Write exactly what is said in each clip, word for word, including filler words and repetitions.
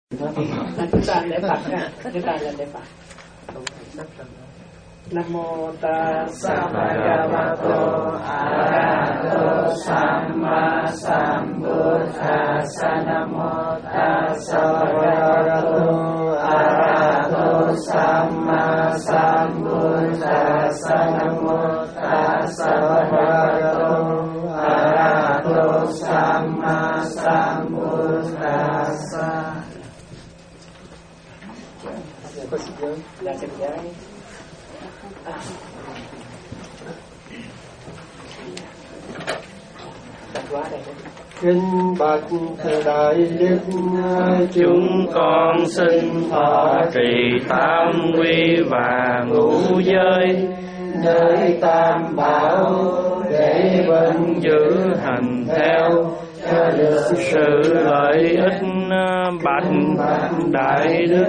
Chúng ta lễ Phật nha, chúng ta lên lễ Phật. Nam mô Tassa Bhagavato Arahato Samma Sambuddhassa. Nam mô Tassa Bhagavato Arahato Samma Sambuddhassa. Nam mô Tassa Bhagavato Arahato Samma Sambuddhassa. Là xin giới. Kính bạch Đại Đức, chúng con xin thọ trì tam quy và ngũ giới, nơi tam bảo để vinh giữ hành theo cho được sự lợi ích bạch Đại Đức.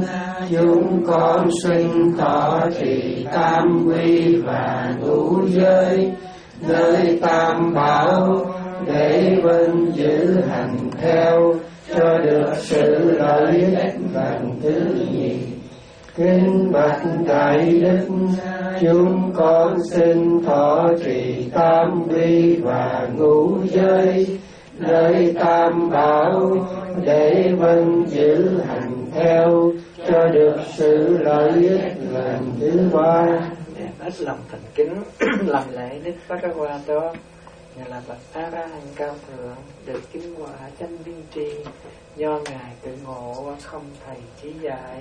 Chúng con xin thọ trì tam quy và ngũ giới, nơi tam bảo để vinh giữ hành theo cho được sự lợi ích lần thứ nhì. Kính bạch Đại Đức, chúng con xin thọ trì tam quy và ngũ giới, nơi tam bảo để vinh giữ hành theo cho được sự lợi ích lần thứ ba. Hết lòng thành kính làm lễ Đức Phật Qua đó, Ngài là bậc A La Hán cao thượng, được chứng quả chánh biên tri, do Ngài tự ngộ không thầy chỉ dạy.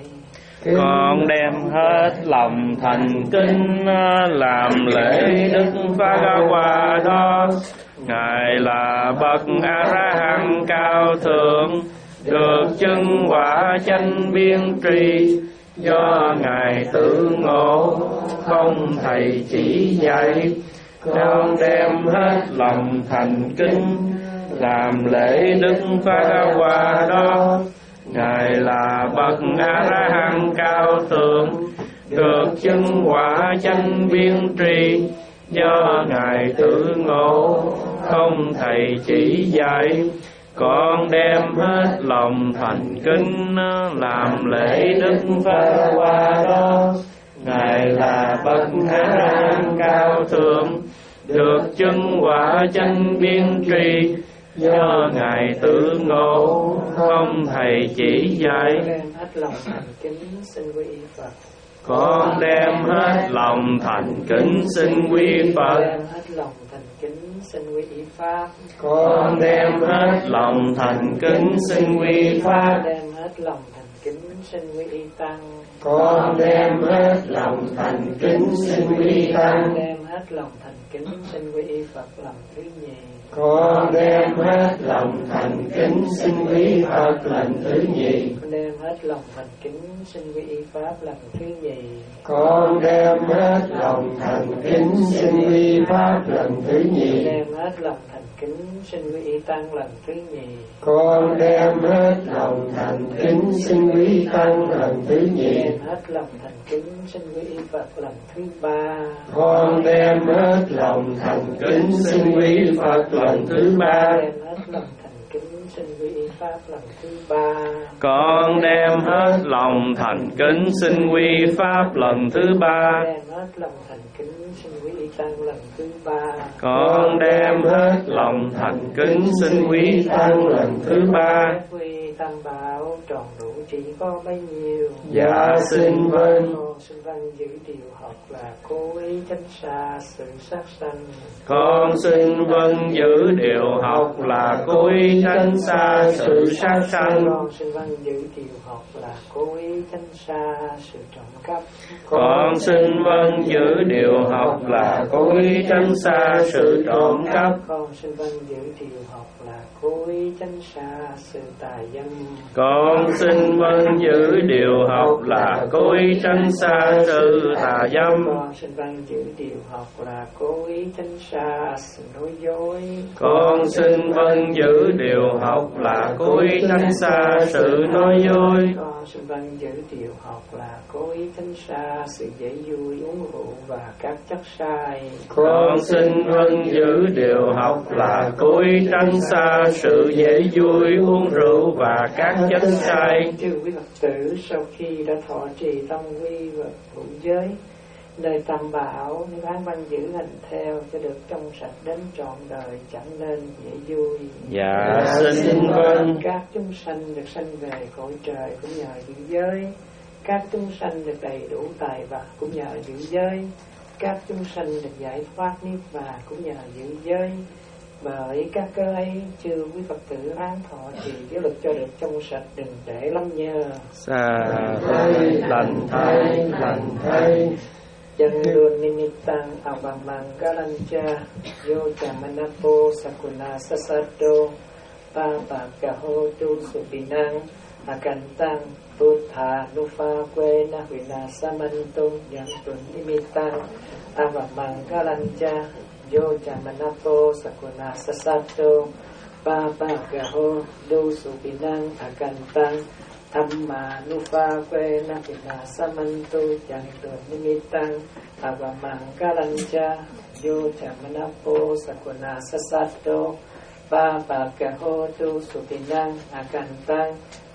Con đem hết lòng thành kính làm lễ Đức Phật Qua đó. Ngài là bậc A La Hán cao thượng, được chứng quả chánh biên tri, do Ngài tự ngộ không thầy chỉ dạy. Con đem hết lòng thành kính làm lễ Đức Phật Qua đó. Ngài là bậc A La Hán cao thượng, được chứng quả chánh biên tri, do Ngài tự ngộ không thầy chỉ dạy. Con đem hết lòng thành kính làm lễ Đức Phật Qua đó. Ngài là bậc A La Hán cao thượng, được chứng quả chánh biên tri, do Ngài tự ngộ không thầy chỉ dạy. Đem hết lòng thành kính xin quy y Phật. Con đem hết lòng thành kính xin quy Phật. Đem hết lòng thành kính xin quy y Pháp. Con đem hết lòng thành kính xin quy Pháp. Đem hết lòng thành kính xin quy y Tăng. Con đem hết lòng thành kính xin quy Tăng. Đem hết lòng thành kính xin quy y Phật lần thứ nhì. Con đem hết lòng thành kính xin quy Phật lần thứ nhì. Con đem hết lòng thành kính xin quy y Pháp lần thứ nhì. Con đem hết lòng thành kính xin quy Pháp lần thứ nhì. Đem hết lòng thành kính xin quy y Tăng lần thứ nhì. Con đem hết lòng thành kính xin quy Tăng lần thứ nhì. Đem hết lòng thành kính xin quy y Phật lần thứ ba. Con đem hết lòng thành kính xin quy Phật lần thứ ba. Đem hết lòng thành kính xin quy y Pháp lần thứ ba. Con đem hết lòng thành kính xin quy Pháp lần thứ ba. Đem hết lòng thành kính xin quy y Tăng lần thứ ba. Con đem hết lòng thành kính xin quy Tăng lần thứ ba. Quy Tăng bảo tròn đủ chỉ có bấy nhiêu. Dạ xin vâng. Con xin vâng giữ điều học là cố ý tránh xa sự sát sanh. Con xin vâng giữ điều học là cố ý tránh xa sự sát sanh. Con xin vâng giữ điều học là cố ý tránh xa sự trộm cắp. Con xin vâng giữ điều học là cố ý tránh xa sự trộm cắp. Con xin vâng giữ điều học là cố ý tránh xa sự tà dâm. Con xin vâng giữ điều học là cố ý tránh xa sự tà dâm. Con xin vâng giữ điều học là cố ý tránh xa sự nói dối. Con xin vâng giữ điều học là cố ý tránh xa sự nói dối. Con xin vâng giữ điều học là cố ý tránh xa sự dễ vui uống rượu và các chất sai. Con xin vâng giữ điều học là cố ý tránh xa sự dễ vui uống rượu và và các chất sai. Chư quý Phật tử sau khi đã thọ trì tông quy và ngũ giới, nơi tam bảo nếu án văn giữ hành theo cho được trong sạch đến trọn đời, chẳng nên dễ vui. Dạ xin vâng. Các chúng sanh được sanh về cõi trời cũng nhờ giữ giới. Các chúng sanh được đầy đủ tài vật cũng nhờ giữ giới. Các chúng sanh được giải thoát niết bàn cũng nhờ giữ giới. Bởi các cơ ấy, chư quý Phật tử ráng thọ trì giới lực cho được trong sạch, đừng để lắm nhờ. Sa thầy lành thầy lành thầy. Chân luôn nimittang avamang galancha yo chamanapo sakuna sasato pa pa kaho tu subinang akantang Buddha nufa que na vina samantum yang tun nimittang avamang galancha yo chamanapo sakuna sasato pa pa kaho tu subinang akantang Amma nufa que na vina samantu yang tun nimittang avamang galancha yo chamanapo sakuna sasato pa pa kaho tu subinang akantang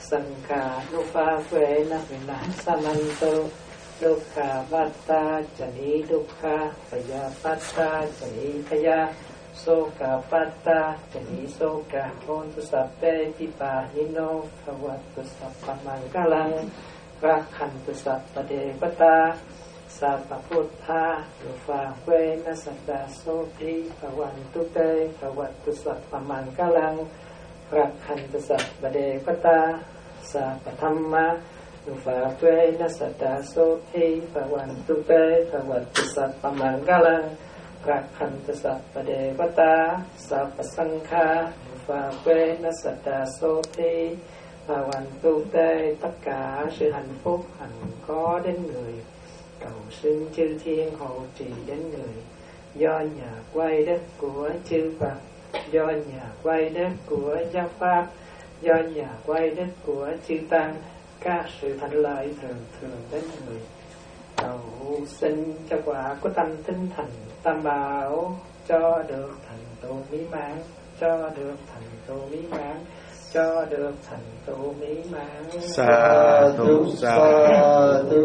Sankha nufa que na vina samantu dukkha vatta chani dukkha payapata chani paya soka vatta chani soka hontu sappe pipa hino bhavattu sappamangkalang rakhantu sappadevata sappa puttha nufa que na satta soti bhavantu te bhavattu sappamangkalang rakhantu sappadevata sappa dhamma nufa que na satta soti bhavantu te bhavattu sappamangkalang rakhantu sappadevata sappa sankha nufa que na satta soti bhavantu te. Tất cả sự hạnh phúc hạnh có đến người, cầu xin chư thiên hộ trì đến người. Do nhà quay đất của chư Phật, do nhà quay đất của giáo pháp, do nhà quay đất của chư tăng, các sự thành lợi thường thường đến người. Cầu xin cho quả của tâm tinh thành tam bảo, cho được thành tựu mỹ mãn, cho được thành tựu mỹ mãn, cho được thành tựu mỹ mãn. Sa thù sa thù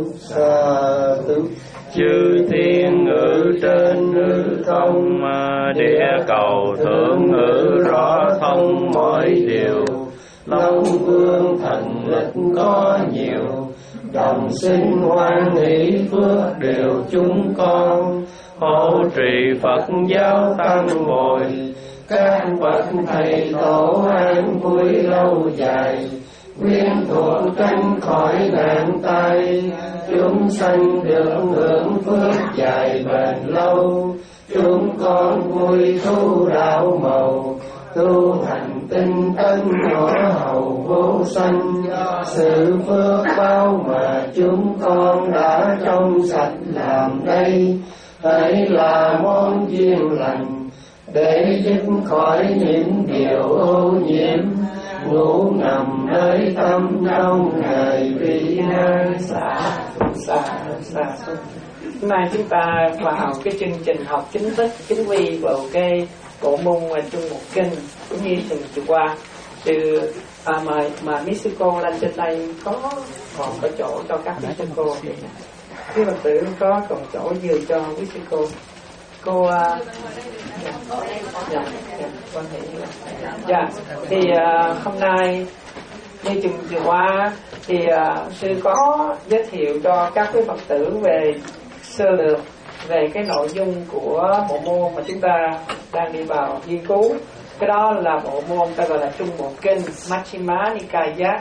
sa thù. Chư thiên ngự trên hư không, địa cầu thượng ngự rõ thông mọi điều. Long vương thành lực có nhiều, đồng sinh hoan hỷ phước đều chúng con. Hộ trì Phật giáo tăng bồi, các bậc thầy tổ an vui lâu dài. Quyến thuộc tránh khỏi nạn tai, chúng sanh được hưởng phước dài bền lâu. Chúng con vui tu đạo màu, tu hành tinh tấn ngõ hầu vô sanh. Sự phước bao mà chúng con đã trong sạch làm đây, hãy là món duyên lành để giúp khỏi những điều ô nhiễm ngủ ngầm nơi tâm trong ngày vi nan. Xa xa xa. Hôm nay chúng ta vào cái chương trình học chính thức chính quy vào cái bộ môn Trung Bộ Kinh, cũng như từng chiều qua. Từ à, mà mà Mexico lên trên đây có còn có chỗ cho các Mexico. Khi Phật tử có còn chỗ dư cho Mexico. Cô à, dạ, dạ, dạ, quan hệ dạ. Thì à, hôm nay như chừng chiều qua thì uh, sư có giới thiệu cho các quý Phật tử về sơ lược về cái nội dung của bộ môn mà chúng ta đang đi vào nghiên cứu. Cái đó là bộ môn ta gọi là Trung Bộ Kinh Majjhima Nikaya.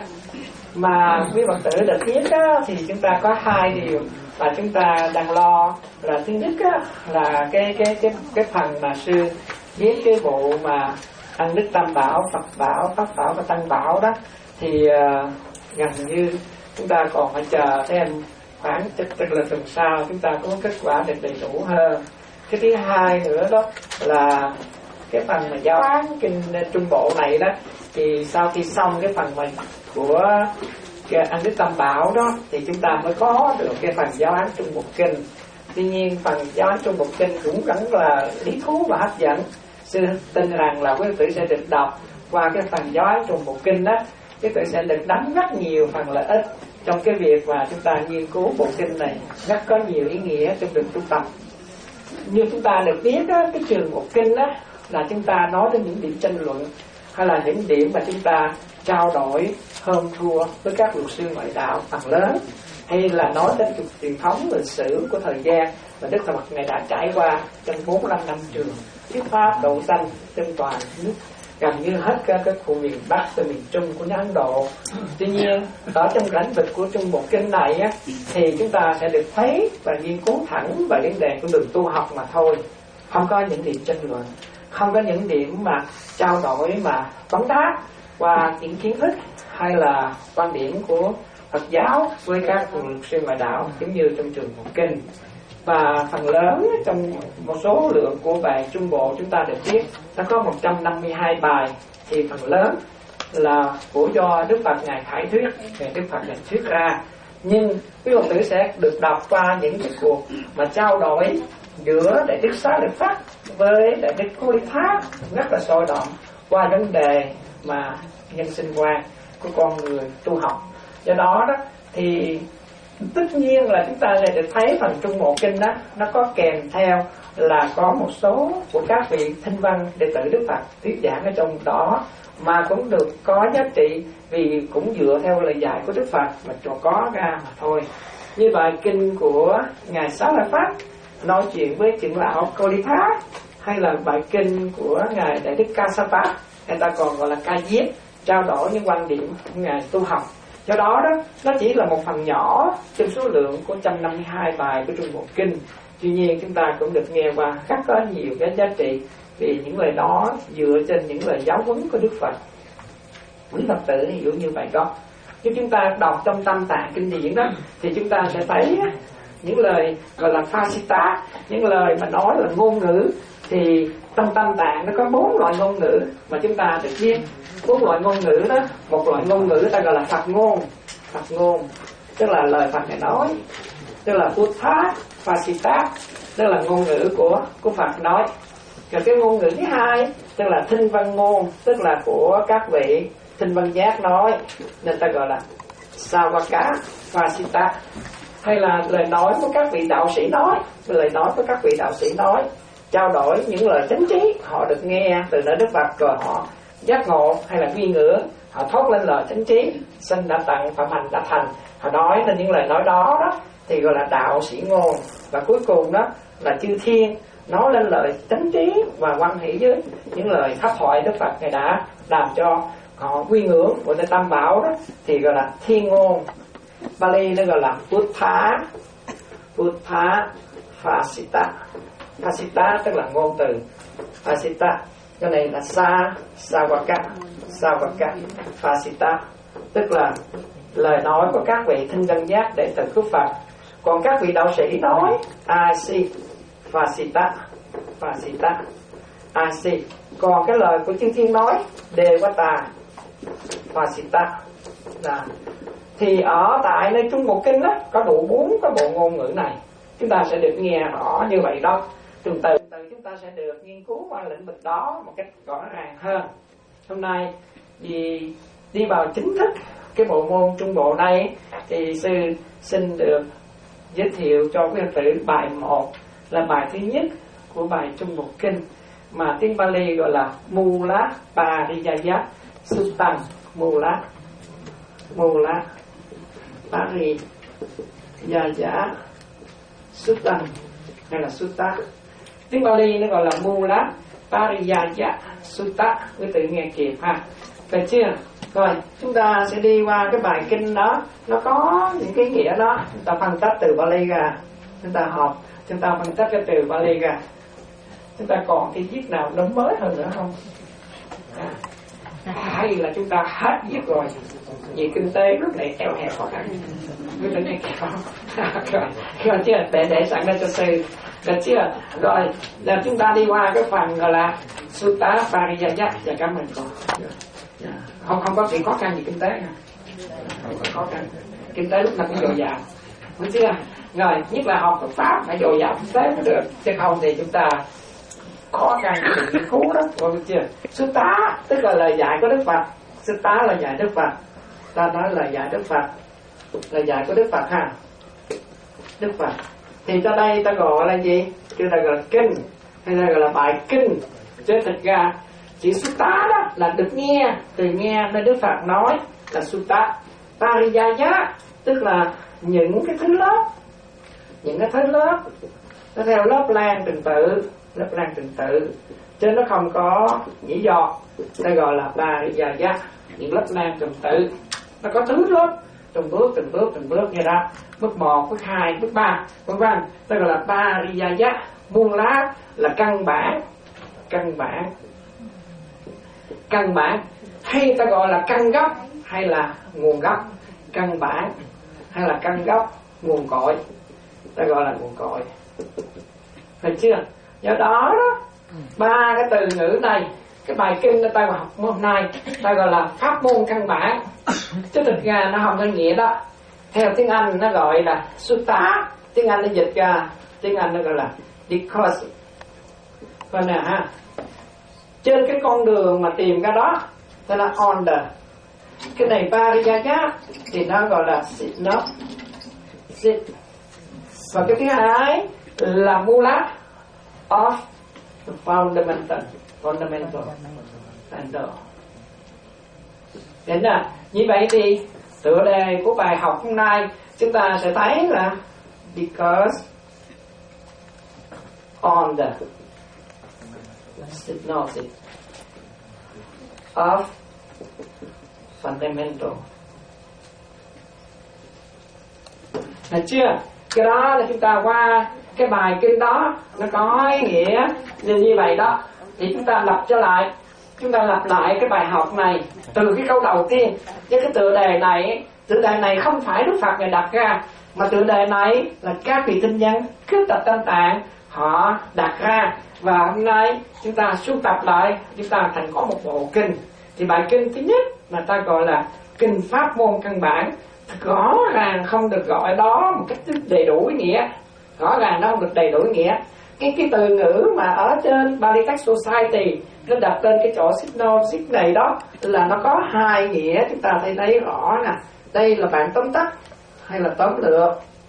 Mà quý Phật tử được biết đó, thì chúng ta có hai điều mà chúng ta đang lo. Là thứ nhất đó, là cái cái cái cái phần mà sư viết cái bộ mà Ân Đức Tam Bảo, Phật Bảo, Pháp Bảo và Tăng Bảo đó, thì uh, gần như chúng ta còn phải chờ thêm khoảng tức là tuần sau chúng ta có kết quả được đầy đủ hơn. Cái thứ hai nữa đó là cái phần mà giáo án kinh Trung Bộ này đó, thì sau khi xong cái phần mà của cái Ân Đức Tam Bảo đó thì chúng ta mới có được cái phần giáo án Trung Bộ Kinh. Tuy nhiên phần giáo án Trung Bộ Kinh cũng vẫn là lý thú và hấp dẫn. Sư tin rằng là quý vị sẽ được đọc qua cái phần giáo án Trung Bộ Kinh đó, quý vị sẽ được đánh rất nhiều phần lợi ích trong cái việc mà chúng ta nghiên cứu bộ kinh này, rất có nhiều ý nghĩa trong đường tu tập. Như chúng ta được biết đó, cái trường bộ kinh đó là chúng ta nói đến những điểm tranh luận hay là những điểm mà chúng ta trao đổi hơn thua với các luật sư ngoại đạo phần lớn, hay là nói đến truyền thống lịch sử của thời gian mà Đức Phật Ngài đã trải qua trong bốn mươi lăm năm trường thuyết pháp độ sanh trên toàn nước, gần như hết các cái khu miền Bắc và miền Trung của nước Ấn Độ. Tuy nhiên ở trong lĩnh vực của Trung Bộ Kinh này á, thì chúng ta sẽ được thấy và nghiên cứu thẳng về vấn đề của đường tu học mà thôi, không có những điểm tranh luận, không có những điểm mà trao đổi mà vấn đáp qua những kiến thức hay là quan điểm của Phật giáo với các luật sư ngoại đạo giống như trong trường Bộ Kinh. Và phần lớn trong một số lượng của bài Trung Bộ chúng ta được biết nó có một trăm năm mươi hai bài, thì phần lớn là của do Đức Phật Ngài khải thuyết, Ngài Đức Phật Ngài thuyết ra. Nhưng quý Phật tử sẽ được đọc qua những cái cuộc mà trao đổi giữa Đại Đức Xá Lợi Phất với Đại Đức Cô Lý Tháp rất là sôi động qua vấn đề mà nhân sinh quan của con người tu học. Do đó đó thì tất nhiên là chúng ta sẽ được thấy phần Trung Bộ Kinh đó nó có kèm theo là có một số của các vị thinh văn đệ tử Đức Phật thuyết giảng ở trong đó, mà cũng được có giá trị vì cũng dựa theo lời dạy của Đức Phật mà cho có ra mà thôi. Như bài kinh của Ngài Xá Lợi Phất nói chuyện với trưởng lão Cô Lý Tháp, hay là bài kinh của Ngài Đại Đức Kassapa, người ta còn gọi là Ca Diếp, trao đổi những quan điểm của Ngài tu học. Do đó đó, nó chỉ là một phần nhỏ trong số lượng của một trăm năm mươi hai bài của Trung Bộ Kinh. Tuy nhiên chúng ta cũng được nghe qua rất có nhiều cái giá trị, vì những lời đó dựa trên những lời giáo huấn của Đức Phật. Quý Phật tử hiểu như vậy đó. Nếu chúng ta đọc trong Tam Tạng Kinh Điển đó, thì chúng ta sẽ thấy những lời gọi là Phasita, những lời mà nói là ngôn ngữ. Thì trong Tam Tạng nó có bốn loại ngôn ngữ mà chúng ta được biết. Bốn loại ngôn ngữ đó, một loại ngôn ngữ ta gọi là Phật ngôn, Phật ngôn tức là lời Phật này nói, tức là Buddha Phasita, tức là ngôn ngữ của của Phật nói. Rồi cái ngôn ngữ thứ hai tức là thinh văn ngôn, tức là của các vị thinh văn giác nói, nên ta gọi là Savaka Phasita. Hay là lời nói của các vị đạo sĩ nói, lời nói của các vị đạo sĩ nói, trao đổi những lời chánh trí họ được nghe từ nơi Đức Phật, rồi họ giác ngộ hay là quy ngưỡng, họ thốt lên lời chánh trí, sinh đã tặng, phạm hành đã thành, họ nói nên những lời nói đó đó thì gọi là đạo sĩ ngôn. Và cuối cùng đó là chư thiên nói lên lời chánh trí và quan hỷ với những lời pháp thoại Đức Phật Ngài đã làm cho họ quy ngưỡng của Tam Bảo đó thì gọi là thiên ngôn. Bali nó gọi là Buddha Buddha Phasita. Phasita tức là ngôn từ, Phasita cái này là Sa Savaka Savaka Phasita, tức là lời nói của các vị thinh văn giác đệ tử của Phật. Còn các vị đạo sĩ nói Asi Phasita Phasita Asi. Còn cái lời của chư thiên nói Devata Phasita là. Thì ở tại nơi Trung Bộ Kinh đó có đủ bốn cái bộ ngôn ngữ này, chúng ta sẽ được nghe rõ như vậy đó. Từ từ từ chúng ta sẽ được nghiên cứu qua lĩnh vực đó một cách rõ ràng hơn. Hôm nay vì đi vào chính thức cái bộ môn Trung Bộ này thì sư xin được giới thiệu cho quý Phật tử bài một là bài thứ nhất của bài Trung Bộ Kinh, mà tiếng Pali gọi là Mula Pariyaya Sutta. Mula Mula Pariyaya Sutta hay là Sutta. Tiếng Pali nó gọi là Mula Pariyaya Sutta, quý tự nghe kịp ha. Được chưa? Rồi chúng ta sẽ đi qua cái bài kinh đó, nó có những cái nghĩa đó, chúng ta phân tích từ Pali ra, chúng ta học, chúng ta phân tích cái từ Pali ra. Chúng ta còn cái viết nào nó mới hơn nữa không? À, hay là chúng ta hết viết rồi, vì kinh tế lúc này eo hẹp khó khăn. Quý tự nghe kịp không? Rồi, rồi chưa? Để để sẵn ra cho sư. Được chưa? Rồi, là chúng ta đi qua cái phần gọi là Sutta Pariyaya. Dạ cảm ơn cô. Không không có chuyện khó khăn gì kinh tế nha. Không có khó khăn. Kinh tế lúc nào cũng dồi dào. Đúng chưa? Rồi, nhất là học Phật pháp phải dồi dào kinh tế mới được. Chứ không thì chúng ta khó khăn cái nghiên cứu đó. Đúng chưa? Sutta tức là lời dạy của Đức Phật. Sutta là dạy Đức Phật. Ta nói là dạy Đức Phật, là dạy của Đức Phật ha. Đức Phật thì ta đây ta gọi là gì? Chứ ta gọi là kinh, hay ta gọi là bài kinh. Chứ thật ra chỉ Sutta đó là được nghe, từ nghe nơi Đức Phật nói là Sutta. Pariyaya tức là những cái thứ lớp, những cái thứ lớp nó theo lớp lan trình tự, lớp lan trình tự, chứ nó không có nhĩ giọt. Ta gọi là Pariyaya, những lớp lan trình tự, nó có thứ lớp từng bước từng bước từng bước như đó, bước một, bước hai, bước ba, vân vân. Ta gọi là Pariyaya. Muôn lá là căn bản, căn bản, căn bản, hay ta gọi là căn gốc, hay là nguồn gốc. Căn bản hay là căn gốc, nguồn cội, ta gọi là nguồn cội. Thấy chưa? Do đó đó, ba cái từ ngữ này, cái bài kinh ta gọi học hôm nay, ta gọi là pháp môn căn bản, chứ thực ra nó không có nghĩa đó. Theo tiếng Anh nó gọi là sutta, tiếng Anh nó dịch ra, tiếng Anh nó gọi là discourse. Coi nè ha, trên cái con đường mà tìm cái đó, ta là on the. Cái này Pariyaya thì nó gọi là nó sit. Và cái thứ hai là mula of the fundamental, fundamental, fundamental. Đến nè, như vậy thì tựa đề của bài học hôm nay chúng ta sẽ thấy là because on the hypnosis of fundamental. Được chưa? Cái đó là chúng ta qua cái bài kinh đó, nó có ý nghĩa như như vậy đó. Thì chúng ta lặp trở lại, chúng ta lặp lại cái bài học này từ cái câu đầu tiên. Chứ cái tựa đề này, tựa đề này không phải Đức Phật người đặt ra, mà tựa đề này là các vị tinh nhân khước tập Tam Tạng họ đặt ra. Và hôm nay chúng ta sưu tập lại, chúng ta thành có một bộ kinh. Thì bài kinh thứ nhất mà ta gọi là kinh pháp môn căn bản, rõ ràng không được gọi đó một cách đầy đủ ý nghĩa, rõ ràng nó không được đầy đủ ý nghĩa. Cái cái từ ngữ mà ở trên Bali Text Society nó đặt tên cái chỗ Hypnosis này đó là nó có hai nghĩa, chúng ta thấy thấy rõ nè. Đây là bản tóm tắt hay là tóm lược,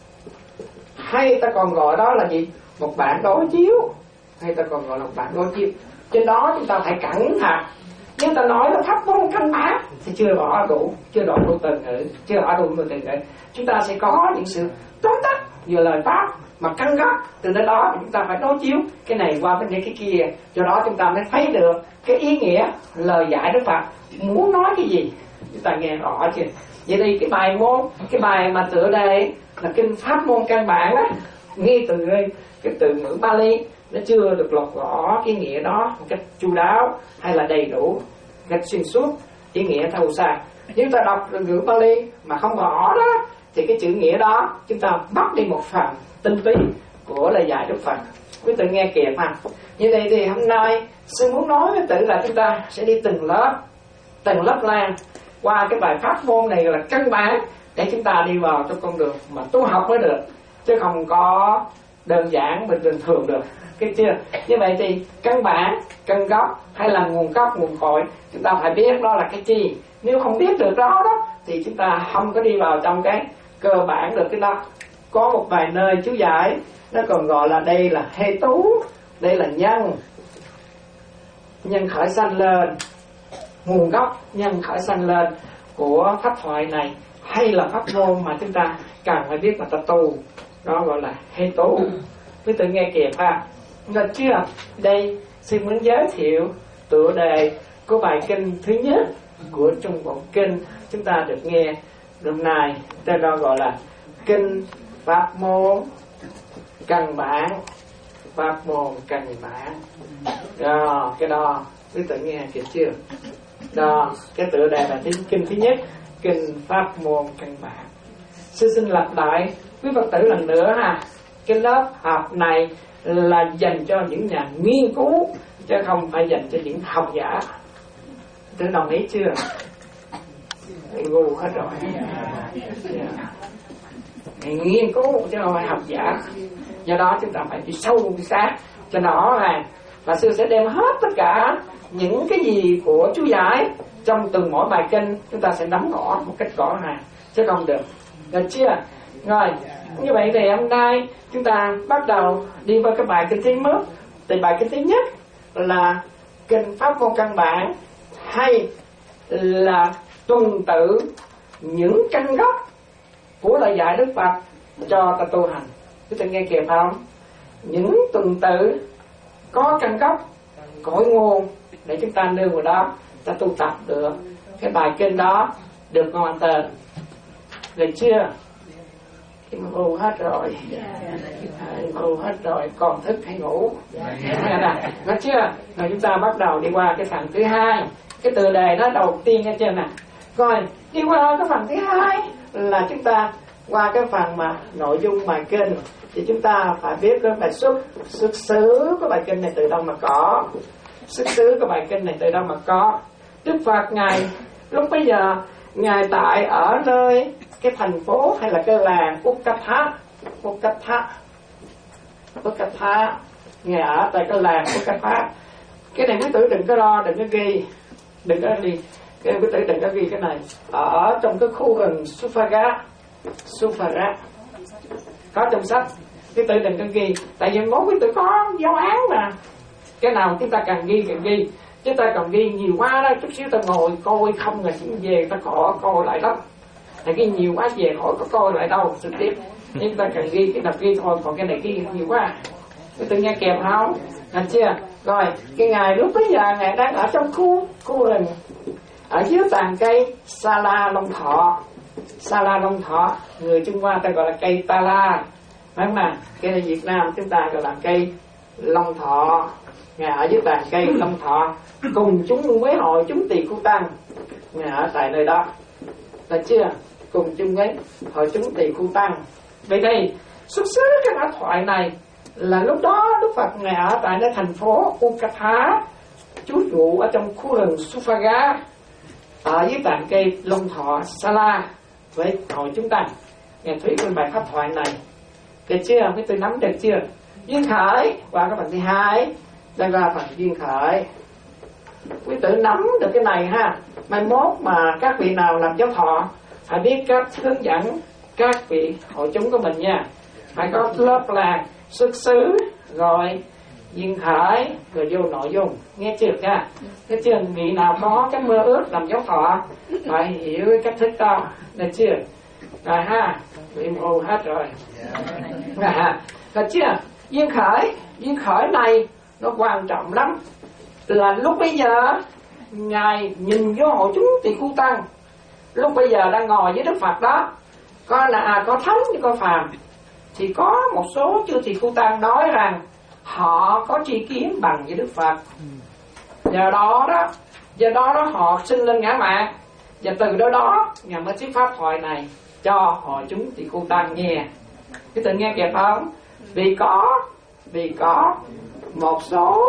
hay ta còn gọi đó là gì? Một bản đối chiếu, hay ta còn gọi là một bản đối chiếu. Trên đó chúng ta phải cẩn thận. Nếu ta nói là pháp môn căn bản thì chưa rõ đủ, chưa rõ đủ từ ngữ, chưa rõ đủ từ ngữ. Chúng ta sẽ có những sự tóm tắt vừa lời pháp mà căn gốc, từ nơi đó thì chúng ta phải đối chiếu cái này qua bên cái kia, do đó chúng ta mới thấy được cái ý nghĩa lời dạy Đức Phật muốn nói cái gì, chúng ta nghe rõ chưa? Vậy thì cái bài môn, cái bài mà tựa đề là kinh pháp môn căn bản á, nghe từ cái từ ngữ Bali nó chưa được lột rõ cái nghĩa đó một cách chu đáo hay là đầy đủ, một cách xuyên suốt ý nghĩa thâu xa. Nếu ta đọc từ ngữ Bali mà không rõ đó thì cái chữ nghĩa đó chúng ta mất đi một phần tinh túy của lời dạy Đức Phật. Quý vị nghe kịp ha. Như vậy thì hôm nay sư muốn nói với tự là chúng ta sẽ đi từng lớp, từng lớp lan qua cái bài pháp môn này là căn bản để chúng ta đi vào trong con đường mà tu học mới được, chứ không có đơn giản bình thường thường được. Cái chưa? Như vậy thì căn bản, căn gốc hay là nguồn gốc, nguồn cội, chúng ta phải biết đó là cái gì. Nếu không biết được đó đó thì chúng ta không có đi vào trong cái cơ bản được cái đó. Có một vài nơi chú giải nó còn gọi là đây là hê tú, đây là nhân, nhân khởi sanh lên, nguồn gốc nhân khởi sanh lên của pháp thoại này, hay là pháp môn mà chúng ta cần phải biết mà ta tu, đó gọi là hê tú. Quý tự nghe kịp ha. Được chưa? Đây xin muốn giới thiệu tựa đề của bài kinh thứ nhất của Trung Bộ Kinh chúng ta được nghe hôm nay. Tên đó gọi là kinh pháp môn căn bản, pháp môn căn bản. Đó, cái đó quý tự nghe kịp chưa? Đó, cái tựa đề là kinh thứ nhất, kinh pháp môn căn bản. Sư xin lặp lại quý Phật tử lần nữa ha. Cái lớp học này là dành cho những nhà nghiên cứu, chứ không phải dành cho những học giả. Tự đồng ý chưa? Ngu hết rồi. Yeah. Nghiên cứu chứ không phải học giả. Do đó chúng ta phải đi sâu đi sát cho nó ràng. Và sư sẽ đem hết tất cả những cái gì của chú giải trong từng mỗi bài kinh chúng ta sẽ nắm rõ một cách rõ ràng, chứ không được. Được chưa? Rồi, như vậy thì hôm nay chúng ta bắt đầu đi vào cái bài kinh thứ nhất. Thì bài kinh thứ nhất là kinh pháp môn căn bản, hay là tuần tự những căn gốc của lời dạy Đức Phật cho ta tu hành. Chúng ta nghe kịp không? Những tuần tự có căn gốc, cội nguồn để chúng ta nương vào đó, ta tu tập được cái bài kinh đó được hoàn toàn. Được chưa? Ngủ hết rồi, ngủ hết rồi, còn thức hay ngủ? Được chưa? Rồi chúng ta bắt đầu đi qua cái phần thứ hai. Cái tựa đề đó đầu tiên nghe chưa nè. Rồi đi qua cái phần thứ hai là chúng ta qua cái phần mà nội dung bài kinh, thì chúng ta phải biết cái bài xuất xuất xứ của bài kinh này từ đâu mà có, xuất xứ của bài kinh này từ đâu mà có. Đức Phật ngài lúc bây giờ ngài tại ở nơi cái thành phố hay là cái làng Ukatha, Ukatha, Ukatha, ngài ở tại cái làng Ukatha. Cái này quý tử đừng có lo, đừng có ghi, đừng có ghi, cái quý tử đừng có ghi cái này. Ở trong cái khu rừng Sufaga, Sufaga có trong sách, quý tử đừng có ghi, tại vì mỗi quý tử có giáo án mà, cái nào chúng ta càng ghi càng ghi. Chúng ta còn ghi nhiều quá đó, chút xíu ta ngồi coi không rồi về ta khó coi lại lắm. Tại ghi nhiều quá về khỏi có coi lại đâu trực tiếp. Nhưng ta cần ghi cái đọc ghi thôi, còn cái này ghi nhiều quá. Tôi tự nghe kèm không? Được chưa? Rồi, cái ngày lúc bây giờ ngài đang ở trong khu khu rừng, ở dưới tàn cây Sa La Long Thọ. Sa La Long Thọ, người Trung Hoa ta gọi là cây Ta La, phải không nào? Cái này Việt Nam chúng ta gọi là cây Long Thọ. Ngài ở dưới tàn cây Long Thọ cùng chúng với hội chúng tỳ khu tăng, ngài ở tại nơi đó. Được chưa? Cùng chung với hội chúng tỳ khu tăng. Vậy thì xuất xứ cái mã thoại này là lúc đó Đức Phật ngài ở tại nơi thành phố Ukatha, trú ngụ ở trong khu rừng Sufaga, ở dưới tàn cây Long Thọ Sa La với hội chúng tăng. Ngài thuyết lên bài pháp thoại này. Được chưa? Mấy tôi nắm được chưa? Duyên khởi qua cái phần thứ hai, đây là phần duyên khởi. Quý tử nắm được cái này ha. Mai mốt mà các vị nào làm giáo thọ phải biết cách hướng dẫn các vị hội chúng của mình nha. Phải có lớp là xuất xứ, rồi duyên khởi, rồi vô nội dung. Nghe chưa ha? Cái chưa vị nào có cái mơ ước làm giáo thọ phải hiểu cái cách thức đó. Được chưa? Rồi ha. Im ù hết rồi. Rồi ha. Được chưa? Duyên khởi, duyên khởi này nó quan trọng lắm. Là lúc bây giờ ngài nhìn vô hội chúng tỳ khu tăng, lúc bây giờ đang ngồi với Đức Phật đó, có là à, có thánh với có phàm, thì có một số chư tỳ khu tăng nói rằng họ có tri kiến bằng với Đức Phật. Do đó đó, do đó đó họ sinh lên ngã mạn, và từ đó đó ngài mới thuyết pháp thoại này cho hội chúng tỳ khu tăng nghe. Cái tự nghe kịp không? Vì có vì có một số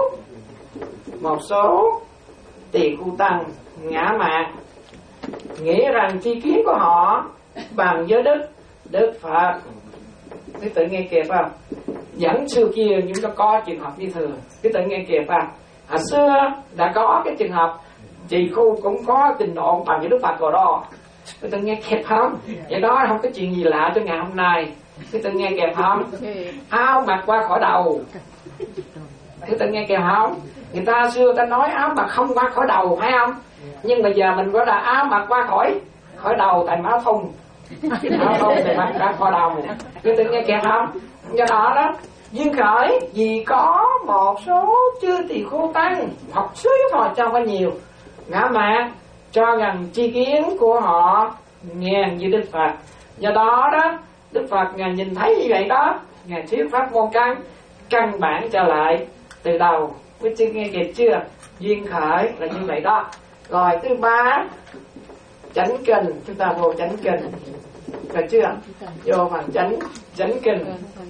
một số tỳ khu tăng ngã mạn nghĩ rằng tri kiến của họ bằng với Đức Đức Phật. Cái tự nghe kịp không? Dẫn xưa kia chúng ta có trường hợp như thường. Cái tự nghe kịp không? Hồi xưa đã có cái trường hợp trì khu cũng có trình độ bằng với Đức Phật rồi đó. Cái tự nghe kịp không? Vậy đó không có chuyện gì lạ cho ngày hôm nay. Cái tự nghe kịp không? Áo mặc qua khỏi đầu. Cái tự nghe kịp không? Người ta xưa ta nói áo mặc không qua khỏi đầu, phải không? Nhưng bây giờ mình gọi là áo mặc qua khỏi khỏi đầu tại áo thun. Áo thun thì mặc qua khỏi đầu. Cái tự nghe kịp không? Do đó đó, duyên khởi vì có một số chư tỳ khu tăng học xứ thôi cho có nhiều ngã mạn cho rằng tri kiến của họ nghe như Đức Phật. Do đó đó, Đức Phật ngài nhìn thấy như vậy đó, ngài thuyết pháp môn căn căn bản trở lại từ đầu. Quý vị nghe kịp chưa? Duyên khởi là như vậy đó. Rồi thứ ba, chánh kinh, chúng ta vô chánh kinh. Được chưa? Vô phần chánh chánh kinh.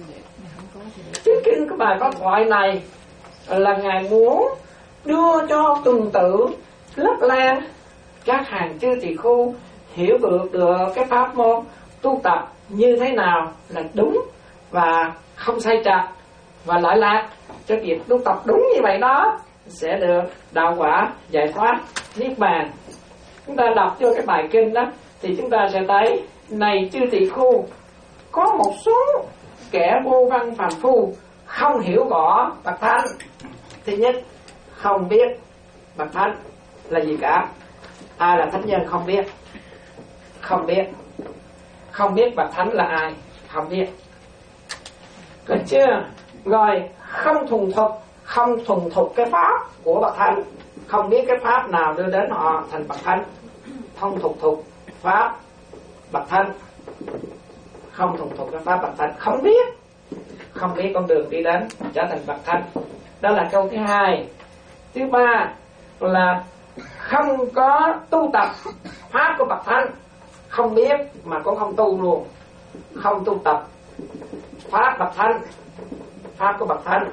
Chánh kinh của bài pháp thoại này là ngài muốn đưa cho tuần tự lớp lan các hàng chư tỳ khu hiểu được được cái pháp môn tu tập như thế nào là đúng và không sai trật, và lại lạc cho việc tu tập đúng như vậy đó sẽ được đạo quả giải thoát niết bàn. Chúng ta đọc vô cái bài kinh đó thì chúng ta sẽ thấy này chư tỳ khưu, có một số kẻ vô văn phàm phu không hiểu rõ bậc thánh. Thứ nhất, không biết bậc thánh là gì cả. Ai là thánh nhân không biết, không biết, không biết bậc thánh là ai, không biết. Được chưa? Rồi không thuần thục, không thuần thục cái pháp của bậc thánh, không biết cái pháp nào đưa đến họ thành bậc thánh. Không thuần thục pháp bậc thánh, không thuần thục cái pháp bậc thánh, không biết, không biết con đường đi đến trở thành bậc thánh. Đó là câu thứ hai. Thứ ba là không có tu tập pháp của bậc thánh, không biết mà cũng không tu luôn, không tu tập pháp bậc thánh, pháp của bậc thánh.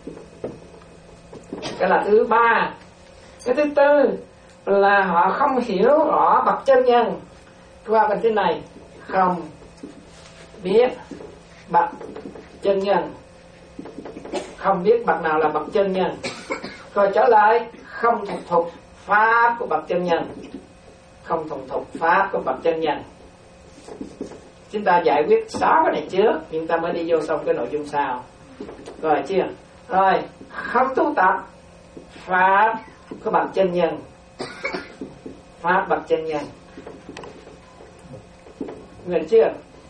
Cái là thứ ba. Cái thứ tư là họ không hiểu rõ bậc chân nhân. Qua phần thứ này, không biết bậc chân nhân, không biết bậc nào là bậc chân nhân. Rồi trở lại, không thuần thục pháp của bậc chân nhân, không thuần thục pháp của bậc chân nhân. Chúng ta giải quyết sáu cái này trước, chúng ta mới đi vô xong cái nội dung sau. Rồi chưa? Rồi, không tu tập pháp của bậc chân nhân, pháp bậc chân nhân. Người chưa?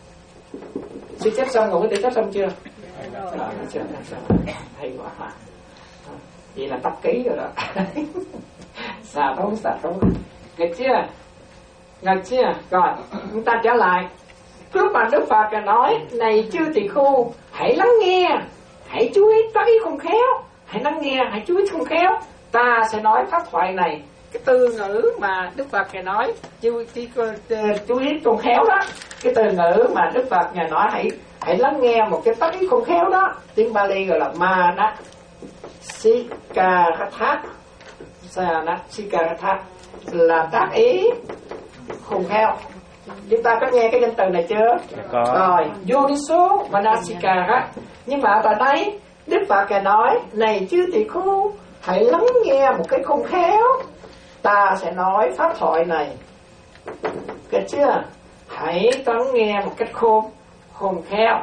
Sư chép xong rồi, tự chép xong chưa? Rồi, chưa, hay quá hả? Vậy là tắt ký rồi đó. Xà thốn, xà thốn. Được chưa? Được chưa? Rồi, chúng ta trở lại. Lúc mà Đức Phật nói, này chư tỳ khưu, hãy lắng nghe, hãy chú ý tới khôn khéo, hãy lắng nghe, hãy chú ý khôn khéo. Ta sẽ nói pháp thoại này. Cái từ ngữ mà Đức Phật Ngài nói, chú, chú, chú ý khôn khéo đó. Cái từ ngữ mà Đức Phật Ngài nói, hãy hãy lắng nghe một cái tác ý khôn khéo đó. Tiếng Bali gọi là Mana Sikaratha. Mana Sikaratha là tác ý khôn khéo. Chúng ta có nghe cái danh từ này chưa? Có. Rồi, Yoniso Manasikara. Nhưng mà tại đây Đức Phật Ngài nói, này chư tỳ khưu, hãy lắng nghe một cái khôn khéo. Ta sẽ nói pháp thoại này. Được chưa? Hãy lắng nghe một cách khôn khôn khéo.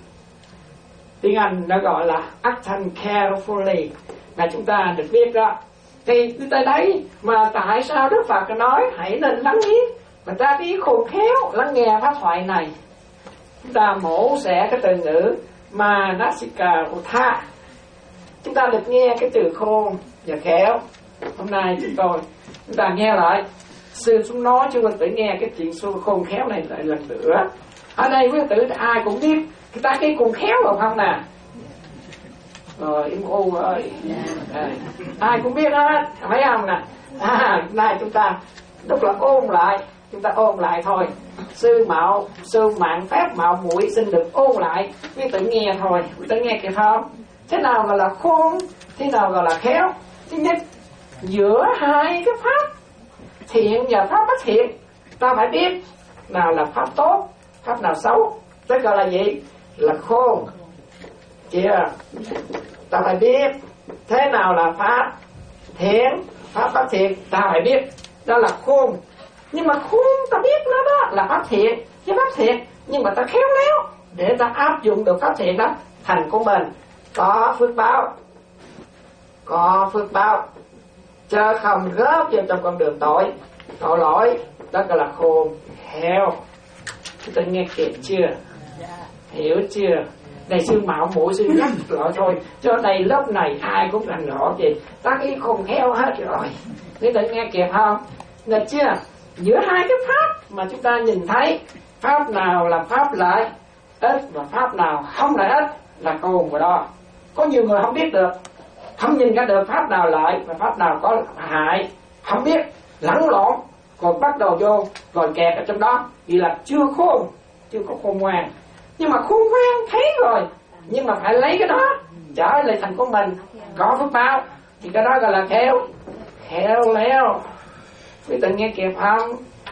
Tiếng Anh nó gọi là attend carefully, là chúng ta được biết đó. Thì tại đây mà tại sao Đức Phật nói hãy nên lắng nghe, mà ta biết khôn khéo lắng nghe pháp thoại này. Chúng ta mổ xẻ cái từ ngữ Manasikara. Chúng ta được nghe cái từ khôn và khéo. Hôm nay chúng tôi chúng ta nghe lại sư xuống nói chứ quên tự nghe cái chuyện xu khôn khéo này lại lần nữa. Ở đây quý tử ai cũng biết người ta cái khôn khéo rồi không nè. Rồi im u ơi, à, ai cũng biết hết, phải không nè. À, nay chúng ta tức là ôn lại, chúng ta ôn lại thôi. Sư mạo, sư mạng phép mạo muội xin được ôn lại, quý tự nghe thôi, quý tự nghe kịp không? Thế nào gọi là khôn, thế nào gọi là khéo? Thứ nhất, giữa hai cái pháp thiện và pháp bất thiện, ta phải biết nào là pháp tốt, pháp nào xấu. Tức gọi là gì? Là khôn. Chưa? Ta phải biết thế nào là pháp thiện, pháp bất thiện, ta phải biết. Đó là khôn. Nhưng mà khôn ta biết nó đó là pháp thiện với pháp thiện, nhưng mà ta khéo léo để ta áp dụng được pháp thiện đó thành của mình, có phước báo, có phước báo, chứ không góp vào trong con đường tội tội lỗi. Đó gọi là khôn khéo. Chúng ta nghe kịp chưa? Hiểu chưa? Này sư mạo muội sư nhắc lại thôi, cho đây lớp này ai cũng rành rõ gì ta cái khôn khéo hết rồi. Để tự nghe kịp không? Được chưa? Giữa hai cái pháp mà chúng ta nhìn thấy, pháp nào là pháp lợi ích và pháp nào không lợi ích là khôn của đó. Có nhiều người không biết được, không nhìn ra được pháp nào lợi và pháp nào có hại, không biết, lẫn lộn, còn bắt đầu vô rồi kẹt ở trong đó, vì là chưa khôn, chưa có khôn ngoan. Nhưng mà khôn ngoan thấy rồi, nhưng mà phải lấy cái đó trở lại thành của mình, có phước báo, thì cái đó gọi là khéo, khéo léo. Quý tự nghe kịp không?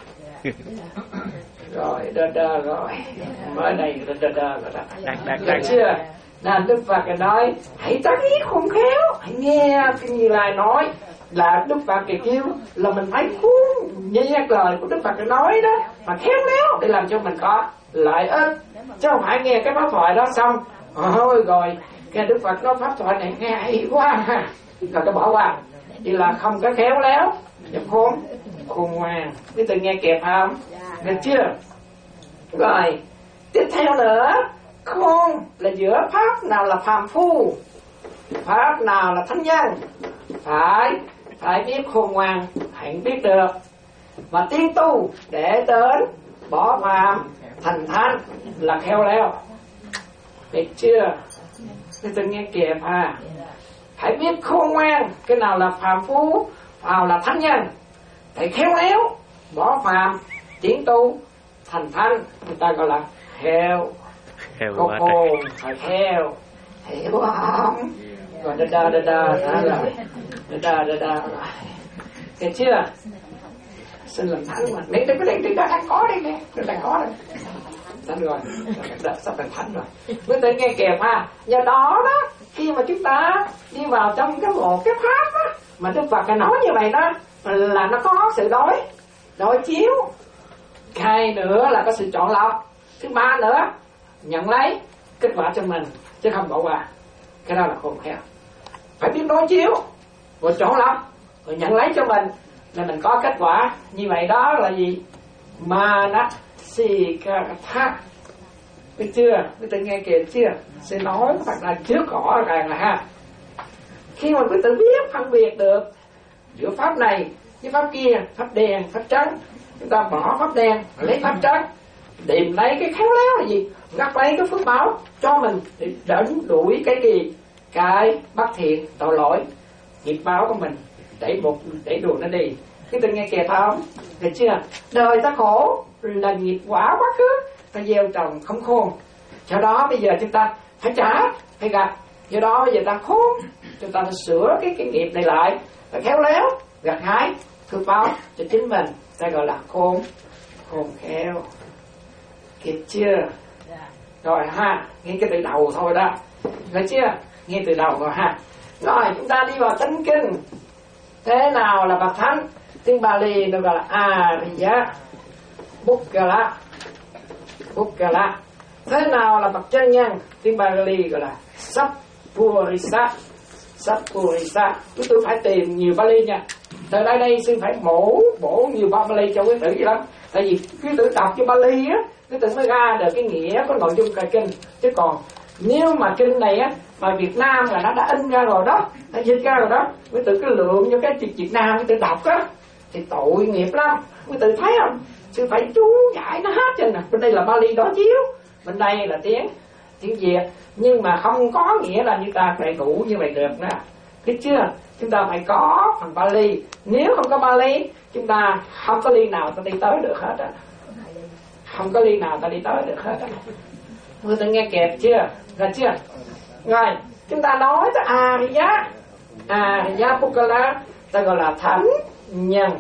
Rồi đơ đơ rồi, mới đây đơ đơ đơ rồi đó. Được chưa? Nên Đức Phật nói hãy tác ý khôn khéo, hãy nghe cái Như Lai nói là Đức Phật kìa kêu là mình phải cuốn nghe lời của Đức Phật nói đó mà khéo léo để làm cho mình có lợi ích, chứ không phải nghe cái pháp thoại đó xong ôi rồi nghe Đức Phật nói pháp thoại này nghe hay quá ha, rồi cái bỏ qua, chỉ là không có khéo léo, nhập khôn khôn ngoan. Biết từ nghe kẹp không? Được chưa? Rồi tiếp theo nữa, khôn là giữa pháp nào là phàm phu, pháp nào là thánh nhân, phải phải biết khôn ngoan, hãy biết được và tiến tu để đến bỏ phàm thành thánh là khéo léo. Được chưa? Tôi từng nghe kịp ha. Hãy biết khôn ngoan, cái nào là phàm phu, nào là thánh nhân, phải khéo léo bỏ phàm tiến tu thành thánh, người ta gọi là khéo. Có khôn phải khéo, hiểu không? Rồi đa đa đa đa đa rồi đa đa đa đa rồi, được chưa? Xin làm thánh mà mấy cái này chúng ta đang có đây nè, chúng ta đang có đây thánh rồi, đã sắp thành thánh rồi. Mới tự nghe kẹp ha. Do đó đó, khi mà chúng ta đi vào trong cái một cái pháp đó, mà Đức Phật nói như vậy đó, là nó có sự đối đối chiếu. Hai nữa là có sự chọn lọc. Thứ ba nữa, nhận lấy kết quả cho mình chứ không bỏ qua. Cái đó là khôn khéo. Phải biết đối chiếu rồi chọn lọc rồi nhận lấy cho mình là mình có kết quả như vậy. Đó là gì? Manasikatha. Biết chưa? Biết tự nghe kịp chưa? Sẽ nói hoặc là trước rõ ràng là ha. Khi mà quý tự biết phân biệt được giữa pháp này với pháp kia, pháp đen, pháp trắng, chúng ta bỏ pháp đen lấy pháp trắng, tìm lấy cái khéo léo là gì? Gắt lấy cái phước báo cho mình để đánh đuổi cái gì? Cái bất thiện, tội lỗi, nghiệp báo của mình, để một để đuổi nó đi. Cái tình nghe kìa không? Được chưa? Đời ta khổ là nghiệp quả quá khứ ta gieo trồng không khôn. Do đó bây giờ chúng ta phải trả, phải gặt. Do đó bây giờ ta khôn, chúng ta phải sửa cái cái nghiệp này lại, phải khéo léo, gặt hái, phước báo cho chính mình. Ta gọi là khôn, khôn khéo. Kịp chưa? Rồi ha, nghe cái từ đầu thôi đó. Được chưa? Nghe từ đầu rồi ha. Rồi chúng ta đi vào chánh kinh. Thế nào là bậc thánh? Tiếng Bali nó gọi là Ariya Bukkala. Bukkala. Thế nào là bậc chân nhân? Tiếng Bali gọi là Sappurisa. Sappurisa. Chúng tôi phải tìm nhiều Bali nha. Từ đây đây sư phải bổ bổ nhiều Bali cho quý tử vậy lắm. Tại vì quý tử đọc cho Bali á, quý tử mới ra được cái nghĩa có nội dung cả kinh. Chứ còn nếu mà kinh này á mà Việt Nam là nó đã in ra rồi đó, đã dịch ra rồi đó, quý tử cứ lượng cho cái Việt Nam quý tử đọc á thì tội nghiệp lắm. Quý tử thấy không? Sư phải chú giải nó hết trên nè. Bên đây là Bali đó chiếu, bên đây là tiếng tiếng Việt, nhưng mà không có nghĩa là như ta phải đủ như vậy được nè. Biết chưa? Chúng ta phải có phần Bali. Nếu không có Bali, chúng ta không có ly nào ta đi tới được hết á. Không có ly nào ta đi tới được hết á. Quý tử nghe kẹp chưa? Rồi chưa? Rồi, chúng ta nói tới Ariya. Ariya Bukkala ta gọi là thánh nhân.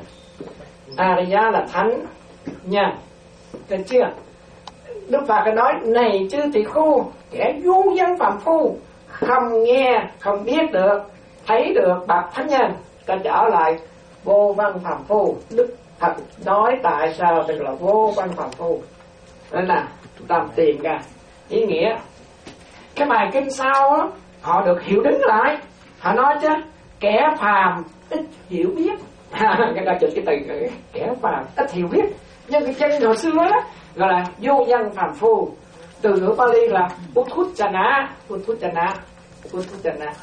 Ariya là thánh nhân. Được chưa? Đức Phật nói này chư tỳ khưu, kẻ du dân phàm phu, không nghe, không biết được, thấy được bậc thánh nhân, ta trở lại vô văn phàm phu. Đức Phật nói tại sao tức là vô văn phàm phu. Nên là chúng ta tìm ra ý nghĩa. Cái bài kinh sau đó, họ được hiểu đứng lại. Họ nói chứ kẻ phàm ít hiểu biết. Người ta chụp cái từ kẻ phàm ít hiểu biết. Nhưng cái chân hồi xưa đó gọi là vô dân phàm phu. Từ ngữ Pali là Puthujjana. Puthujjana. Puthujjana.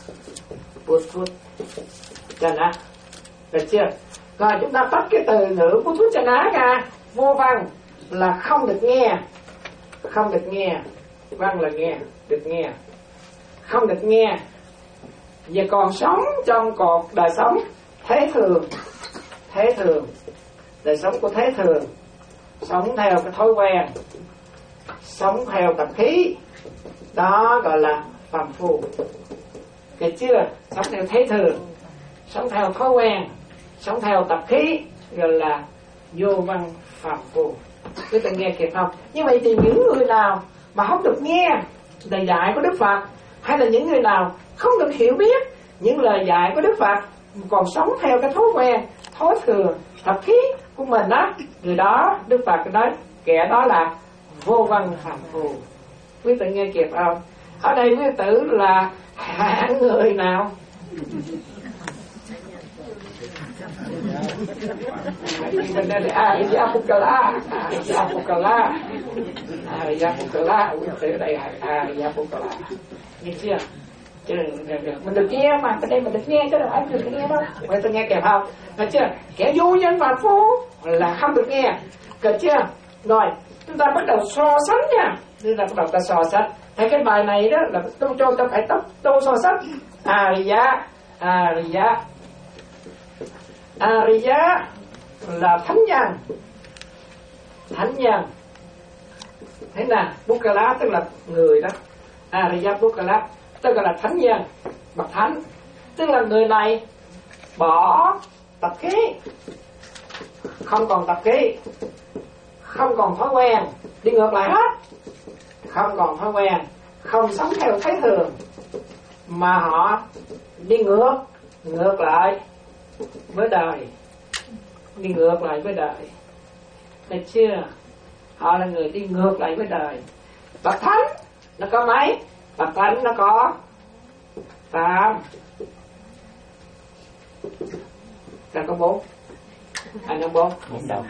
Puthujjana. Được chưa? Rồi chúng ta tách cái từ ngữ Puthujjana ra. Vô văn là không được nghe. Không được nghe. Văn là nghe, được nghe. Không được nghe. Và còn sống trong cuộc đời sống thế thường. Thế thường. Đời sống của thế thường. Sống theo cái thói quen, sống theo tập khí, đó gọi là phàm phu. Được chưa? Sống theo thế thường, sống theo thói quen, sống theo tập khí, gọi là vô văn phàm phu. Quý vị nghe kịp không? Như vậy thì những người nào mà không được nghe lời dạy của Đức Phật, hay là những người nào không được hiểu biết những lời dạy của Đức Phật, còn sống theo cái thói quen, thói thường, tập khí của mình á, người đó Đức Phật nói kẻ đó là vô văn phàm phu. Quý tử nghe kịp không? Ở đây quý tử là hạng người nào? Mình đây là Ariya Pukala, Ariya Pukala, Ariya Pukala, quý tử đây là Ariya Pukala. Nghe chưa? Chứ mình được nghe mà, ở đây mình được nghe chứ đâu phải được nghe đâu. Quý tử nghe kịp không? Được chưa? Kẻ vô nhân phàm phu là không được nghe. Được chưa? Rồi, chúng ta bắt đầu so sánh nha. Chúng ta bắt đầu ta so sánh. Hay cái bài này đó là tôi cho ta phải tóc tô so sánh. Ariya, Ariya, Ariya là thánh nhân, thánh nhân. Thế nào? Pukala tức là người đó. Ariya Pukala tức là thánh nhân, bậc thánh. Tức là người này bỏ tập khí, không còn tập khí, không còn thói quen, đi ngược lại hết, không còn thói quen, không sống theo thấy thường, mà họ đi ngược ngược lại với đời, đi ngược lại với đời. Được chưa? Họ là người đi ngược lại với đời. Bậc thánh nó có mấy? Bậc thánh nó có tám, là có bốn. Anh có bốn?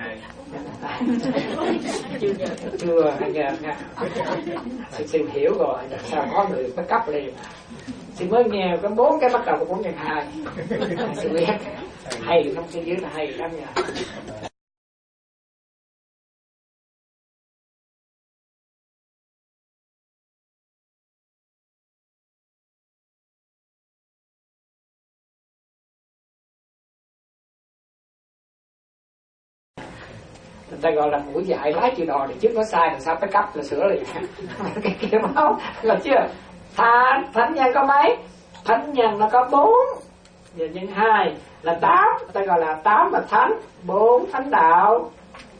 Chưa, anh nghe nha. Xin, xin hiểu rồi, sao có người bắt cấp liền. Xin mới nghe có bốn cái bắt đầu có bốn nhân hai. Xin biết hay không, xin dưới là hay lắm nha. Người ta gọi là mũi dại lái chịu đò, để trước nó sai làm sao phải cấp là sửa liền. Cái kia không, rồi chưa? Thánh, thánh nhân có mấy? Thánh nhân nó có bốn, giờ nhân hai là tám. Người ta gọi là tám bậc thánh, bốn thánh đạo,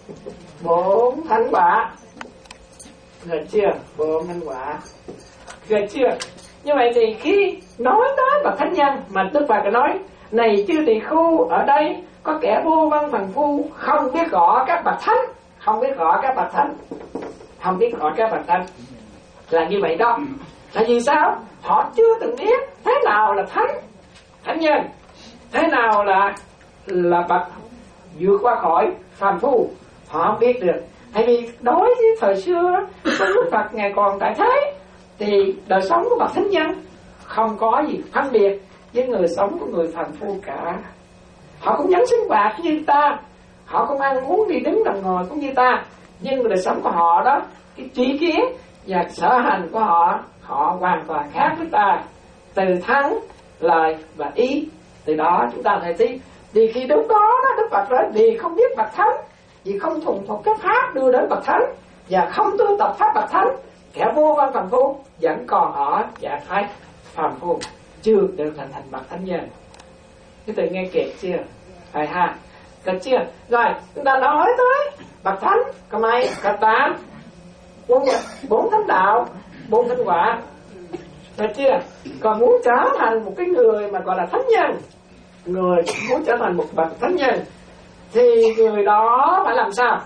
bốn thánh quả. Rồi chưa? Bốn thánh quả. Rồi chưa? Như vậy thì khi nói tới bậc thánh nhân mà Đức Phật nói này chư tỳ khưu, ở đây có kẻ vô văn phàm phu không biết rõ các bậc thánh, không biết rõ các bậc thánh, không biết rõ các bậc thánh là như vậy đó. Tại vì sao? Họ chưa từng biết thế nào là thánh, thánh nhân, thế nào là là bậc vượt qua khỏi phàm phu, họ không biết được. Tại vì đối với thời xưa Đức Phật ngày còn tại thế thì đời sống của bậc thánh nhân không có gì phân biệt với người sống của người phàm phu cả. Họ cũng vẫn sinh hoạt như ta, họ cũng ăn uống đi đứng nằm ngồi cũng như ta, nhưng đời sống của họ đó, cái tri kiến và sở hành của họ, họ hoàn toàn khác với ta. Từ thắng, lời và ý, từ đó chúng ta thấy tí. Thì khi đúng đó, đó Đức Phật nói vì không biết bậc thánh, vì không thuần thục cái pháp đưa đến bậc thánh, và không tu tập pháp bậc thánh, kẻ vô văn phàm phu vẫn còn ở trạng thái phàm phu, chưa được thành thành bậc thánh nhân. Cái từ nghe kịp chưa? Phải ha, được chưa? Rồi chúng ta nói tới bậc thánh có mấy? Có tám, bốn, bốn thánh đạo, bốn thánh quả, được chưa? Còn muốn trở thành một cái người mà gọi là thánh nhân, người muốn trở thành một bậc thánh nhân thì người đó phải làm sao?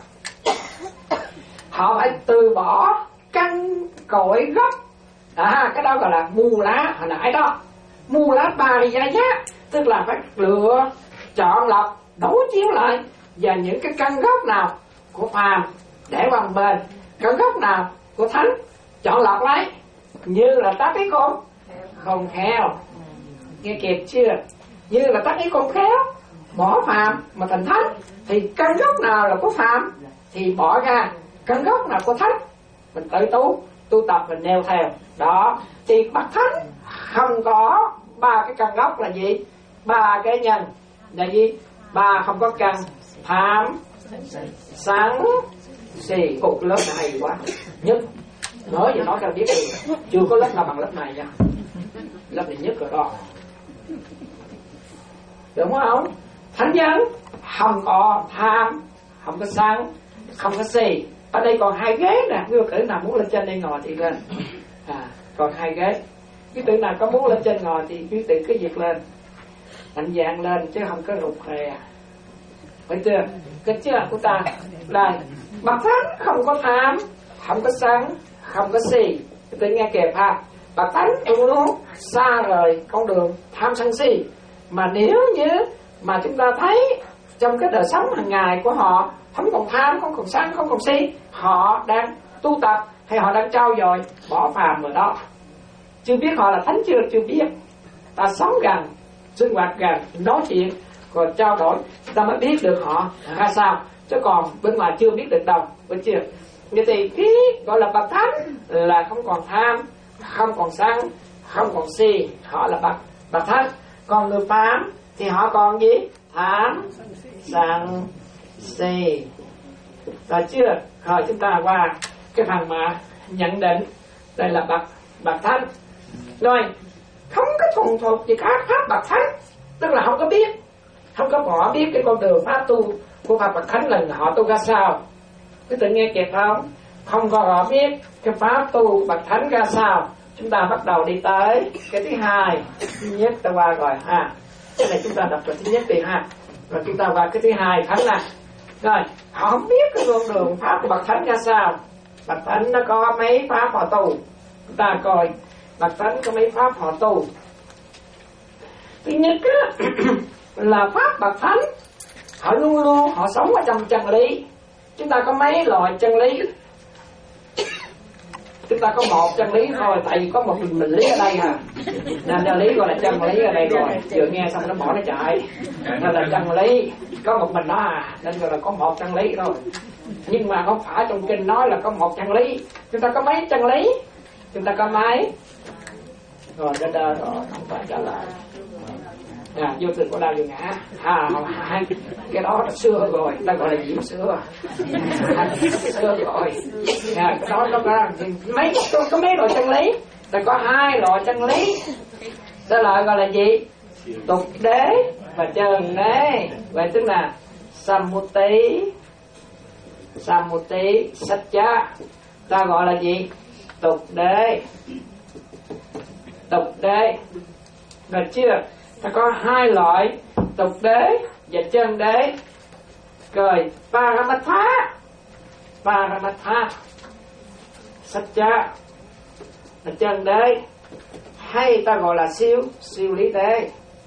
Họ phải từ bỏ căn cội gốc. À, cái đó gọi là mù lá hồi nãy đó, mù lá Pariyaya, tức là phải lựa chọn lọc đối chiếu lại và những cái căn gốc nào của phàm để qua một bên, căn gốc nào của thánh chọn lọc lấy, như là tác ý khôn không khéo, nghe kịp chưa? Như là tác ý khôn khéo bỏ phàm mà thành thánh, thì căn gốc nào là của phàm thì bỏ ra, căn gốc nào của thánh mình tự tu tu tập mình nêu theo đó. Thì bậc thánh không có ba cái căn gốc là gì? Ba cái nhân là gì? Ba không có căn: tham, sân, si. Cục lớp này hay quá, nhất nói giờ nói cho biết đi, chưa có lớp nào bằng lớp này nha, lớp này nhất rồi đó, đúng không? Thánh nhân không có tham, không có sân, không có si. Ở đây còn hai ghế nè, quý tử nào muốn lên trên đây ngồi thì lên. À, còn hai ghế, quý tử nào có muốn lên trên ngồi thì quý tử cứ việc lên. mạnh dạn lên chứ không có rụt rè. Phải chưa? Cái chưa của ta là bậc thánh không có tham, không có sân, không có si. Tôi nghe kịp ha. Bậc thánh luôn luôn xa rời con đường tham sân si. Mà nếu như mà chúng ta thấy trong cái đời sống hàng ngày của họ không còn tham, không còn sân, không còn si, họ đang tu tập hay họ đang trau dồi bỏ phàm rồi đó. Chưa biết họ là thánh chưa? Chưa biết. Ta sống gần, sinh hoạt gần, nói chuyện rồi trao đổi, ta mới biết được họ ra sao. Chứ còn bên ngoài chưa biết được đâu. Biết chưa? Như thì cái gọi là bậc thánh là không còn tham, không còn sân, không còn si, họ là bậc bậc thánh. Còn người phàm thì họ còn gì? Tham, sân, si. Rồi chưa? Rồi chúng ta qua cái phần mà nhận định đây là bậc bậc thánh. Rồi không có thuần thuộc gì cả pháp bậc thánh, tức là không có biết, không có bỏ biết cái con đường pháp tu của pháp bậc thánh là họ tu ra sao. Cứ tự nghe kịp không? Không có họ biết cái pháp tu bậc thánh ra sao. Chúng ta bắt đầu đi tới cái thứ hai. Thứ nhất ta qua rồi ha. Cái này chúng ta đọc rồi thứ nhất đi ha. Rồi chúng ta qua cái thứ hai thánh này. Rồi họ không biết cái con đường pháp của bậc thánh ra sao. Bậc thánh nó có mấy pháp họ tu. Chúng ta coi bậc thánh có mấy pháp họ tu. Thứ nhất á, là pháp bậc thánh họ luôn luôn họ sống ở trong chân lý. Chúng ta có mấy loại chân lý? Chúng ta có một chân lý thôi, tại vì có một mình, mình lý ở đây à, nên chân lý gọi là chân lý ở đây rồi. Vừa nghe xong nó bỏ nó chạy, nên là chân lý có một mình nó à, nên gọi là có một chân lý thôi. Nhưng mà không phải trong kinh nói là có một chân lý. Chúng ta có mấy chân lý? Chúng ta có mấy? Rồi đơ đơ rồi không phải trả lời. À, vô tình có đau vô ngã à, hai cái đó là xưa rồi, ta gọi là diễm xưa xưa rồi à, cái đó nó có mấy có, có mấy loại chân lý. Ta có hai loại chân lý, đó là gọi là gì? Tục đế và trần đế. Vậy tức là Sammuti Sammuti Satcha. Ta gọi là gì? Tục đế. Tục đế được chưa? Ta có hai loại tục đế và chân đế. Rồi Paramatha Paramatha Satcha là chân đế, hay ta gọi là siêu siêu lý đế.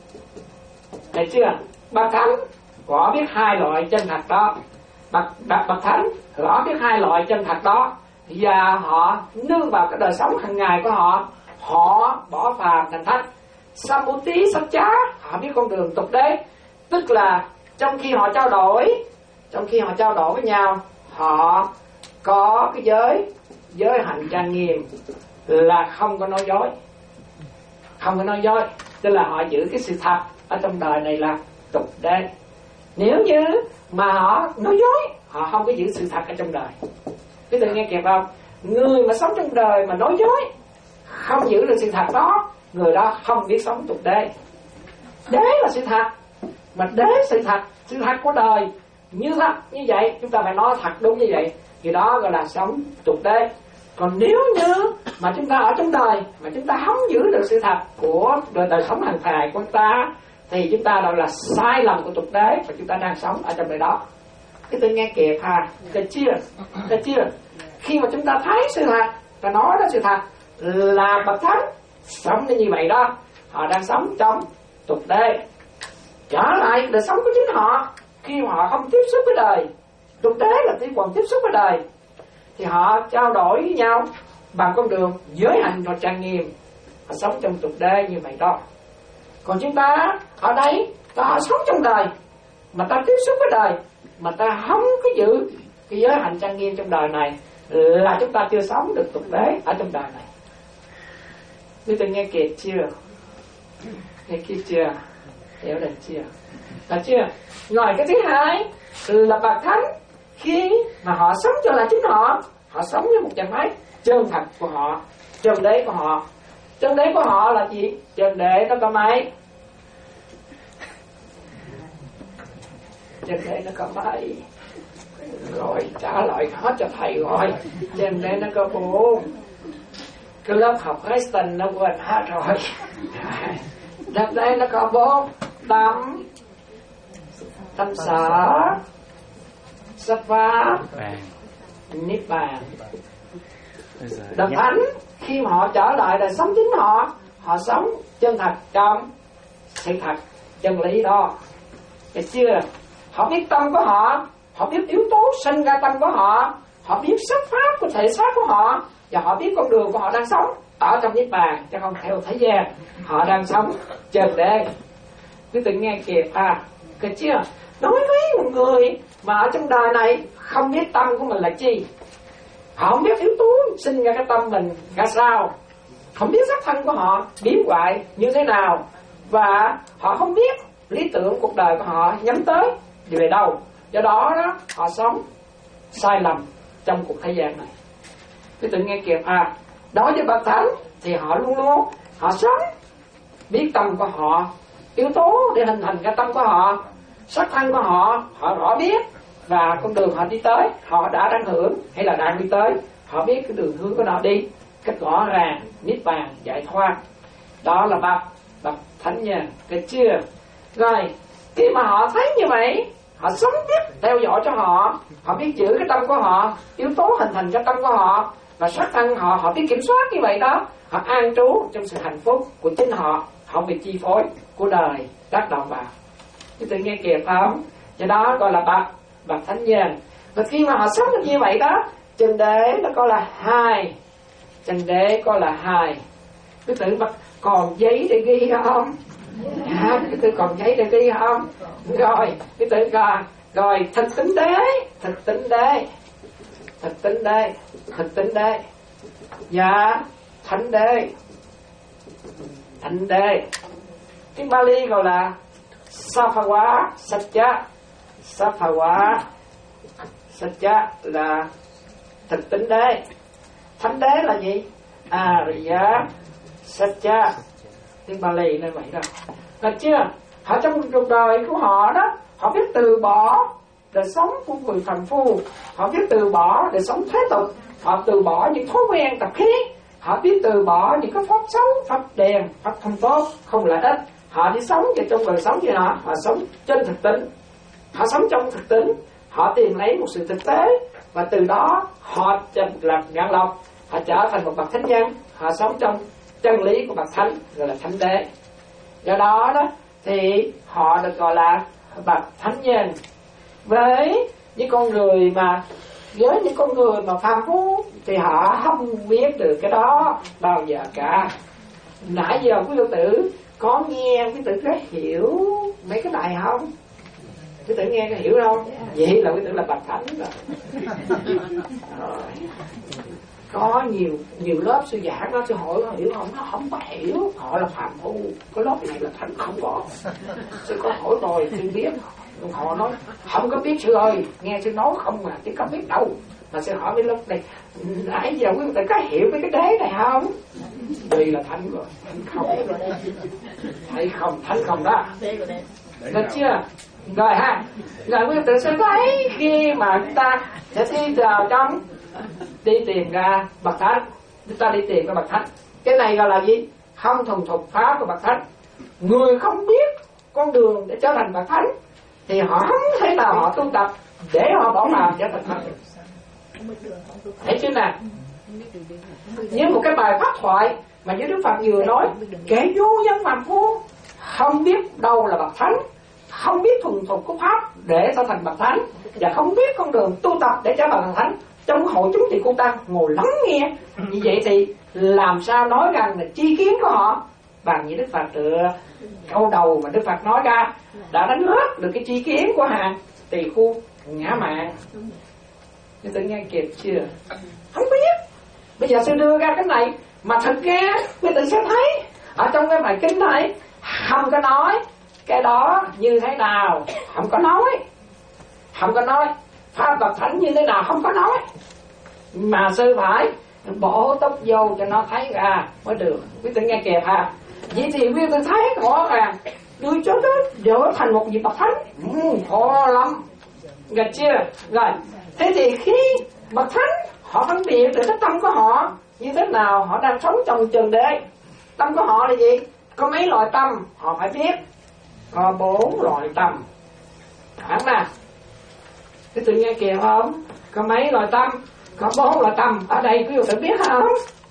Thấy chưa? Bậc thánh rõ biết hai loại chân thật đó. Bậc bậc thánh rõ biết hai loại chân thật đó, và họ nương vào cái đời sống hàng ngày của họ, họ bỏ phàm thành thánh. Sammuti Satcha, họ biết con đường tục đế, tức là trong khi họ trao đổi, trong khi họ trao đổi với nhau, họ có cái giới giới hạnh trang nghiêm, là không có nói dối, không có nói dối, tức là họ giữ cái sự thật ở trong đời này là tục đế. Nếu như mà họ nói dối, họ không có giữ sự thật ở trong đời. Cái tự nghe kịp không? Người mà sống trong đời mà nói dối, không giữ được sự thật đó, người đó không biết sống tục đế. Đế là sự thật, mà đế sự thật, sự thật của đời như thật như vậy, chúng ta phải nói thật đúng như vậy, thì đó gọi là sống tục đế. Còn nếu như mà chúng ta ở trong đời mà chúng ta không giữ được sự thật của đời, đời sống hàng ngày của chúng ta, thì chúng ta gọi là sai lầm của tục đế, và chúng ta đang sống ở trong đời đó. Cái tôi nghe kịp ha, cái chưa, cái chưa. Khi mà chúng ta thấy sự thật, ta nói đó sự thật, là bậc thánh sống như vậy đó, họ đang sống trong tục đế. Trở lại đời sống của chính họ, khi mà họ không tiếp xúc với đời, tục đế là tí còn tiếp xúc với đời, thì họ trao đổi với nhau bằng con đường giới hạnh và trang nghiêm, họ sống trong tục đế như vậy đó. Còn chúng ta ở đây, ta họ sống trong đời, mà ta tiếp xúc với đời, mà ta không có giữ cái giới hạnh trang nghiêm trong đời này, là chúng ta chưa sống được tục đế ở trong đời này. Ngươi ta nghe kịp chưa? Nghe kịp chưa? Hiểu được chưa? Được chưa? Rồi cái thứ hai là bậc thánh, khi mà họ sống cho là chính họ, họ sống với một trạng thái chân thật của họ, chân đế của họ. Chân đế của họ là gì? Chân đế nó có mấy? Chân đế nó có mấy? Rồi trả lời hết cho thầy rồi. Chân đế nó có bốn. Cái lớp học Einstein nó quên hết rồi. Đợt đây nó có bốn. tâm, tâm sở, sắc pháp, niết bàn. Bậc thánh khi họ trở lại đời sống chính họ, họ sống chân thật trong sự thật chân lý đó. Được chưa? Họ biết tâm của họ, họ biết yếu tố sinh ra tâm của họ, họ biết sắc pháp của thể xác của họ, và họ biết con đường của họ đang sống ở trong niết bàn, chứ không theo thế gian. Họ đang sống trần đế. Quý vị nghe kịp à? Được chưa? Đối với một người mà ở trong đời này không biết tâm của mình là chi, họ không biết yếu tố sinh ra cái tâm mình ra sao, không biết sắc thân của họ biến hoại như thế nào, và họ không biết lý tưởng cuộc đời của họ nhắm tới đi về đâu. Do đó đó họ sống sai lầm trong cuộc thế gian này. Quý vị nghe kịp à? Đối với bậc thánh thì họ luôn luôn họ sống biết tâm của họ, yếu tố để hình thành cái tâm của họ, sắc thân của họ họ rõ biết, và con đường họ đi tới, họ đã đang hưởng hay là đang đi tới, họ biết cái đường hướng của nó đi cách rõ ràng, niết bàn giải thoát. Đó là bậc bậc thánh nhân. Được chưa? Rồi khi mà họ thấy như vậy, họ sống biết theo dõi cho họ, họ biết giữ cái tâm của họ, yếu tố hình thành cái tâm của họ và sắc thân họ, họ biết kiểm soát như vậy đó, họ an trú trong sự hạnh phúc của chính họ, không bị chi phối của đời tác động vào. Chứ tự nghe kịp không? Do đó gọi là bậc bậc thánh nhân. Và khi mà họ sống được như vậy đó, chân đế nó gọi là hai, chân đế gọi là hai. Cái tự còn giấy để ghi không? À, cái tự còn giấy để ghi không? Rồi cái tự coi rồi thực tính đế, thực tính đế, thực tính đế, thực tính đế, dạ thánh đế, thánh đế. Tiếng Bali gọi là Saphava Satya, Saphava Satya là thực tính đế. Thánh đế là gì? Ariya Satya, tiếng Bali nên vậy đó. Được chưa? Họ trong cuộc đời của họ đó, họ biết từ bỏ đời sống của người phàm phu, họ biết từ bỏ đời sống thế tục, họ từ bỏ những thói quen tập khí, họ biết từ bỏ những cái pháp xấu, pháp đen, pháp không tốt, không lợi ích. Họ đi sống về trong đời sống như họ, họ sống trên thực tính, họ sống trong thực tính, họ tìm lấy một sự thực tế, và từ đó họ là ngạn lộc, họ trở thành một bậc thánh nhân, họ sống trong chân lý của bậc thánh, gọi là thánh đế. Do đó đó thì họ được gọi là bậc thánh nhân. Với những con người mà với những con người mà phàm phu thì họ không biết được cái đó bao giờ cả. Nãy giờ quý vị tử có nghe, quý tử có hiểu mấy cái bài không? Quý tử nghe có hiểu không? Vậy là quý tử là bậc thánh rồi. Rồi. Có nhiều nhiều lớp sư giảng đó, sư hỏi họ hiểu không? Nó không có hiểu, họ là phàm phu. Cái lớp này là thánh không có. Sư có hỏi rồi, sư biết. Họ nói không có biết sư ơi, nghe sư nói không mà chứ không biết đâu. Mà sư hỏi cái lúc này nãy giờ quý vị có hiểu cái cái đế này không? Đây là thánh rồi, thánh không, thánh không, thánh không đó. Được chưa? Rồi ha. Rồi quý vị sẽ thấy khi mà chúng ta sẽ đi vào trong đi tìm ra bậc thánh, chúng ta đi tìm ra bậc thánh. Cái này gọi là gì? Không thuần thục pháp của bậc thánh. Người không biết con đường để trở thành bậc thánh thì họ không thể nào họ tu tập để họ bỏ vào trở thành thánh. Thấy chưa nào? Như một cái bài pháp thoại mà như Đức Phật vừa nói, kẻ vô nhân phàm phu không biết đâu là bậc thánh, không biết thuần thục của pháp để trở thành bậc thánh, và không biết con đường tu tập để trở thành bậc thánh. Trong hội chúng thì cô ta ngồi lắng nghe. Như vậy thì làm sao nói rằng là chi kiến của họ bằng như Đức Phật được. Câu đầu mà Đức Phật nói ra đã đánh hết được cái chi kiến của hàng tỳ khu ngã mạn. Chúng ta nghe kịp chưa? Không biết. Bây giờ sẽ đưa ra cái này mà thật ra quý vị sẽ thấy ở trong cái bài kinh này không có nói cái đó như thế nào, không có nói, không có nói pháp bậc thánh như thế nào, không có nói, mà sư phải bổ túc vô cho nó thấy ra mới được. Quý vị nghe kịp ha? Vậy thì quý vị thấy rõ ràng đưa cho nó trở thành một vị bậc thánh ừ, khó lắm. Được chưa? Rồi thế thì khi bậc thánh họ phân biệt được cái tâm của họ như thế nào, họ đang sống trong trần đế. Tâm của họ là gì? Có mấy loại tâm họ phải biết. có bốn loại tâm. Hẳn nè, cái tự nghe kìa không? Có mấy loại tâm? Có bốn loại tâm. Ở đây quý vị tự biết không?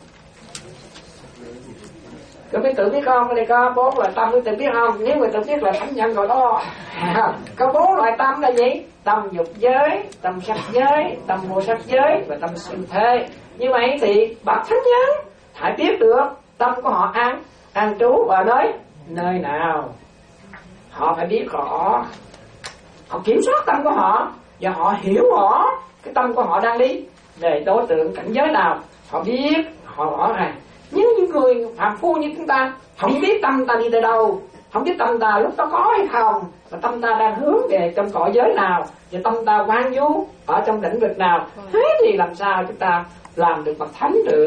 Quý vị tự biết không? Ở đây có bốn loại tâm, quý vị tự biết không? Nếu người tự biết là thánh nhân rồi đó. Có bốn loại tâm là gì? Tâm dục giới, tâm sắc giới, tâm vô sắc giới và tâm siêu thế. Như vậy thì bậc thánh nhân phải biết được tâm của họ an an trú ở nơi nơi nào. Họ phải biết rõ, họ kiểm soát tâm của họ và họ hiểu rõ cái tâm của họ đang đi về đối tượng cảnh giới nào. Họ biết, họ rõ ràng. Nhưng những người phàm phu như chúng ta không biết tâm ta đi tới đâu, không biết tâm ta lúc đó có hay không, và tâm ta đang hướng về trong cõi giới nào, và tâm ta quan du ở trong lĩnh vực nào. Thế thì làm sao chúng ta làm được bậc thánh được?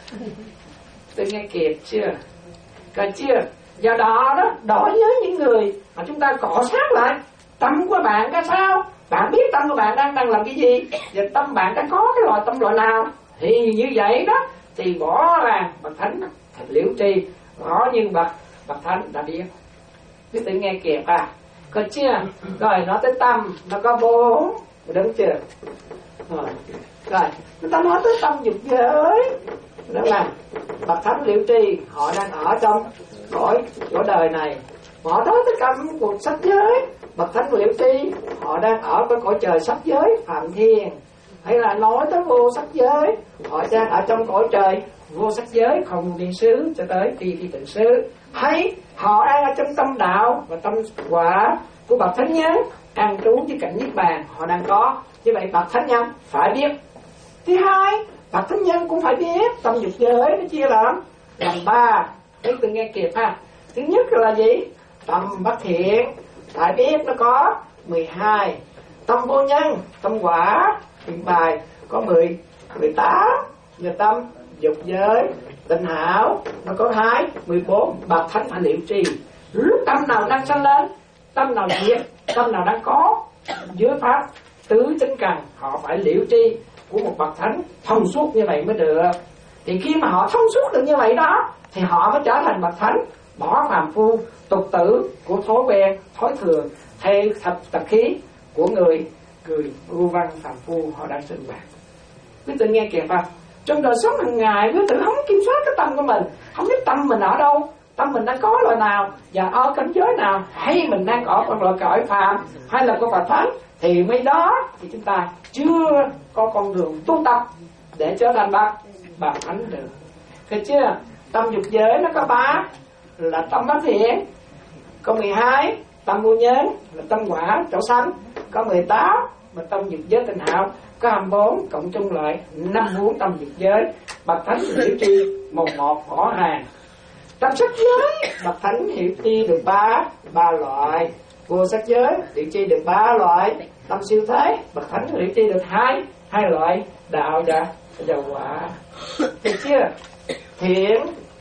Tôi nghe kịp chưa? Coi chưa? Do đó đó, đối với những người mà chúng ta cọ sát lại tâm của bạn ra sao, bạn biết tâm của bạn đang đang làm cái gì, và tâm bạn đã có cái loại tâm loại nào, thì như vậy đó thì rõ ràng bậc thánh thật liễu tri, rõ như bậc bậc thánh đã biết. Quý tự nghe kịp à? Coi chưa? Rồi nói tới tâm, nó có bốn, đúng chưa? Rồi, rồi người ta nói tới tâm dục giới, đó là bậc thánh liễu tri, họ đang ở trong cõi chỗ đời này. Họ nói tới tâm cuộc sắc giới, bậc thánh liễu tri, họ đang ở cái cõi trời sắc giới phạm thiên. Hay là nói tới vô sắc giới, họ đang ở trong cõi trời vô sắc giới không biên xứ cho tới phi phi tịnh xứ. Hay họ đang ở trong tâm đạo và tâm quả của bậc thánh nhân an trú với cảnh niết bàn, họ đang có. Như vậy bậc thánh nhân phải biết. Thứ hai, bậc thánh nhân cũng phải biết tâm dục giới nó chia làm làm ba. Đấy, từng nghe kịp ha. Thứ nhất là gì? Tâm bất thiện, phải biết nó có mười hai. Tâm vô nhân, tâm quả, hiện bài có mười, mười tám. Và tâm dục giới, tịnh hảo nó có hai, mười bốn. Bậc thánh phải liễu tri. Lúc tâm nào đang sanh lên, tâm nào diệt, tâm nào đang có dưới pháp tứ chánh cần, họ phải liễu tri của một bậc thánh thông suốt như vậy mới được. Thì khi mà họ thông suốt được như vậy đó, thì họ mới trở thành bậc thánh, bỏ phàm phu tục tử của thói quen thói thường, hay tập tập khí của người người ưu văn phàm phu họ đang sinh hoạt. Quý tự nghe kìa không? Trong đời sống hàng ngày, quý tự không kiểm soát cái tâm của mình, không biết tâm mình ở đâu, tâm mình đang có loại nào và ở cảnh giới nào, hay mình đang ở con loại cõi phàm hay là con Phật thánh, thì mới đó thì chúng ta chưa có con đường tu tập để trở thành bậc bậc thánh được. Thấy chưa? Tâm dục giới nó có ba, là tâm bất thiện có mười hai, tâm vô nhân là tâm quả chỗ sanh có mười tám, mà tâm dục giới tịnh hảo có hai mươi bốn, cộng chung lại năm mươi bốn tâm dục giới. Bậc thánh liễu tri một một rõ ràng. Tâm sắc giới, bậc thánh liễu tri được ba ba loại. Vô sắc giới liễu tri được ba loại. Tâm siêu thế, bậc thánh liễu tri được hai hai loại đạo và và quả. Thấy chưa? Thiện,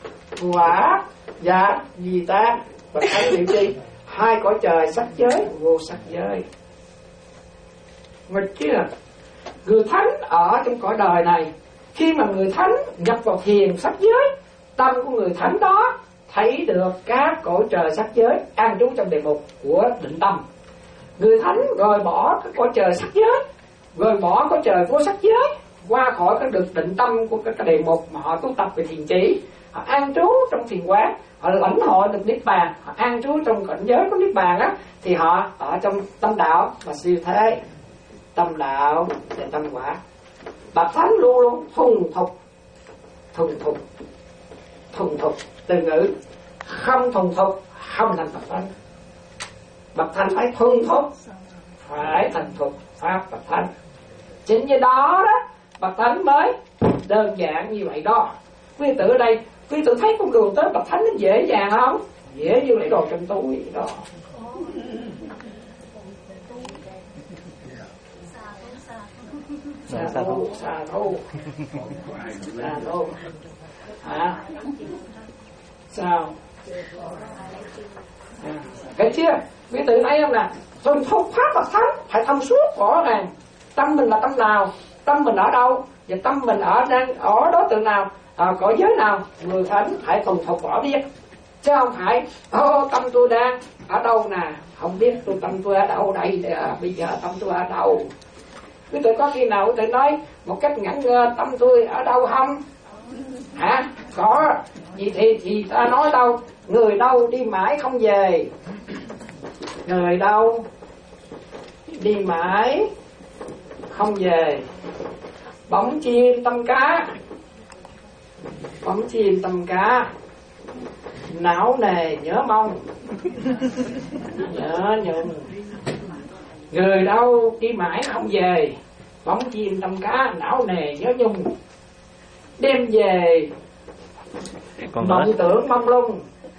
quả và gì ta? Bậc thánh liễu tri hai cõi trời sắc giới, vô sắc giới. Nghe chưa? Người thánh ở trong cõi đời này, khi mà người thánh nhập vào thiền sắc giới, tâm của người thánh đó thấy được các cõi trời sắc giới an trú trong đề mục của định tâm. Người thánh rời bỏ cái cõi trời sắc giới, rời bỏ cõi trời vô sắc giới, qua khỏi cái được định tâm của cái, cái đề mục mà họ tu tập về thiền chỉ, họ an trú trong thiền quán, họ lãnh hội được niết bàn, họ an trú trong cảnh giới của niết bàn á, thì họ ở trong tâm đạo và siêu thế. Tâm đạo và tâm quả. Bậc thánh luôn luôn thuần thục, thuần thục, thuần thục. Từ ngữ không thuần thục không thành bậc thánh. Bậc thánh phải thuần thục, phải thành thục pháp bậc thánh. Chính như đó đó bậc thánh mới đơn giản như vậy đó. Quý tử ở đây, quý tử thấy con đường tới bậc thánh nó dễ dàng không? Dễ như lấy đồ trong túi đó. Xa thô, xa thô, xa thô. Hả? Sao? À, cái chưa? Quý tử thấy không nè? Thuần thục pháp bậc thánh phải thông suốt rõ ràng. Tâm mình là tâm nào? Tâm mình ở đâu? Và tâm mình ở đang ở đối tượng nào? Ở cõi giới nào? Người thánh phải thuần thục rõ biết. chứ không phải ô tâm tôi đang ở đâu nè, không biết tôi tâm tôi ở đâu đây, à, bây giờ tâm tôi ở đâu. Quý vị có khi nào quý vị nói một cách ngẩn ngơ tâm tôi ở đâu không? Hả? Có. Vậy thì, thì ta nói đâu? Người đâu đi mãi không về. Người đâu đi mãi không về. Bóng chim tâm cá, bóng chim tâm cá, não nề nhớ mong, nhớ nhung. Người đâu đi mãi không về. Bóng chim tâm cá, não nề nhớ nhung. Đêm về mộng tưởng mông lung.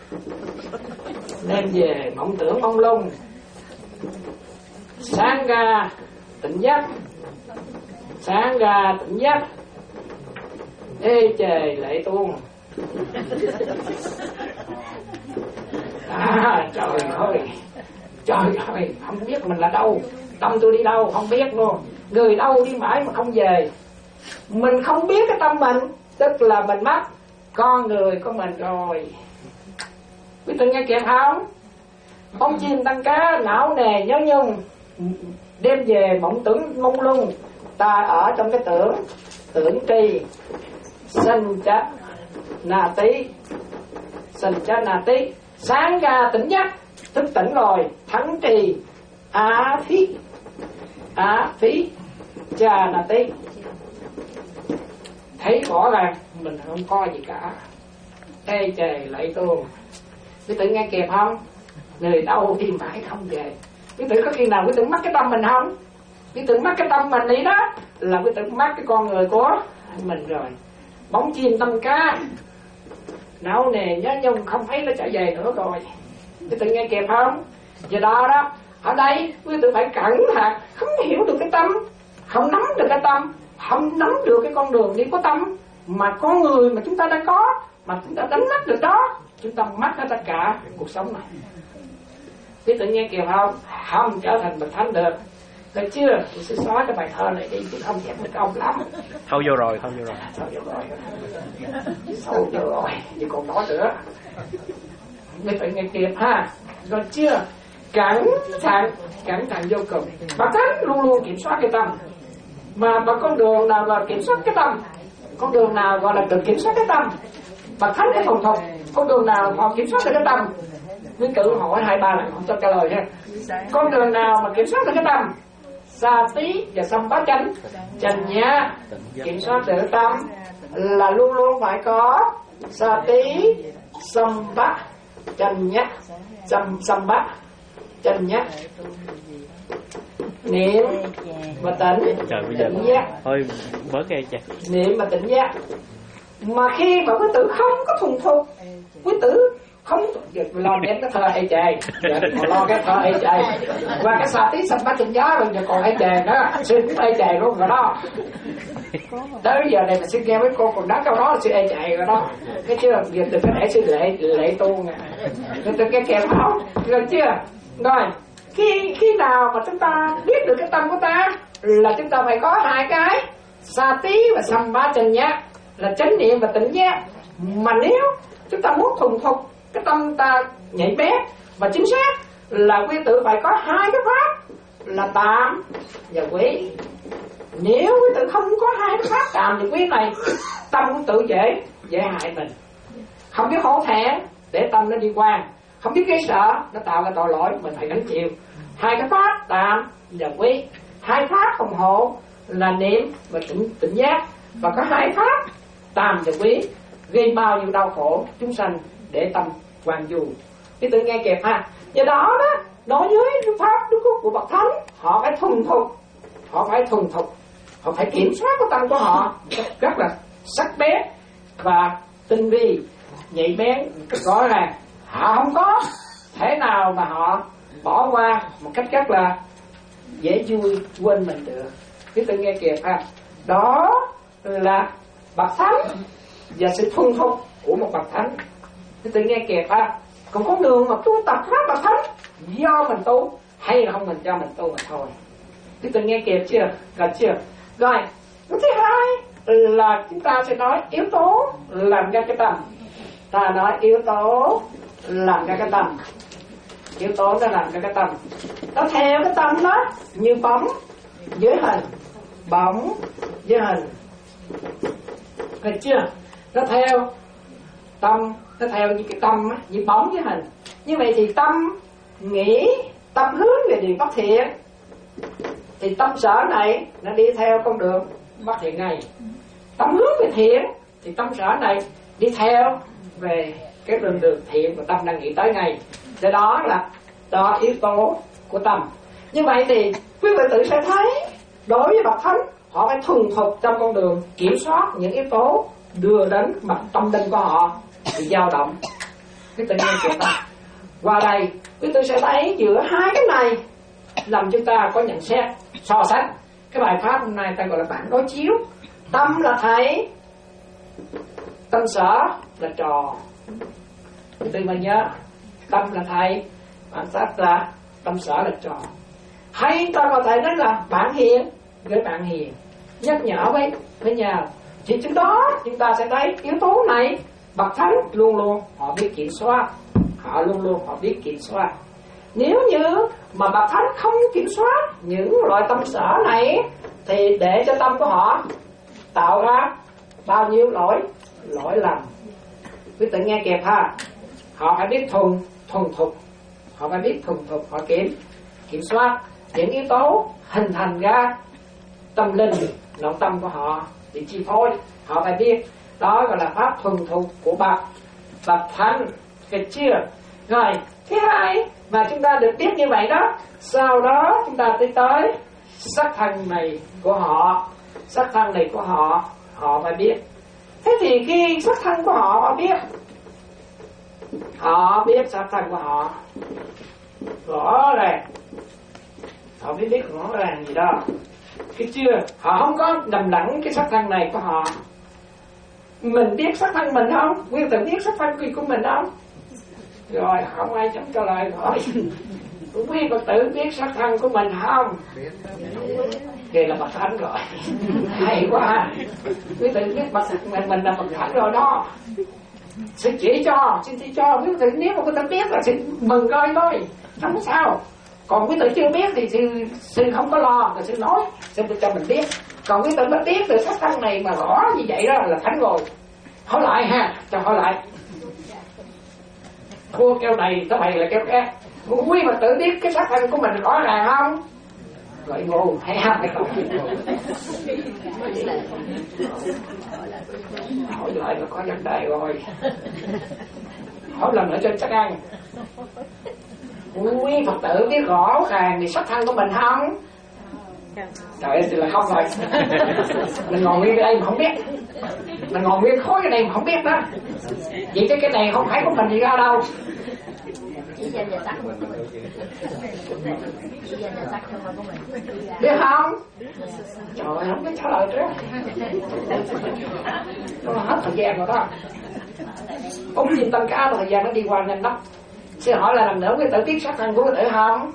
Đêm về mộng tưởng mông lung. Sáng ra tỉnh giấc, sáng ra tỉnh giấc. Ê trời lệ tuôn. À trời ơi, trời ơi, không biết mình là đâu, tâm tôi đi đâu không biết luôn. Người đâu đi mãi mà không về. Mình không biết cái tâm mình, tức là mình mất con người của mình rồi. Quý vị nghe kịp không? Bóng chim tăng cá, não nề nhớ nhung. Đêm về mộng tưởng mông lung. Ta ở trong cái tưởng, tưởng tri. Sanh chết nà tí, sanh chết nà tí. Sáng ra tỉnh giấc, thức tỉnh rồi, thắng trì á phí, á phí cha nà tí. Thấy rõ ràng mình không có gì cả. Ê trời lạy tuôn. Quý tử nghe kịp không? Người đâu đi mãi không về. Quý tử có khi nào quý tử mắc cái tâm mình không? Quý tử mắc cái tâm mình đi đó là quý tử mắc cái con người của mình rồi. Bóng chim tâm cá, não nề nhớ nhung, không thấy nó trở về nữa rồi. Quý tử nghe kịp không? Giờ đó đó, ở đây quý tử phải cẩn thận. Không hiểu được cái tâm, không nắm được cái tâm, không nắm được cái con đường đi của tâm, mà con người mà chúng ta đã có, mà chúng ta đánh mất được đó, chúng ta mất hết tất cả cuộc sống này. Quý tử nghe kịp không? Không trở thành bậc thánh được. Được chưa? Tôi sẽ xóa cái bài thơ này đi, chứ không dẹp được ông lắm. Thâu vô rồi, thâu vô rồi. Thâu vô rồi. Thâu vô rồi, chứ còn nói nữa. Quý tử nghe kịp ha. Rồi chưa? Cẩn thận, cẩn thận vô cùng. Bậc thánh luôn luôn kiểm soát cái tâm. Mà bằng con đường nào là kiểm soát cái tâm, con đường nào gọi là được kiểm soát cái tâm, bậc thánh để thuần thục. Con đường nào họ kiểm soát được cái tâm? Quý tử hỏi hai ba lần không cho trả lời ha. Con đường nào mà kiểm soát được cái tâm? Sa tí và sâm bá chánh, chánh nhá. Kiểm soát được cái tâm là luôn luôn phải có sa tí, sâm bá, chánh nhá, sâm sâm bá, chánh nhá. Niệm và tỉnh. Trời bây giờ tỉnh giác. thôi bớt cái chặt. Niệm và tỉnh giác. Mà khi mà quý tử không có thuần thục, quý tử không lo đến cái thơ hay chày, còn lo cái thơ hay chày và cái xà tí sanh bát trên giá rồi giờ còn hay chày nữa, sư cũng hay chày luôn rồi đó. Tới giờ này mà sư nghe mấy cô còn đắng câu đó là sư hay chày rồi đó. Cái chưa, giờ từ cái nãy sư lệ lệ tu nè, rồi từ cái kèm không, rồi chưa? Rồi khi khi nào mà chúng ta biết được cái tâm của ta là chúng ta phải có hai cái sa tí và sanh bát trên giá, là chánh niệm và tỉnh giác. Mà nếu chúng ta muốn thuần thục cái tâm ta nhạy bén và chính xác là quý tử phải có hai cái pháp là tạm và quý. Nếu quý tử không có hai cái pháp tạm và quý này, tâm quý tử dễ dễ hại mình. Không biết hổ thẹn để tâm nó đi qua, không biết cái sợ nó tạo ra tội lỗi mình phải gánh chịu. Hai cái pháp tạm và quý, hai pháp phòng hộ là niệm và tỉnh tỉnh giác, và có hai pháp tạm và quý gây bao nhiêu đau khổ chúng sanh để tâm quan du. Cái tự nghe kịp ha. Do đó đó, đối với cái pháp đức của bậc thánh, họ phải thuần thục, họ phải thuần thục, họ phải kiểm soát cái tâm của họ rất là sắc bén và tinh vi, nhạy bén, rõ ràng. Họ không có thể nào mà họ bỏ qua một cách rất là dễ vui quên mình được. Cái tự nghe kịp ha. Đó là bậc thánh và sự thuần thục của một bậc thánh. Cái tự nghe kịp ha. Còn con đường mà tu tập pháp bậc thánh do mình tu hay là không mình cho mình tu mà thôi. Cái tự nghe kịp chưa? Gần chưa? Rồi, cái thứ hai là chúng ta sẽ nói yếu tố làm ra cái tâm. Ta nói yếu tố làm ra cái tâm, yếu tố nó làm ra cái tâm, nó theo cái tâm đó như bóng với hình, bóng với hình, thấy chưa? Nó theo tâm, nó theo như cái tâm á, như bóng với hình. Như vậy thì tâm nghĩ, tâm hướng về điều bất thiện, thì tâm sở này nó đi theo con đường bất thiện này. Tâm hướng về thiện thì tâm sở này đi theo về cái đường đường thiện mà tâm đang nghĩ tới ngay. Do đó là đó yếu tố của tâm. Như vậy thì quý vị tự sẽ thấy đối với bậc thánh, họ phải thuần thục trong con đường kiểm soát những yếu tố đưa đến mặt tâm linh của họ bị dao động. Cái tự nhiên của ta qua đây quý vị sẽ thấy giữa hai cái này làm chúng ta có nhận xét so sánh. Cái bài pháp hôm nay ta gọi là bản đối chiếu. Tâm là thầy, tâm sở là trò. Quý vị mà nhớ, tâm là thầy, bản pháp là tâm sở là trò. Hay ta có thể nói là bạn hiền với bạn hiền, nhắc nhở với với nhau. Thì trước đó chúng ta sẽ thấy yếu tố này bậc thánh luôn luôn họ biết kiểm soát, họ luôn luôn họ biết kiểm soát. Nếu như mà bậc thánh không kiểm soát những loại tâm sở này thì để cho tâm của họ tạo ra bao nhiêu lỗi lỗi lầm. Quý tự nghe kịp ha. Họ phải biết thuần thuần thục, họ phải biết thuần thục, họ kiểm kiểm soát những yếu tố hình thành ra tâm linh, nội tâm của họ bị chi phối. Họ phải biết đó gọi là pháp thuần thục của bậc bậc thánh, được chưa? Rồi thứ hai mà chúng ta được biết như vậy đó, sau đó chúng ta tới tới sắc thân này của họ, sắc thân này của họ họ phải biết. Thế thì khi sắc thân của họ họ biết, họ biết sắc thân của họ rõ ràng, họ biết biết rõ ràng gì đó, cái chưa? Họ không có đầm đẳng cái sắc thân này của họ. Mình biết sắc thân mình không? Nguyên tự biết sắc thân của mình không? Rồi không ai chấm trả lời hỏi. Quý Phật tử biết sắc thân của mình không? Đây là bậc thánh rồi. Hay quá. Quý tự biết bậc mình mình là bậc thánh rồi đó. Xin chỉ cho, xin chỉ cho. Quý tự nếu mà quý tự biết là xin mừng coi thôi, không sao. Còn quý tự chưa biết thì xin, xin không có lo, rồi xin nói, xin cho mình biết. Còn quý tự đã biết từ sắc thân này mà rõ như vậy đó là thánh rồi. Hỏi lại ha, cho hỏi lại. Thua kêu này, cái này là kêu khác. Quý Phật tử biết cái sắc thân của mình rõ ràng không? Gọi ngu, hay không? Hay không? Hỏi lại là có vấn đề rồi. Hỏi lần nữa cho chắc ăn. Quý Phật tử biết rõ ràng thì sắc thân của mình không? Trời ơi, thì là không rồi. Mình ngồi nguyên đây mà không biết. Mình ngồi nguyên khối cái này mà không biết đó. Vậy chứ cái này không phải của mình gì ra đâu. Biết không? Trời ơi, không biết trả lời trước. Nó hết thời gian rồi đó. Ông nhìn tăng cá thời gian nó đi qua nhanh lắm. Xin hỏi là lần nữa cái tự tiết sắc thân của cái tự không?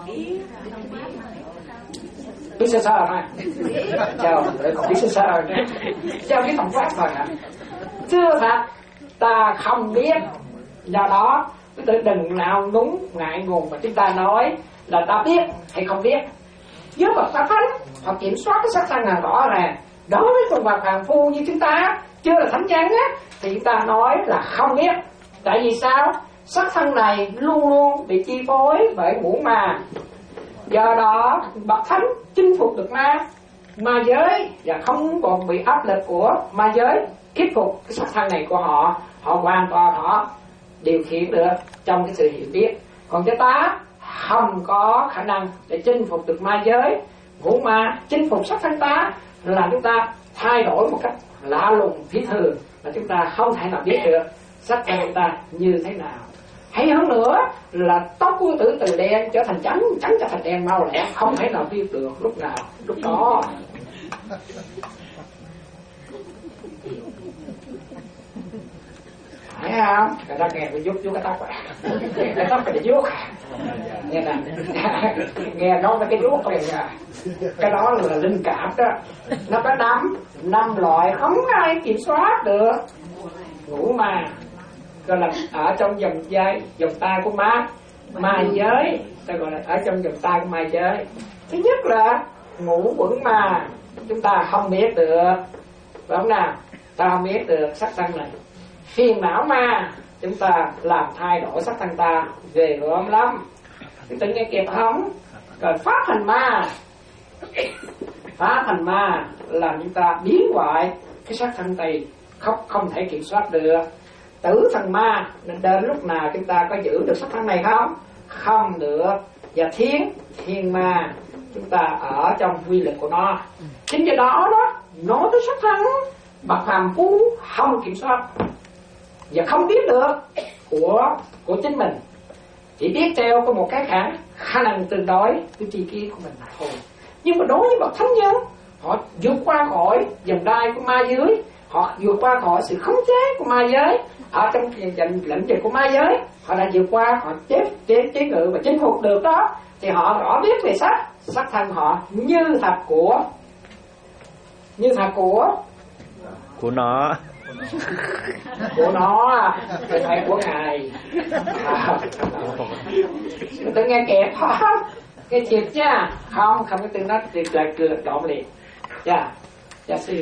Biết sơ sơ rồi. Chào, còn biết sơ sơ rồi. Chào cái tổng quát rồi hả? Chưa thật, ta không biết. Do đó, cái tự đừng nào núng ngại ngùng mà chúng ta nói là ta biết hay không biết. Với bậc ta thánh, họ kiểm soát cái sắc thân là rõ ràng. Đối với con bậc phàm phu như chúng ta, chưa là thánh nhân á, thì chúng ta nói là không biết. Tại vì sao? Sắc thân này luôn luôn bị chi phối bởi ngũ ma. Do đó bậc thánh chinh phục được ma ma giới và không còn bị áp lực của ma giới kiếp phục cái sắc thân này của họ. Họ hoàn toàn họ điều khiển được trong cái sự hiểu biết. Còn cho ta không có khả năng để chinh phục được ma giới, ngũ ma chinh phục sắc thân ta là chúng ta thay đổi một cách lạ lùng phi thường, là chúng ta không thể nào biết được sắc thân của ta như thế nào. Hay hơn nữa là tóc của tử từ đen trở thành trắng, trắng trở thành đen mau lẹ, không thể nào biết được lúc nào lúc đó. Thấy không? Người ta nghe phải vuốt vuốt cái tóc à. Cái tóc phải vuốt à. Nghe nè. Nghe nói cái vuốt này à. Cái đó là linh cảm đó. Nó có năm năm loại không ai kiểm soát được. Ngủ mà. gọi là ở trong vòng dây vòng tay của ma ma giới, ta gọi là ở trong vòng tay của ma giới. Thứ nhất là ngũ quẩn ma, chúng ta không biết được, phải không nào? Ta không biết được sắc thân này. Phiền não ma, chúng ta làm thay đổi sắc thân ta về gớm lắm. Tự nghe kịp không? Rồi phát hành ma, phá thành ma làm chúng ta biến hoại cái sắc thân này, không không thể kiểm soát được. Tử thần ma, nên đến lúc nào chúng ta có giữ được sắc thân này không? Không được. Và thiên thiên ma, chúng ta ở trong quy lực của nó. Chính do đó đó, nói tới sắc thân bậc phàm phu không kiểm soát và không biết được của của chính mình, chỉ biết theo có một cái khả khả năng tương đối với tri kiến của mình mà thôi. Nhưng mà đối với bậc thánh nhân, họ vượt qua khỏi vòng đai của ma giới, họ vượt qua khỏi sự khống chế của ma giới. Ở trong lĩnh vực của ma giới, họ đã vượt qua, họ chế chế chế ngự và chinh phục được đó, thì họ rõ biết về sắc sắc thân họ như thật của như thật của của nó của nó phải phải của ngài. À, tôi nghe kẹp không? Cái thiệt nha, không không cái từ nó tuyệt lại cười trộm liền, dạ dạ sư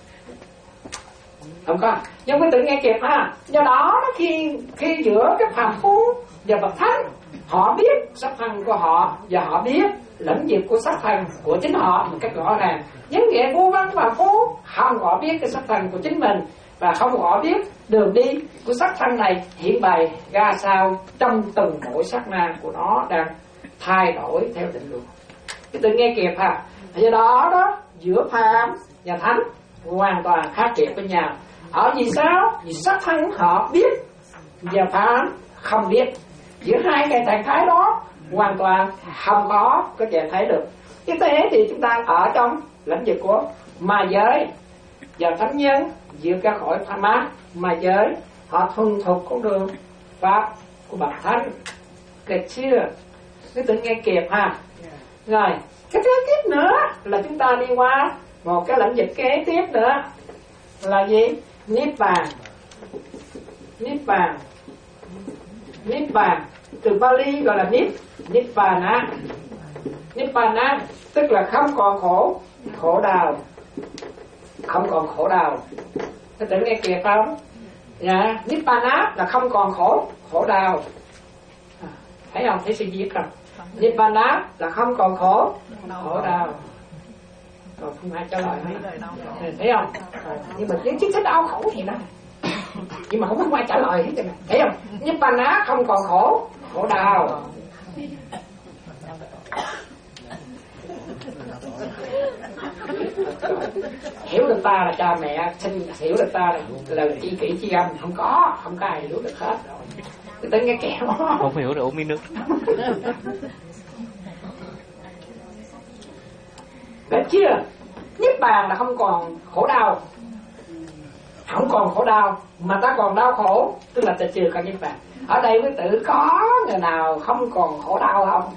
không có. Nhưng cái tự nghe kịp ha. Do đó khi khi giữa cái phàm phu và bậc thánh, họ biết sắc thân của họ và họ biết lĩnh vực của sắc thân của chính họ một cách rõ ràng. Những nghĩa vô văn phàm phu không họ biết cái sắc thân của chính mình và không họ biết đường đi của sắc thân này hiện bày ra sao trong từng mỗi sát na của nó đang thay đổi theo định luật. Cái tự nghe kịp ha. Do đó đó giữa phàm và thánh hoàn toàn khác biệt với nhau. Ở vì sao? Vì sắc thân họ biết và phàm không biết. Giữa hai cái trạng thái đó hoàn toàn không có có thể thấy được. Như thế thì chúng ta ở trong lĩnh vực của ma giới và thánh nhân vượt ra khỏi tham má ma giới, họ thuần thục con đường pháp của bậc thánh. Được chưa? Cứ tự nghe kịp ha. Rồi cái kế tiếp nữa là chúng ta đi qua một cái lĩnh vực kế tiếp nữa là gì? Niết bàn. Niết bàn. Niết bàn từ Bali gọi là Niết Niết bàn á. Niết bàn á tức là không còn khổ khổ đau, không còn khổ đau. Các tự nghe kịp không? Dạ, Niết bàn á là không còn khổ khổ đau. À, thấy không? Thấy sự viết không? Niết bàn á là không còn khổ khổ đau. Còn không ai trả lời hết. Thấy không? Nhưng mà những chính sách đau khổ thì đó, nhưng mà không có ai trả lời hết. Thấy không? Niết bàn á không còn khổ khổ đau. Hiểu được ta là cha mẹ sinh, hiểu được ta là, là chi kỷ chi âm, không có không có ai hiểu được hết rồi. Tôi tính nghe kẹo không hiểu được uống miếng nước. Được chưa? Niết bàn là không còn khổ đau, không còn khổ đau mà ta còn đau khổ, tức là ta chưa có niết bàn. Ở đây với tự có người nào không còn khổ đau không?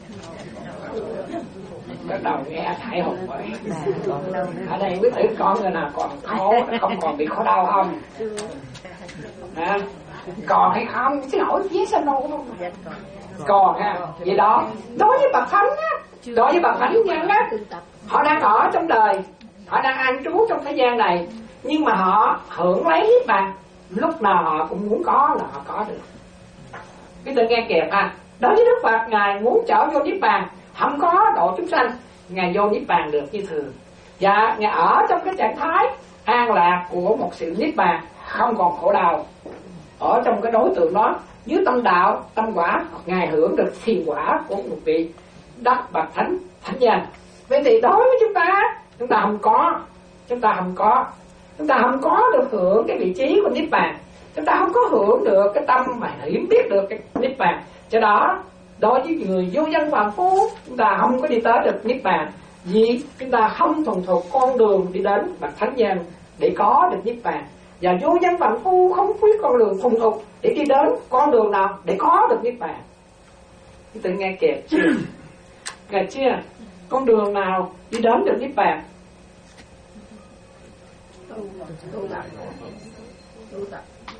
Bắt đầu nghe hại hùng rồi. Ở đây với tự có người nào còn khổ, không còn bị khổ đau không? À, còn hay không? Chứ hỏi phía sao đâu không? Còn ha. Vậy đó, đối với bậc thánh á, đối với bậc thánh nhân á, họ đang ở trong đời, họ đang an trú trong thế gian này, nhưng mà họ hưởng lấy niết bàn, lúc nào họ cũng muốn có là họ có được. Cái tôi nghe kịp ha. Đối với Đức Phật, ngài muốn trở vô niết bàn, không có độ chúng sanh, ngài vô niết bàn được như thường. Và ngài ở trong cái trạng thái an lạc của một sự niết bàn, không còn khổ đau. Ở trong cái đối tượng đó, dưới tâm đạo, tâm quả, ngài hưởng được thiền quả của một vị đắc bậc thánh thánh nhân. Vậy thì đối với chúng ta, chúng ta không có, chúng ta không có, chúng ta không có được hưởng cái vị trí của niết bàn, chúng ta không có hưởng được cái tâm mà hiểu biết được cái niết bàn. Cho đó, đối với người vô dân phàm phu, chúng ta không có đi tới được niết bàn, vì chúng ta không thuần thục con đường đi đến bậc thánh nhân để có được niết bàn. Và vô dân phàm phu không biết con đường thuần thục để đi đến con đường nào để có được niết bàn. Tự nghe kịp chưa? Kịp chưa? Con đường nào đi đến được niết bàn?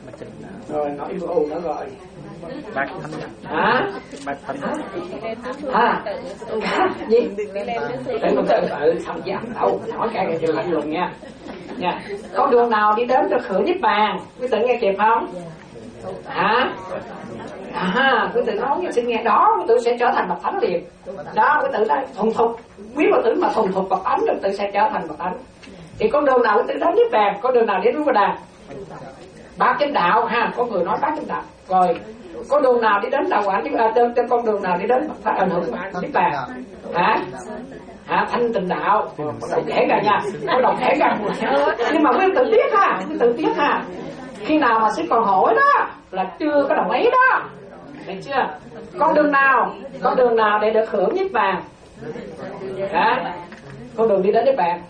Rồi nói vô nó rồi. Bác Thánh Hả? Bác Thánh À, gì? Để con tự tự không dám đâu, hỏi cái này cho lạnh lùng nha. Nha. Con đường nào đi đến được hưởng niết bàn? Quý tự nghe kịp không? Hả? À, quý tự nói nghe xin nghe đó, quý tự sẽ trở thành bậc thánh liền. Đó, quý tự nói thuần thục, quý bậc tử mà thuần thục bậc thánh, quý tự sẽ trở thành bậc thánh. Thì con đường nào quý tự đến niết bàn, con đường nào đến núi Bà Đà? Bát chánh đạo ha, có người nói bát chánh đạo. Rồi, con đường nào đi đến đạo quả chứ à, trên, trên con đường nào đi đến phát ảnh hưởng niết bàn? Hả? Hả? Thanh tịnh đạo. Có đọc kể cả nha, có đọc kể cả. Nhưng mà quý tự biết ha, quý tự biết ha. Khi nào mà sẽ còn hỏi đó là chưa có đồng ý đó. Thấy chưa? Con đường nào? Con đường nào để được hưởng niết bàn? Hả? Con đường đi đến niết bàn.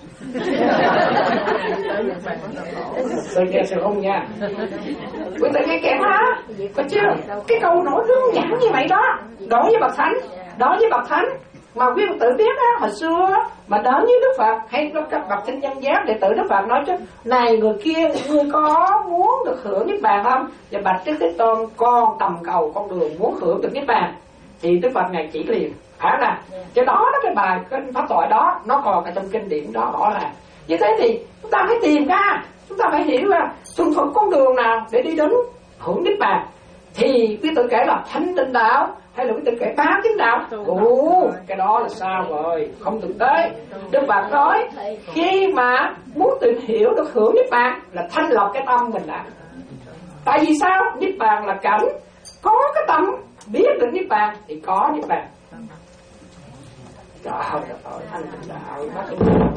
Tôi nghe sự không nha. Quý tự nghe kém hả? Có chưa? Cái câu nói đơn giản như vậy đó. Đối với bậc thánh, đối với bậc thánh mà quý bậc tự biết á, hồi xưa mà đến với Đức Phật hay các bậc thánh nhân giác đệ tử Đức Phật nói chứ, này người kia, người có muốn được hưởng niết bàn không? Và bạch Đức Thế Tôn, con tầm cầu con đường muốn hưởng được niết bàn. Thì Đức Phật ngài chỉ liền, phải là cái đó đó, cái bài cái pháp thoại đó nó còn ở trong kinh điển đó rõ ràng. Như thế thì chúng ta phải tìm ra, chúng ta phải hiểu là tuân thủ con đường nào để đi đến hưởng niết bàn. Thì quý tự kể là thanh tịnh đạo hay là quý tự kể bát chánh đạo? Ồ, cái đó là sao rồi, không thực tế. Đức Phật nói khi mà muốn tìm hiểu được hưởng niết bàn là thanh lọc cái tâm mình đã. Tại vì sao? Niết bàn là cảnh, có cái tâm biết được niết bàn thì có niết bàn. Trời ơi, thanh tịnh đạo, bát chánh đạo.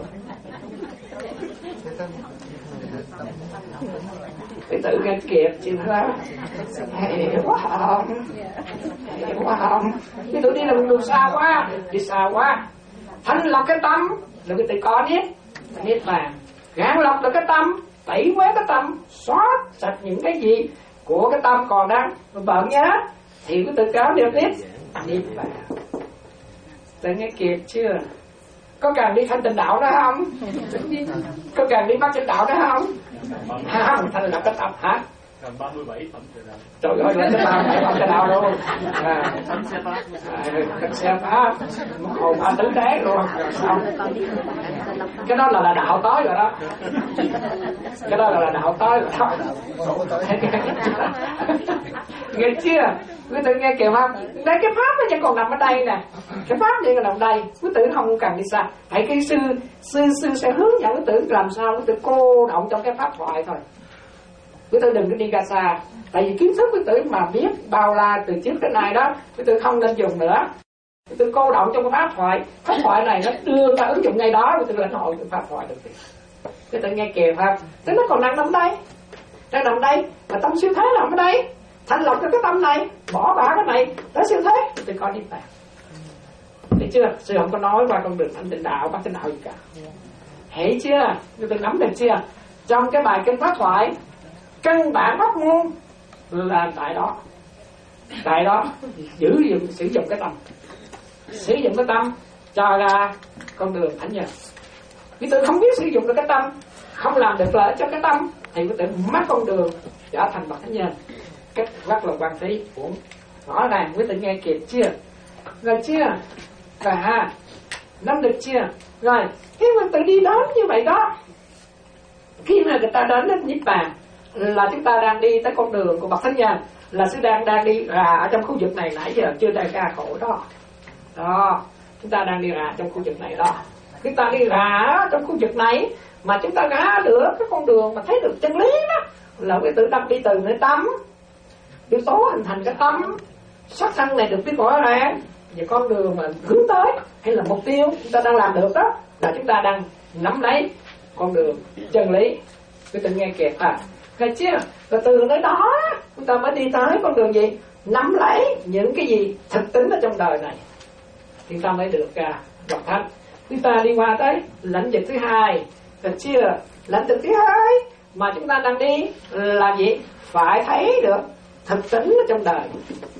Quý tự nghe kịp chứ hả? Hay quá không? Hay quá không? Quý tự đi đường đường xa quá, đi xa quá. Thanh lọc cái tâm là quý tự có niết, niết bàn. Gạn lọc được cái tâm, tẩy quét cái tâm, xóa sạch những cái gì của cái tâm còn đang bận nhá, thì quý tự cáo được niết, niết bàn. Tự nghe kịp chưa? Có cần đi thanh tịnh đạo đó không? Có cần đi bát chánh đạo đó không? Hả? Thanh lập cái tập hả? Gần ba mươi bảy phẩm trợ đạo. Trời ơi, là cái ba mươi bảy phẩm trợ đạo luôn. À, cái xe pháp, một hồn ba tứ đế luôn. Xong. Cái đó là, là đạo tới rồi đó. Cái đó là, là đạo tới rồi đó. Nghe chưa? Quý tự nghe kìa không? Đây cái pháp nó vẫn còn nằm ở đây nè. Cái pháp vẫn còn nằm ở đây. Quý tự không cần đi xa. Hãy cái sư sư sư sẽ hướng dẫn quý tự làm sao quý tự cô động trong cái pháp thoại thôi. Quý tự đừng có đi ra xa. Tại vì kiến thức quý tự mà biết bao la từ trước đến nay đó, quý tự không nên dùng nữa. Quý tự cô động trong cái pháp thoại. Pháp thoại này nó đưa ra ứng dụng ngay đó, quý tự lãnh hội cái pháp thoại được. Quý tự nghe kìa không? Tức nó còn đang nằm đây. Đang nằm đây. Mà tâm siêu thế nằm ở đây. Thanh lọc cho cái tâm này, bỏ bả cái này, tới siêu thế, thì coi niết bàn. Thấy chưa? Sư không có nói qua con đường thanh tịnh đạo, bát chánh đạo gì cả. Hiểu chưa? Người ta nắm được chưa? Trong cái bài kinh pháp thoại, căn bản pháp môn là tại đó. Tại đó, giữ dụng, sử dụng cái tâm. Sử dụng cái tâm, cho ra con đường thánh nhân. Vì tôi không biết sử dụng được cái tâm, không làm được lợi cho cái tâm, thì có thể mất con đường trở thành bậc thánh nhân. Cách rất là quan phí cũng rõ ràng. Quý tự nghe kịp chưa? Rồi chưa? Và ha, nắm được chưa? Rồi khi mà tự đi đến như vậy đó, khi mà người ta đến đến niết bàn là chúng ta đang đi tới con đường của bậc thánh nhân, là sư đang đang đi rà ở trong khu vực này, nãy giờ chưa ra ca khổ đó. Đó, chúng ta đang đi rà trong khu vực này đó. Chúng ta đi rà trong khu vực này mà chúng ta ra được cái con đường mà thấy được chân lý đó, là cái tự đang đi từ nơi tâm. Yếu tố hình thành cái tâm, sắc thân này được biết rõ ràng, và con đường mà hướng tới hay là mục tiêu chúng ta đang làm được đó, là chúng ta đang nắm lấy con đường chân lý. Quý tự nghe kịp à? Thấy chưa? Và từ nơi đó chúng ta mới đi tới con đường gì? Nắm lấy những cái gì thực tính ở trong đời này, thì ta mới được ra bậc thánh. Chúng ta đi qua tới lãnh vực thứ hai, thấy chưa? Lãnh vực thứ hai mà chúng ta đang đi là gì? Phải thấy được thực tính ở trong đời.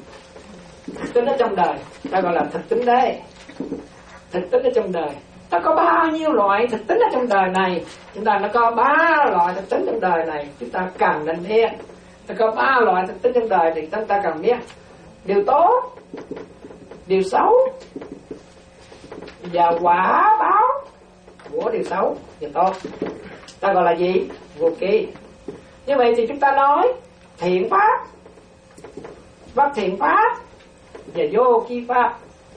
Thực tính ở trong đời ta gọi là thực tính đấy. Thực tính ở trong đời nó có bao nhiêu loại thực tính ở trong đời này? Chúng ta nó có ba loại thực tính trong đời này, chúng ta cần nên biết. Thì có ba loại thực tính trong đời thì chúng ta cần biết: điều tốt, điều xấu và quả báo của điều xấu, điều tốt. Ta gọi là gì? Vô ký. Như vậy thì chúng ta nói thiện pháp, bất thiện pháp và vô ký pháp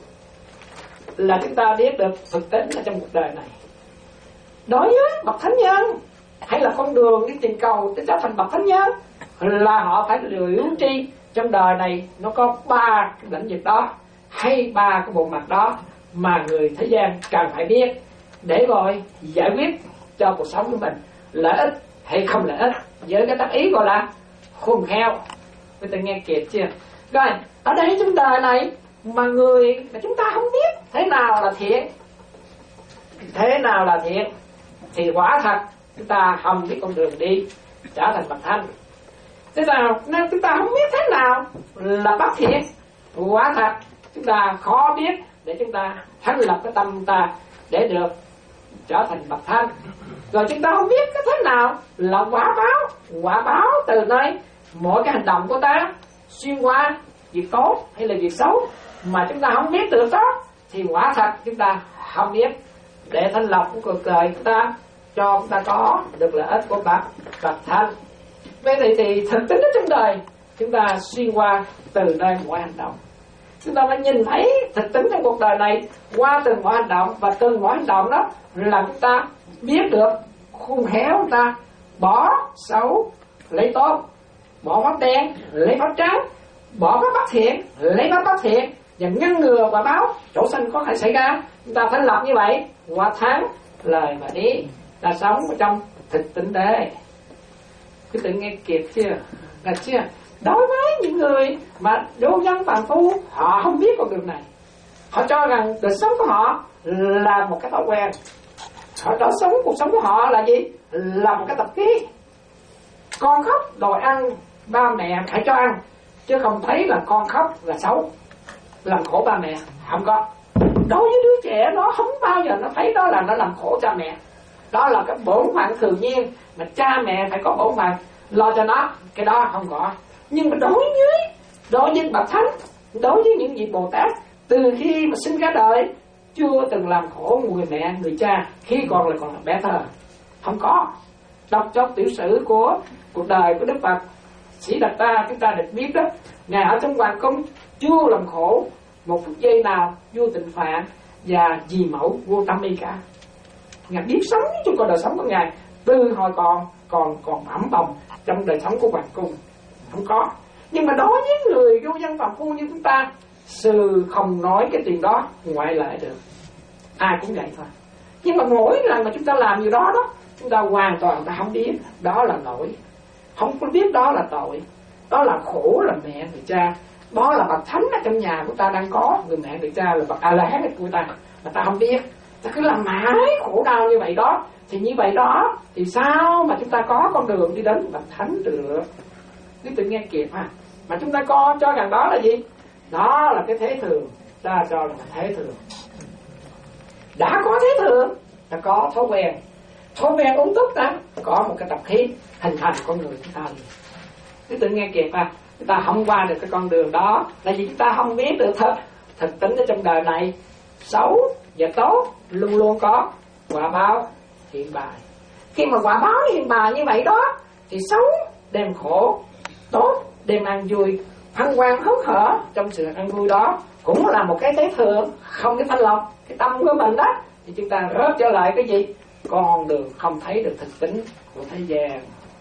là chúng ta biết được thực tính ở trong cuộc đời này. Đối với bậc thánh nhân hay là con đường đi tìm cầu để trở thành bậc thánh nhân là họ phải hiểu tri trong đời này nó có ba cái lĩnh vực đó hay ba cái bộ mặt đó mà người thế gian cần phải biết để rồi giải quyết cho cuộc sống của mình lợi ích hay không lợi ích, với cái tác ý gọi là khôn khéo. Người ta nghe kịp chưa? Rồi ở đây trong đời này mà người mà chúng ta không biết thế nào là thiện, thế nào là thiện thì quả thật chúng ta không biết con đường đi trở thành bậc thánh. Thế nào nên chúng ta không biết thế nào là bất thiện, quả thật chúng ta khó biết để chúng ta thành lập cái tâm ta để được trở thành bậc thánh. Rồi chúng ta không biết cái thế nào là quả báo, quả báo từ nơi mỗi cái hành động của ta xuyên qua việc tốt hay là việc xấu mà chúng ta không biết được đó thì quả thật chúng ta không biết để thanh lọc của cuộc đời của ta cho chúng ta có được lợi ích của bậc bậc thánh. Vậy thì, thì thực tính ở trong đời chúng ta xuyên qua từ nơi mỗi hành động, chúng ta phải nhìn thấy thực tính trong cuộc đời này qua từng mỗi hành động, và từng mỗi hành động đó là chúng ta biết được khôn khéo chúng ta bỏ xấu lấy tốt, bỏ pháp đen lấy pháp trắng, bỏ pháp bất thiện lấy pháp bất thiện, và ngăn ngừa quả báo chỗ sanh có thể xảy ra. Chúng ta phải lập như vậy qua tháng lời và đi ta sống ở trong thực tinh tế. Cứ tự nghe kịp chưa? Là chưa? Đối với những người mà đô dân phàm phu, họ không biết con đường này, họ cho rằng đời sống của họ là một cái thói quen, họ cho sống cuộc sống của họ là gì? Là một cái tập khí. Con khóc đòi ăn, ba mẹ phải cho ăn, chứ không thấy là con khóc là xấu, làm khổ ba mẹ, không có. Đối với đứa trẻ nó không bao giờ nó thấy đó là nó làm khổ cha mẹ, đó là cái bổn phận thường nhiên mà cha mẹ phải có bổn phận lo cho nó, cái đó không có. Nhưng mà đối với đối với bậc thánh, đối với những vị Bồ Tát từ khi mà sinh ra đời chưa từng làm khổ người mẹ người cha khi còn là còn là bé thơ, không có. Đọc trong tiểu sử của cuộc đời của Đức Phật Sĩ Đạt Ta, chúng ta được biết đó, ngài ở trong hoàng cung chưa làm khổ một phút giây nào vô tình phạm và vì mẫu vô tâm y cả. Ngài biết sống trong cuộc đời sống của ngài từ hồi còn còn còn ẩm bồng trong đời sống của hoàng cung, không có. Nhưng mà đối với người vô dân phàm phu như chúng ta, sư không nói cái chuyện đó ngoại lệ được, ai cũng vậy thôi. Nhưng mà mỗi lần mà chúng ta làm điều đó đó, chúng ta hoàn toàn ta không biết đó là lỗi, không có biết đó là tội, đó là khổ là mẹ người cha, đó là bậc thánh ở trong nhà của ta đang có, người mẹ người cha là bậc A La Hán của ta mà ta không biết, ta cứ làm mãi khổ đau như vậy đó. Thì như vậy đó thì sao mà chúng ta có con đường đi đến bậc thánh được? Cứ tự nghe kịp ha. Mà chúng ta có cho rằng đó là gì? Đó là cái thế thường, ta cho là thế thường. Đã có thế thường, ta có thói quen, thói quen uống thuốc ta có một cái tập khí hình thành con người chúng ta. Cứ tự nghe kịp ha. Chúng ta không qua được cái con đường đó là vì chúng ta không biết được thật thực tính ở trong đời này xấu và tốt luôn luôn có quả báo hiện bài. Khi mà quả báo hiện bài như vậy đó thì xấu đem khổ, tốt đem ăn vui, hân hoan hớn hở trong sự ăn vui đó cũng là một cái thế thường, không cái thanh lọc cái tâm của mình đó, thì chúng ta rớt trở lại cái gì? Con đường không thấy được thực tính của thế gian.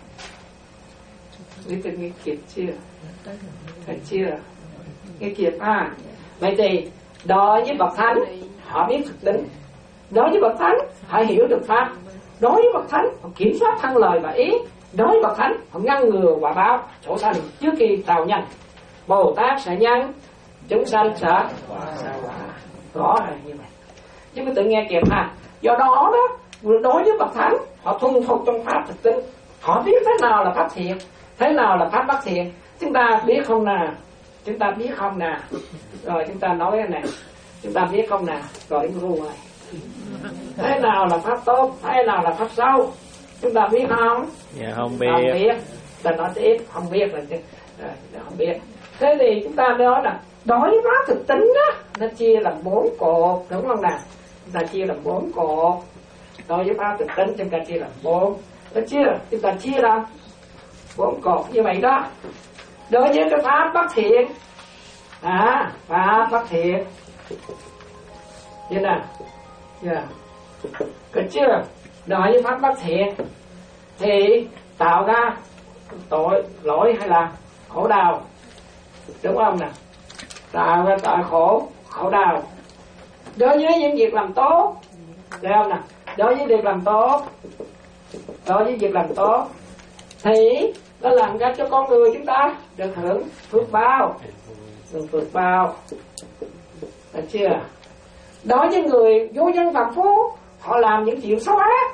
Biết tôi nghe kịp chưa? Thấy chưa? Nghe kịp ha. Vậy thì đối với bậc thánh họ biết thực tính, đối với bậc thánh họ hiểu được pháp, đối với bậc thánh họ kiểm soát thân lời và ý, đối với bậc thánh họ ngăn ngừa quả báo chỗ sanh trước khi tạo nhân. Bồ Tát sẽ nhân, chúng sanh sẽ quả. Rõ ràng như vậy. Chứ mới tự nghe kịp ha. Do đó đó, đối với bậc thánh họ thuần phục trong pháp thực tính, họ biết thế nào là pháp thiện, thế nào là pháp bất thiện. Chúng ta biết không nào? Chúng ta biết không nào? Rồi chúng ta nói cái này, chúng ta biết không nào? Rồi đến ru này. Thế nào là pháp tốt, thế nào là pháp xấu? Chúng ta biết không? Dạ không biết. Không biết. ta nói tiếp không biết là à, không biết. Thế thì chúng ta nói là đối với thực tính đó, nó chia làm bốn cột, đúng không nào? Chúng ta chia làm bốn cột. Đối với pháp thực tính chúng ta chia làm bốn. Nó chia, chúng ta chia làm bốn cột như vậy đó. Đối với cái pháp bất thiện, à, pháp bất thiện, như nào? Yeah. Được chưa? Đối với pháp bất thiện thì tạo ra tội lỗi hay là khổ đau, đúng không nào? Tạo ra tội khổ khổ đau. Đối với những việc làm tốt, thấy không nào? Đối với việc làm tốt, đối với việc làm tốt thì nó làm ra cho con người chúng ta được hưởng phước báo, được phước báo. Được chưa? Đối với người vô nhân phàm phu, họ làm những chuyện xấu ác,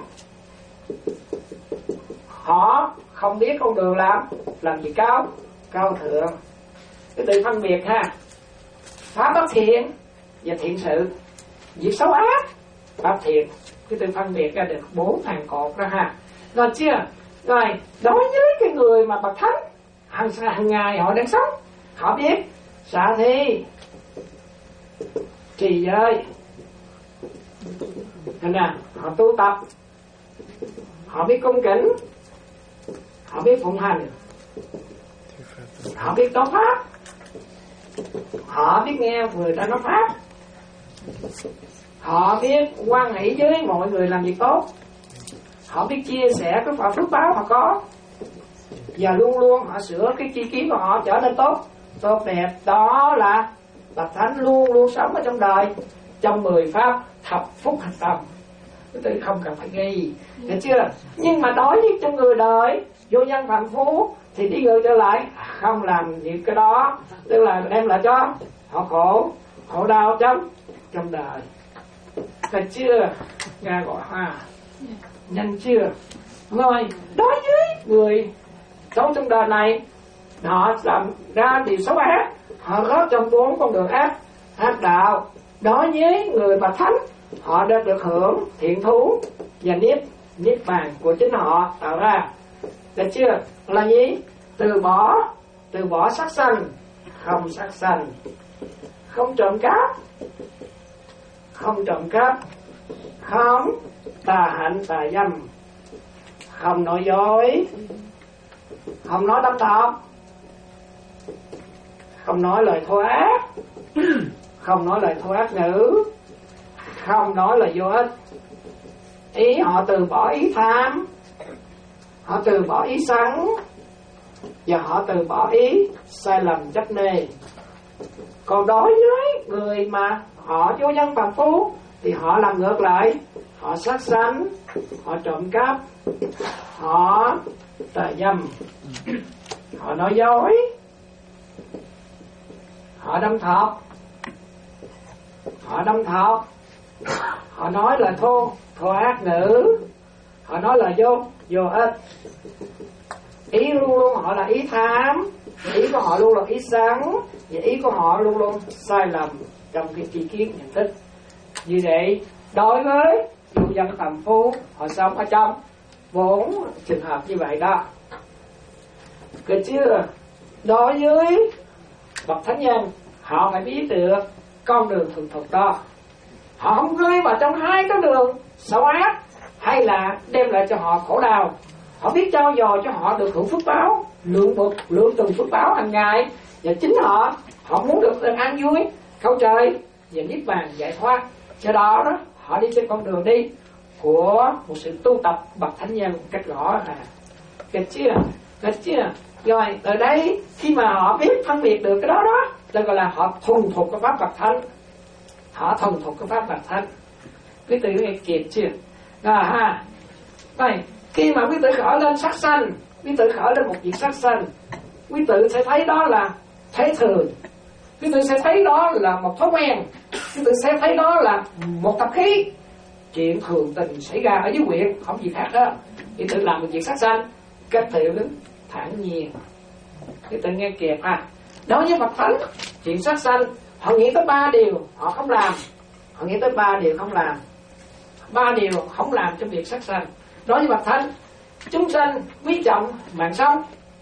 họ không biết con đường làm làm gì cao cao thượng. Cái từ phân biệt ha, pháp bất thiện và thiện sự, việc xấu ác, pháp thiện. Cái từ phân biệt ra được bốn hàng cột ra ha. Rồi chưa? Rồi đối với cái người mà bậc thánh hàng hàng ngày họ đang sống, họ biết xả thi, trì giới, thế nào? Họ tu tập, họ biết cung kính, họ biết phụng hành, họ biết tố pháp, họ biết nghe người ta nói pháp, họ biết quan hệ với mọi người làm việc tốt, họ biết chia sẻ cái phần phước báo họ có, và luôn luôn họ sửa cái chi kiến của họ trở nên tốt tốt đẹp. Đó là bậc thánh luôn luôn sống ở trong đời trong mười pháp thập phúc hành tâm. Tôi không cần phải ghi, được chưa? Nhưng mà đối với trong người đời vô nhân phàm phu thì đi ngược trở lại, không làm những cái đó, tức là đem lại cho họ khổ khổ đau trong trong đời. Được chưa? Nghe gọi ha, nhanh chưa? Rồi đối với người sống trong đời này, họ làm ra điều xấu ác, họ có trong bốn con đường ác ác đạo. Đối với người bậc thánh, họ đã được hưởng thiện thú và niết niết bàn của chính họ tạo ra. Được chưa? Là gì? Từ bỏ từ bỏ sát sanh, không sát sanh, không trộm cắp, không trộm cắp, không tà hạnh tà dâm, không nói dối, không nói đâm thọc, không nói lời thô ác, không nói lời thô ác ngữ, không nói lời vô ích. Ý họ từ bỏ ý tham, họ từ bỏ ý sân, và họ từ bỏ ý sai lầm chấp nê. Còn đối với người mà họ vô nhân phàm phu thì họ làm ngược lại, họ sát sanh, họ trộm cắp, họ tà dâm, họ nói dối, họ đâm thọc, họ đâm thọc, họ nói lời thô thô ác ngữ, họ nói lời vô vô ích. Ý luôn luôn họ là ý tham, ý của họ luôn là ý sân, và ý của họ luôn luôn sai lầm trong cái tri kiến nhận thức. Như vậy đối với vô dân phàm phu, họ sống ở trong bốn trường hợp như vậy đó. Được chưa? Đối với bậc thánh nhân, họ phải biết được con đường thuần thục đó. Họ không rơi vào trong hai cái đường xấu ác hay là đem lại cho họ khổ đau. Họ biết trao dồi cho họ được hưởng phước báo, lượng bậc lượng từng phước báo hàng ngày, và chính họ họ muốn được an vui, cầu trời và niết bàn giải thoát. Do đó đó họ đi trên con đường đi của một sự tu tập bậc thánh nhân cách rõ là kết chưa, kết chưa. Rồi từ đây khi mà họ biết phân biệt được cái đó đó, tôi gọi là họ thuần thục cái pháp bậc thánh, họ thuần thục cái pháp bậc thánh. Quý tử nghe kịp chưa? À ha. Rồi khi mà quý tử khởi lên sát sanh, quý tử khởi lên một việc sát sanh, quý tử sẽ thấy đó là thế thường, quý tử sẽ thấy đó là một thói quen, quý tử sẽ thấy đó là một tập khí, chuyện thường tình xảy ra ở dưới quyện, không gì khác đó. Quý tử làm một việc sát sanh, cách thiệu đến thản nhiên. Quý tử nghe kịp ha. Đối với bậc thánh, chuyện sát sanh, họ nghĩ tới ba điều họ không làm, họ nghĩ tới ba điều không làm, ba điều không làm trong việc sát sanh. Đối với bậc thánh, chúng sanh quý trọng mạng sống,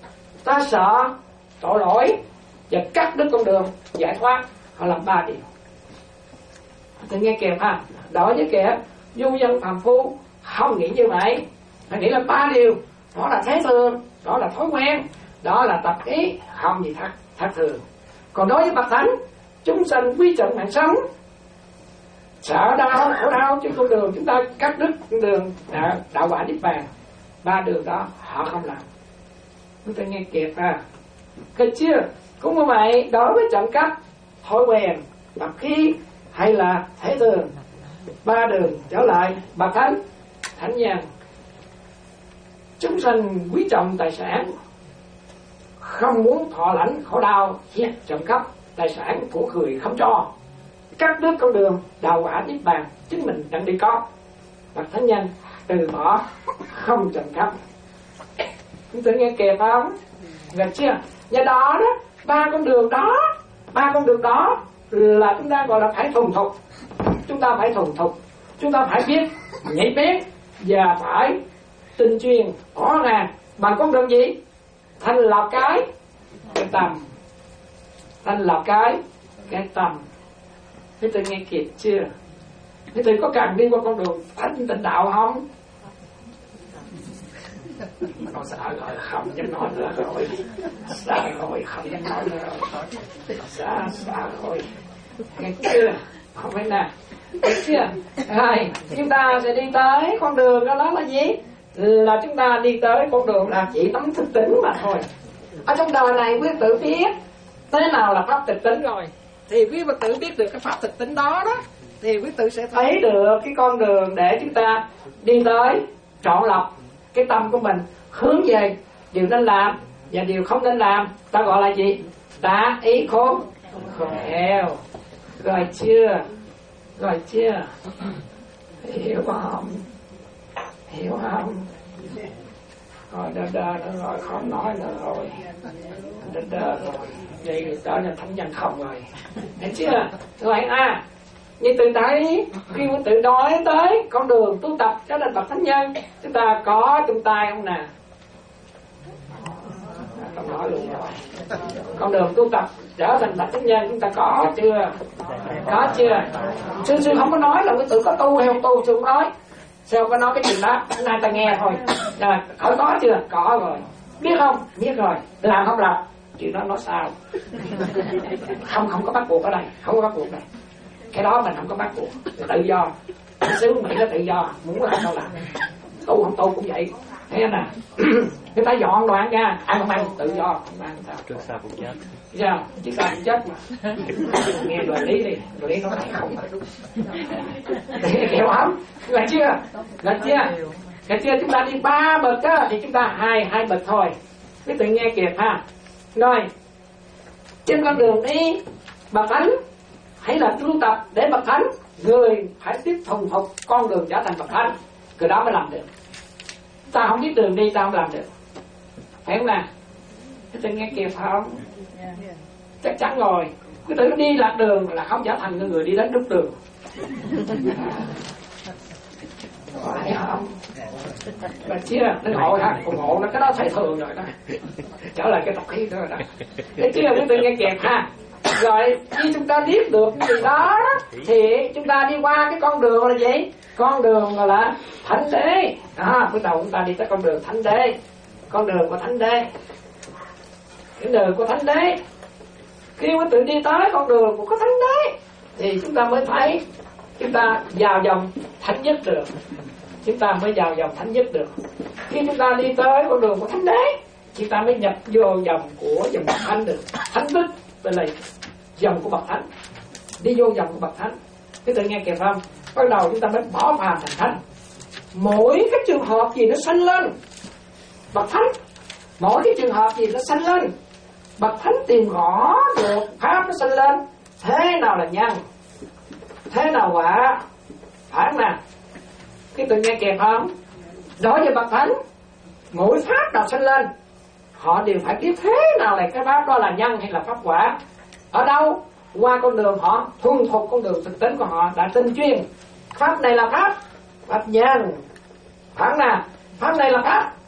ta sợ tội lỗi và cắt đứt con đường giải thoát. Họ làm ba điều. Thì nghe kìa ha, đối với kìa du dân phàm phu không nghĩ như vậy, họ nghĩ là ba điều. Đó là thế thường, đó là thói quen, đó là tập ý, không gì thắc thắc thường. Còn đối với bậc thánh, chúng sanh quý trọng mạng sống, sợ đau khổ đau trên con đường chúng ta cắt đứt con đường đạo, đạo quả niết bàn. Ba đường đó họ không làm. Chúng ta nghe kịp ha. Cái chưa cũng như vậy, đối với trộm cắp, thói quen, tập khí hay là thế thường, ba đường trở lại bậc thánh, thánh nhân. Chúng sanh quý trọng tài sản, không muốn thọ lãnh khổ đau, giết trộm cắp tài sản của người không cho, cắt đứt con đường đạo quả niết bàn chính mình đang đi có. Bậc thánh nhân từ bỏ không trộm cắp. Chúng ta nghe kịp không? Được chưa? Do đó đó, ba con đường đó, ba con đường đó là chúng ta gọi là phải thuần thục. Chúng ta phải thuần thục, chúng ta phải biết nhảy biết và phải tinh chuyên rõ ràng. Bằng con đường gì? Thành lập cái cái tâm, thành lập cái cái tâm. Thế tôi nghe kịp chưa? Thế tôi có cần đi qua con đường thánh tịnh đạo không? Nó sợ rồi, không dám nói nữa rồi. Sợ rồi, không dám nói nữa rồi. Sợ, sợ rồi. Nghe chưa? Không phải nè. Nghe chưa? Rồi, chúng ta sẽ đi tới con đường đó, đó là gì? Là chúng ta đi tới con đường là chỉ tấm thực tính mà thôi. Ở trong đời này quý tự biết thế nào là pháp thực tính rồi, thì quý tự biết được cái pháp thực tính đó đó, thì quý tự sẽ thấy được cái con đường để chúng ta đi tới chọn lọc cái tâm của mình, hướng về điều nên làm và điều không nên làm. Ta gọi là gì? Tà ý khôn khéo. Rồi chưa? Rồi chưa? Hiểu không? Hiểu không? Rồi đơ đơ nữa rồi, không nói nữa rồi. Đơ đơ rồi. Vậy đó là thánh nhân không rồi. Thấy chưa? Rồi à, như từ thấy khi mà tự nói tới con đường tu tập cho nên bậc thánh nhân, chúng ta có trong tay không nè? Không nói luôn rồi. Con đường tu tập trở thành bậc thánh nhân chúng ta có chưa? Có chưa? Sư sư không có nói là cái tự có tu hay không tu, sư không nói. Sao có nói cái chuyện đó? Hôm nay ta nghe thôi. Rồi, hỏi có chưa? Có rồi. Biết không? Biết rồi. Làm không làm? Chuyện đó nói sao? Không, không có bắt buộc ở đây. Không có bắt buộc đây. Cái đó mình không có bắt buộc. Tự do. Xứ Mỹ là tự do. Muốn làm đâu làm. Tu không tu cũng vậy. Thấy nè. Người ta dọn đồ ăn ra. Ăn không ăn tự do. Không ăn sao? Trước sau cũng chết. Sao? Chứ sao cũng chết mà. Nghe lời lý đi. Lời lý nó này không. Hiểu không? Là chưa? Là chưa? Là chưa? Chúng ta đi ba bậc á, thì chúng ta hai hai bậc thôi. Quý tự nghe kịp ha. Rồi, trên con đường đi bậc thánh, hãy là tu tập để bậc thánh, người phải tiếp thuần phục con đường trở thành bậc thánh, từ đó mới làm được. Ta không biết đường đi, ta không làm được. Phải không nào? Quý tự nghe kịp không? Chắc chắn rồi. Quý tự đi lạc đường là không trở thành người đi đến đúng đường. Phải không? Mà chia nó ngộ ha, ủng hộ nó cái đó thấy thường rồi đó. Trở lại cái tập khí thôi đó. Thế chia quý tự nghe kẹp ha. Rồi khi chúng ta biết được cái gì đó thì chúng ta đi qua cái con đường là gì? Con đường gọi là thánh đế. À, bắt đầu chúng ta đi tới con đường thánh đế. Con đường của thánh đế. Cái đường của thánh đế. Khi quý tự đi tới con đường của thánh đế thì chúng ta mới thấy chúng ta vào dòng thánh nhất được. Chúng ta mới vào dòng thánh nhất được. Khi chúng ta đi tới con đường của thánh đế, chúng ta mới nhập vô dòng của dòng bậc thánh được. Thánh đức bên này dòng của bậc thánh, đi vô dòng của bậc thánh. Cái tự nghe kịp không? Bắt đầu chúng ta mới bỏ phàm thành thánh. Mỗi cái trường hợp gì nó sanh lên bậc thánh, mỗi cái trường hợp gì nó sanh lên bậc thánh tìm rõ được pháp nó sanh lên. Thế nào là nhân, thế nào quả, phải không nào? Cái tự nghe kịp không? Đối với bậc thánh, mỗi pháp nào sanh lên, họ đều phải biết thế nào là cái pháp đó là nhân hay là pháp quả. Ở đâu? Qua con đường họ thuần thục con đường thực tính của họ đã tinh chuyên. Pháp này là pháp, pháp nhân, phải không nào? Pháp này là pháp,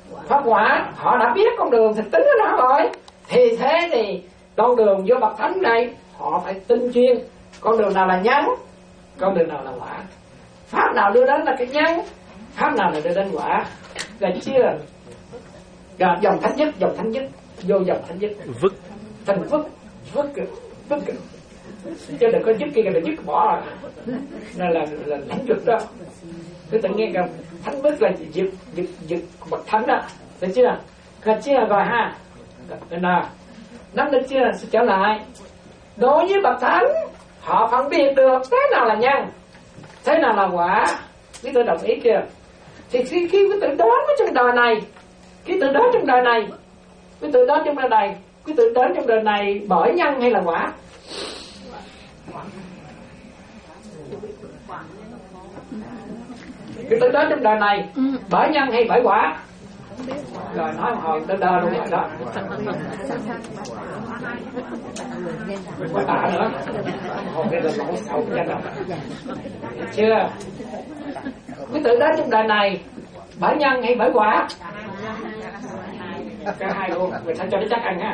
Pháp quả, họ đã biết con đường thực tính của nó rồi. Thì thế thì con đường vô bậc thánh này họ phải tinh chuyên con đường nào là nhân, con đường nào là quả. Pháp nào đưa đến là cái nhân, pháp nào là đưa đến quả. Là chưa? Rồi dòng thánh nhất, dòng thánh nhất, vô dòng thánh nhất. Vứt. Thành vứt, vứt, vứt. Chứ đừng có dứt kia là dứt bỏ rồi. Nên là là thánh vứt đó. Cứ tự nhiên không? Thánh vứt là dứt, dứt, dứt bậc thánh đó. Được chưa? Được chưa? Rồi ha. Nên là nắm được chưa? Sẽ trở lại. Đối với bậc thánh, họ phân biệt được thế nào là nhân, thế nào là quả. Quý tử đồng ý kìa. Thì khi khi quý tử đến với trong đời này, quý tử đến trong đời này, quý tử đến trong đời này, quý tử đến trong đời này bởi nhân hay là quả? Quý tử đến trong đời này bởi nhân hay bởi quả? Rồi nói một hồi tới đơ luôn rồi đó. Có tạ nữa. Hồi cái là lỗ sầu cho nó. Chưa? Quý tử đến trong đời này bởi nhân hay bởi quả? Cả hai luôn. Người ta cho nó chắc ăn ha.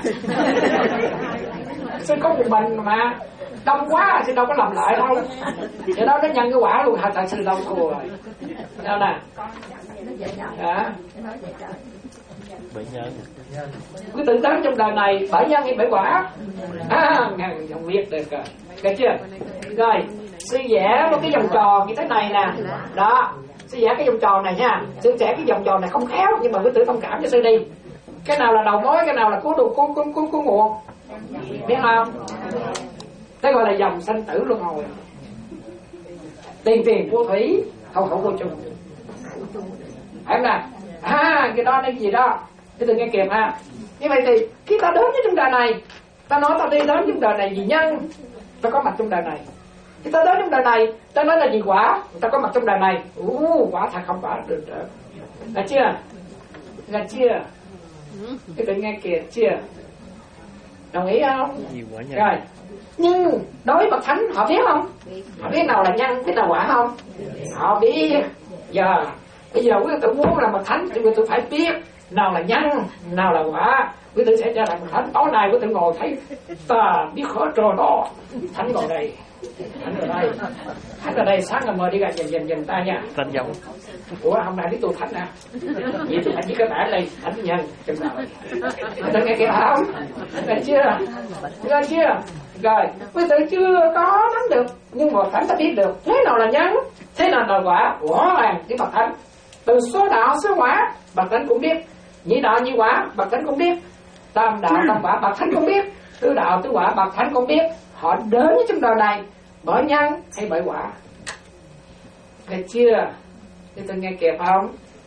Sẽ có một mình mà đông quá thì đâu có làm lại đâu. Vậy đó nó nhân cái quả luôn. Thật sự đâu thua rồi. Đâu nè. Hả? Bởi nhân. Quý tử đến trong đời này bởi nhân hay bởi quả? À, ngàn dòng viết được rồi. Được chưa? Rồi, sư vẽ một cái vòng tròn như thế này nè. Đó, sư vẽ cái vòng tròn này nha. Sư vẽ cái vòng tròn này không khéo, nhưng mà quý tử thông cảm cho sư đi. Cái nào là đầu mối, cái nào là cuối đầu cuối cuối cuối cuối nguồn. Biết không? Đây gọi là dòng sanh tử luân hồi. Tiền tiền vô thủy, hậu hậu vô chung. Phải không nào? À, cái đó là cái gì đó? Thế đừng nghe kịp ha. Như vậy thì khi ta đến với trong đời này, ta nói ta đi đến trong đời này vì nhân, ta có mặt trong đời này. Khi ta đến trong đời này, ta nói là vì quả, ta có mặt trong đời này. Ú, quả thật không quả được nữa. Là chưa? Là chưa? Thế đừng nghe kịp chưa? Đồng ý không? Rồi. Nhưng đối với bậc thánh họ biết không? Họ biết nào là nhân, biết nào quả không? Họ biết. Giờ bây giờ quý tử muốn làm bậc thánh thì quý tử phải biết nào là nhân, nào là quả. Quý tử sẽ trở lại bậc thánh. Tối nay quý tử ngồi thấy ta biết khó trò đó. Thánh ngồi đây, thánh ở đây, thánh ở đây. Sáng ngày mời đi ra nhìn nhìn nhìn ta nha. Thánh giống. Ủa hôm nay biết tôi thánh à? Vậy tôi phải chỉ các bạn đây thánh nhân trong đời. Đừng nghe kịp không? Được chưa? Được chưa? Rồi, quý tử chưa có nắm được, nhưng mà thánh ta biết được thế nào là nhân, thế nào là quả. Rõ ràng cái bậc thánh từ số đạo số quả bậc thánh cũng biết, nhị đạo nhị quả bậc thánh cũng biết, tam đạo tam quả bậc thánh cũng biết, tứ đạo tứ quả bậc thánh cũng biết. Họ đến với trong đời này bởi nhân hay bởi quả. Được chưa? Thì tôi nghe kịp không?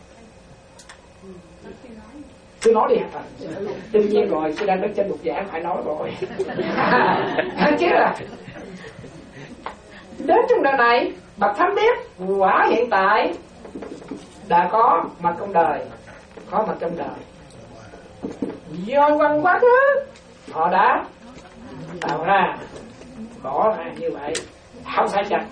Tôi nói đi hả? Tự nhiên rồi, tôi đang đứng trên bục giảng phải nói rồi. Thấy chưa? Đến trong đời này, bậc thánh biết quả hiện tại đã có mặt trong đời, có mặt trong đời. Do văn quá khứ họ đã tạo ra, bỏ ra như vậy, không sai chặt.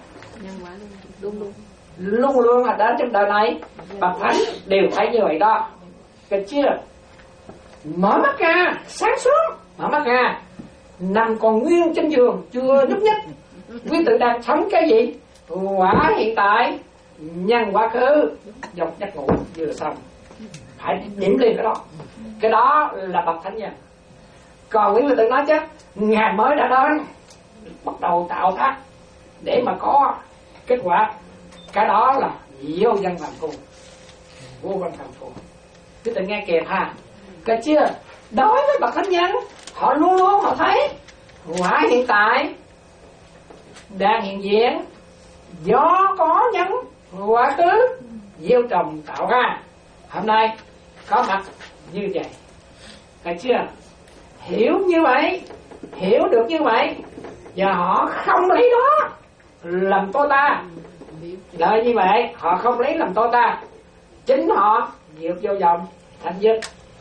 Luôn luôn là đến trong đời này, bậc thánh đều phải như vậy đó. Được chưa? Mở mắt ra, sáng suốt, mở mắt ra, nằm còn nguyên trên giường, chưa nhúc nhích. Quý tử đang sống cái gì? Quả hiện tại, nhân quá khứ, dòng giấc ngủ vừa xong. Phải điểm liền cái đó. Cái đó là bậc thánh nhân. Còn quý tử nói chứ, ngày mới đã đến, bắt đầu tạo tác để mà có kết quả. Cái đó là vô văn phạm phu, vô văn phạm phu. Quý tử nghe kịp ha. Được chưa? Đối với bậc thánh nhân, họ luôn luôn họ thấy quả hiện tại đang hiện diện do có nhân quá khứ gieo trồng tạo ra, hôm nay có mặt như vậy. Được chưa? Hiểu như vậy, hiểu được như vậy, và họ không lấy đó làm tôi ta. Lợi như vậy, họ không lấy làm tôi ta, chính họ vượt vô vòng thành dứt.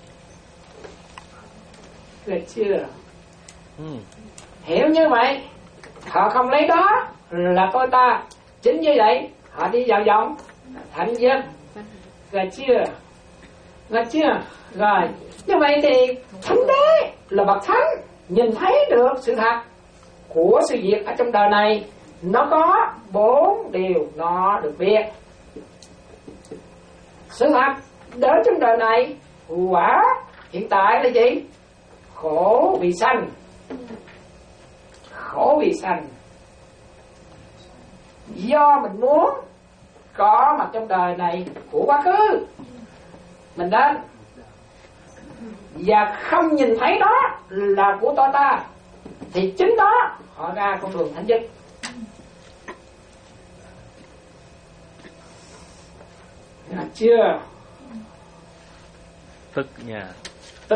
Được chưa? Ừ. Hiểu như vậy, họ không lấy đó là tôi ta, chính như vậy họ đi vào vòng thành dứt. Được chưa? Được chưa? Rồi, như vậy thì thánh đế là bậc thánh nhìn thấy được sự thật của sự việc ở trong đời này. Nó có bốn điều nó được biết. Sự thật đến trong đời này, quả hiện tại là gì? Khổ vì sanh. Khổ vì sanh do mình muốn có mặt trong đời này của quá khứ mình đến, và không nhìn thấy đó là của tôi ta, thì chính đó họ ra con đường thánh nhất. Được chưa? Tức nha. Tức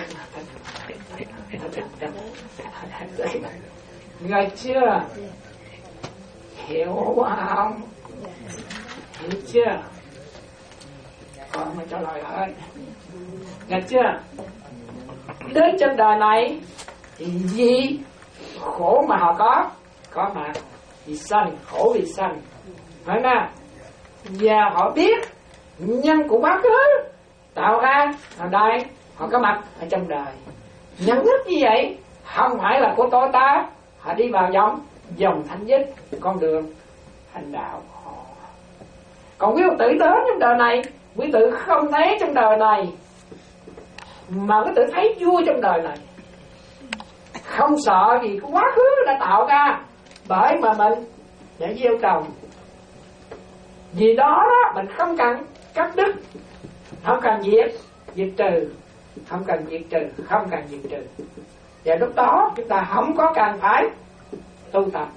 Được chưa? Hiểu không? Hiểu chưa? Còn mà cho lời hơn. Được chưa? Đến trên đời này thì gì khổ mà họ có, có mà vì sanh, khổ vì sanh, phải không? Và họ biết nhân của quá khứ tạo ra ở đây, họ có mặt ở trong đời. Nhận thức như vậy không phải là của tôi ta, họ đi vào dòng dòng thánh nhất, con đường thành đạo họ. Còn quý tử đến trong đời này, quý tử không thấy trong đời này, mà quý tử thấy vui trong đời này, không sợ vì cái quá khứ đã tạo ra bởi mà mình để gieo trồng. Vì đó, đó mình không cần cắt đứt, không cần diệt diệt trừ, không cần diệt trừ, không cần diệt trừ. Và lúc đó chúng ta không có cần phải tu tập,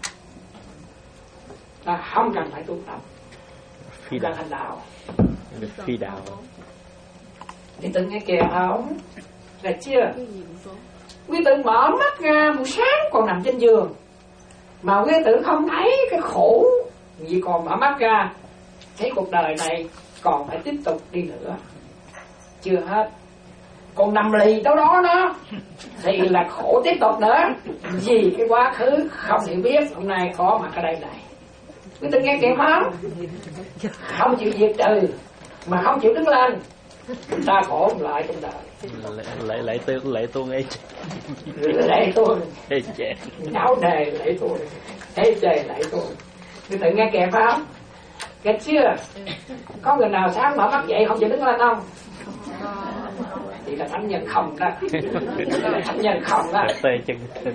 ta không cần phải tu tập, phi đạo hành đạo, phi đạo. Thì tự nghe kìa không là chưa? Quý tử mở mắt ra buổi sáng còn nằm trên giường, mà quý tử không thấy cái khổ gì, còn mở mắt ra thấy cuộc đời này còn phải tiếp tục đi nữa, chưa hết, còn nằm lì đâu đó đó thì là khổ tiếp tục nữa. Vì cái quá khứ không hiểu biết, hôm nay có mặt ở đây này. Quý tử nghe kịp không? Không chịu diệt trừ mà không chịu đứng lên, ta khổ lại trong đời. Lại lại tương lại tuôn ấy. Lại tuôn. Ê chè. Nháo đề lại tuôn. Ê chè lại tuôn. Quý tử nghe kịp không? Kịp chưa? Có người nào sáng mở mắt dậy không chịu đứng lên không? Thì là thánh nhân không đó. Là thánh nhân không đó. Tê chân.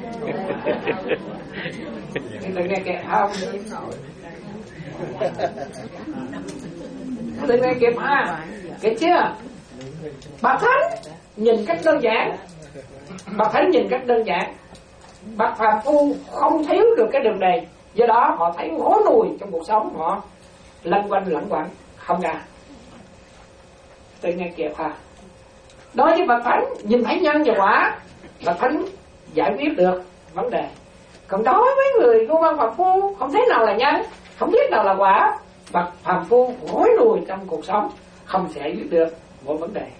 Quý tử nghe kịp không? Quý tử nghe kịp ha? Kịp chưa? Bậc thánh nhìn cách đơn giản, bậc thánh nhìn cách đơn giản, bậc phàm phu không thiếu được cái đường này, do đó họ thấy hố nùi trong cuộc sống, họ lăn quanh lẩn quẩn không ra. Tự nghe kịp à? Đối với bậc thánh nhìn thấy nhân và quả, bậc thánh giải quyết được vấn đề. Còn đối với người vô văn phàm phu không thấy nào là nhân, không biết nào là quả, bậc phàm phu hối lùi trong cuộc sống, không thể giải quyết được một vấn đề.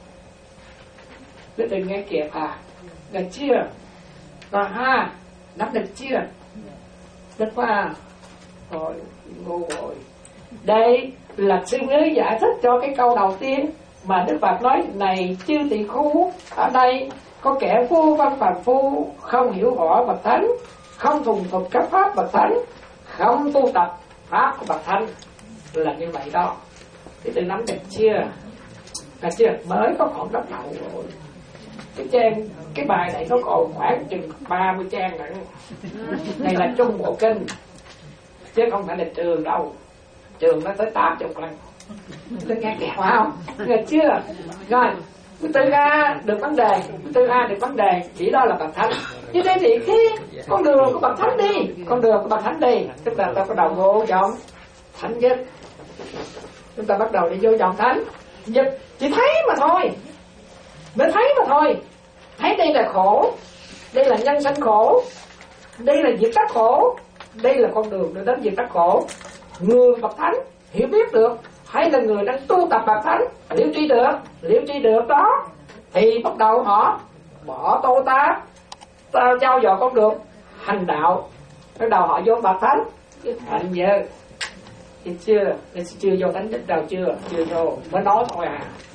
Quý tử nghe kịp à? Được chưa? Rồi ha, nắm được chưa? Được qua rồi, ngô rồi. Đây là sư mới giải thích cho cái câu đầu tiên mà Đức Phật nói: này chư tỳ khưu, ở đây có kẻ vô văn phàm phu, không hiểu rõ bậc thánh, không thuần thục các pháp bậc thánh, không tu tập pháp của bậc thánh, là như vậy đó. Thì tôi nắm được chưa? Là chưa? Mới có khoảng đất đầu rồi. Cái trang, cái bài này nó còn khoảng chừng ba mươi trang nữa. Này là trung bộ kinh, chứ không phải là trường đâu. Trường nó tới tám chục lần. Tôi nghe kẹo không? Nghe chưa? Rồi, từ ra được vấn đề, từ ra được vấn đề, chỉ đó là bậc thánh. Như thế thì khi con đường của bậc thánh đi, con đường của bậc thánh đi, tức là ta bắt đầu vô vọng thánh nhất. Chúng ta bắt đầu đi vô vọng thánh nhất, chỉ thấy mà thôi, mới thấy mà thôi. Thấy đây là khổ, đây là nhân sanh khổ, đây là diệt tắc khổ, đây là con đường để đến diệt tắc khổ. Người bậc thánh hiểu biết được, hay là người đang tu tập bậc thánh liễu tri được, liễu tri được đó, thì bắt đầu họ bỏ tôi ta, ta trao dò con đường hành đạo, bắt đầu họ vô bậc thánh hành giờ. Thì chưa, chưa vô thánh đích đâu, chưa, chưa vô, mới nói thôi à.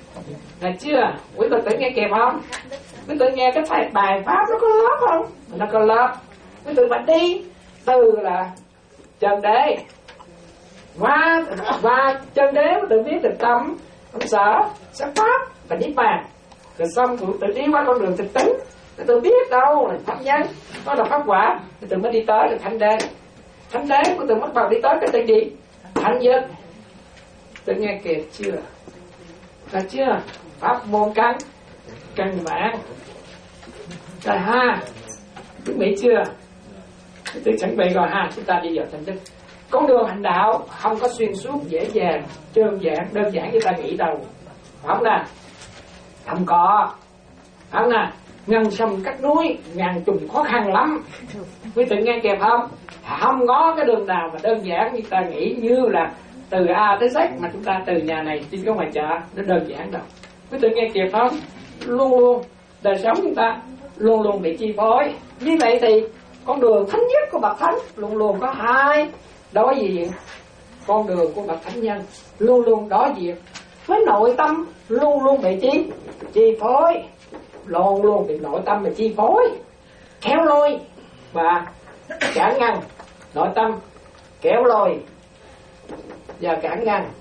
Là chưa? Quý Phật tử nghe kịp không? Quý tự nghe cái bài, bài pháp nó có lớp không? Nó có lớp. Quý tự bạch đi từ là chân đế và và chân đế quý tự biết được tâm tâm sở sắc pháp và niết bàn. Rồi xong quý tự đi qua con đường thực tính, quý tự biết đâu là pháp nhân, đó là pháp quả, quý tự mới đi tới được thanh đế. Thanh đế quý tự bắt đầu đi tới cái tên gì? Thanh dực. Tự nghe kịp chưa? Là chưa? Pháp môn căn căn bản. Rồi ha, chuẩn bị chưa? Tôi chuẩn bị rồi ha, chúng ta đi vào thành đức. Con đường hành đạo không có xuyên suốt dễ dàng, đơn giản, đơn giản như ta nghĩ đâu. Phải không nè? Không có. Phải không nè? Ngăn sông cắt núi, ngàn trùng khó khăn lắm. Quý tự nghe kịp không? Không có cái đường nào mà đơn giản như ta nghĩ, như là từ A tới Z mà chúng ta từ nhà này đi cái ngoài chợ, nó đơn giản đâu. Quý tự nghe kịp không? Luôn luôn đời sống chúng ta luôn luôn bị chi phối. Như vậy thì con đường thánh nhất của bậc thánh luôn luôn có hai đối diện. Con đường của bậc thánh nhân luôn luôn đối diện với nội tâm luôn luôn bị chi chi phối, luôn luôn bị nội tâm bị chi phối, kéo lôi và cản ngăn. Nội tâm kéo lôi và cản ngăn.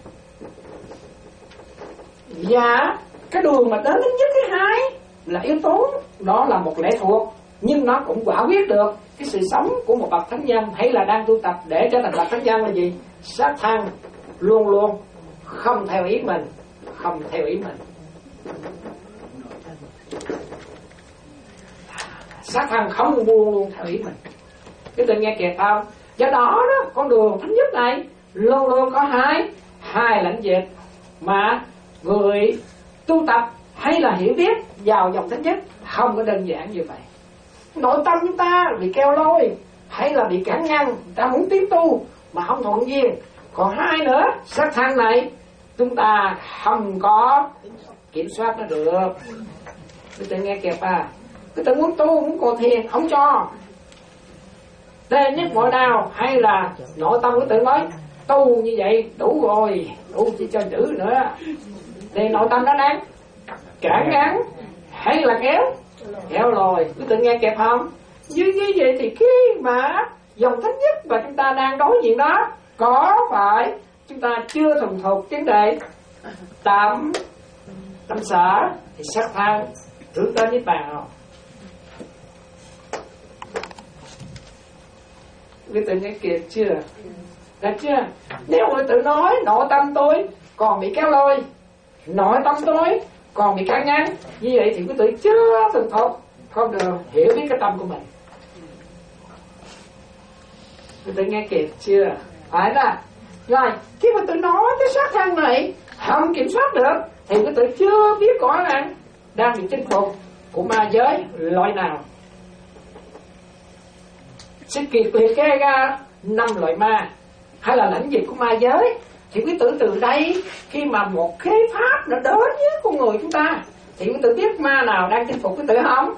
Và cái đường mà đến đến nhất thứ hai là yếu tố, đó là một lẽ thuộc, nhưng nó cũng quả quyết được cái sự sống của một bậc thánh nhân hay là đang tu tập để trở thành bậc thánh nhân là gì? Sát thân luôn luôn không theo ý mình, không theo ý mình. Sát thân không luôn luôn theo ý mình. Cái tự nghe kịp không? Do đó đó, con đường thánh nhất này luôn luôn có hai hai lãnh vực mà người tu tập hay là hiểu biết vào dòng thánh nhất không có đơn giản như vậy. Nội tâm chúng ta bị keo lôi hay là bị cản ngăn, người ta muốn tiến tu mà không thuận duyên. Còn hai nữa, sát thân này chúng ta không có kiểm soát nó được. Quý tự nghe kịp à? Quý tự muốn tu, muốn cầu thiền, không cho. Đây nhất mọi nào hay là nội tâm quý tự nói tu như vậy đủ rồi, đủ chỉ cho chữ nữa. Thì nội tâm nó đang cản ngăn hay là kéo kéo lồi. Quý tự nghe kịp không? Như như vậy thì khi mà dòng thánh nhất và chúng ta đang đối diện đó, có phải chúng ta chưa thuần thục vấn đề tâm tâm sở thì sắc thân hướng tới niết bàn không? Quý tự nghe kịp chưa? Được chưa? Nếu quý tự nói nội tâm tôi còn bị kéo lôi, nội tâm tôi còn bị cản ngăn, như vậy thì quý tự chưa thuần thục, không được hiểu biết cái tâm của mình. Quý tự nghe kịp chưa? Phải đó. Rồi khi mà tôi nói cái sát thân này không kiểm soát được thì quý tự chưa biết rõ ràng đang bị chinh phục của ma giới loại nào. Sẽ kiệt liệt kê ra năm loại ma hay là lãnh vực của ma giới, thì quý tử từ đây khi mà một khế pháp nó đến với con người chúng ta thì quý tử biết ma nào đang chinh phục quý tử không?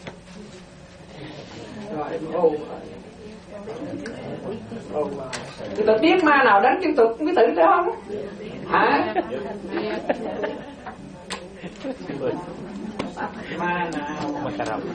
Rồi ô ô quý tử biết ma nào đang chinh phục quý tử phải không? Hả? Ma nào?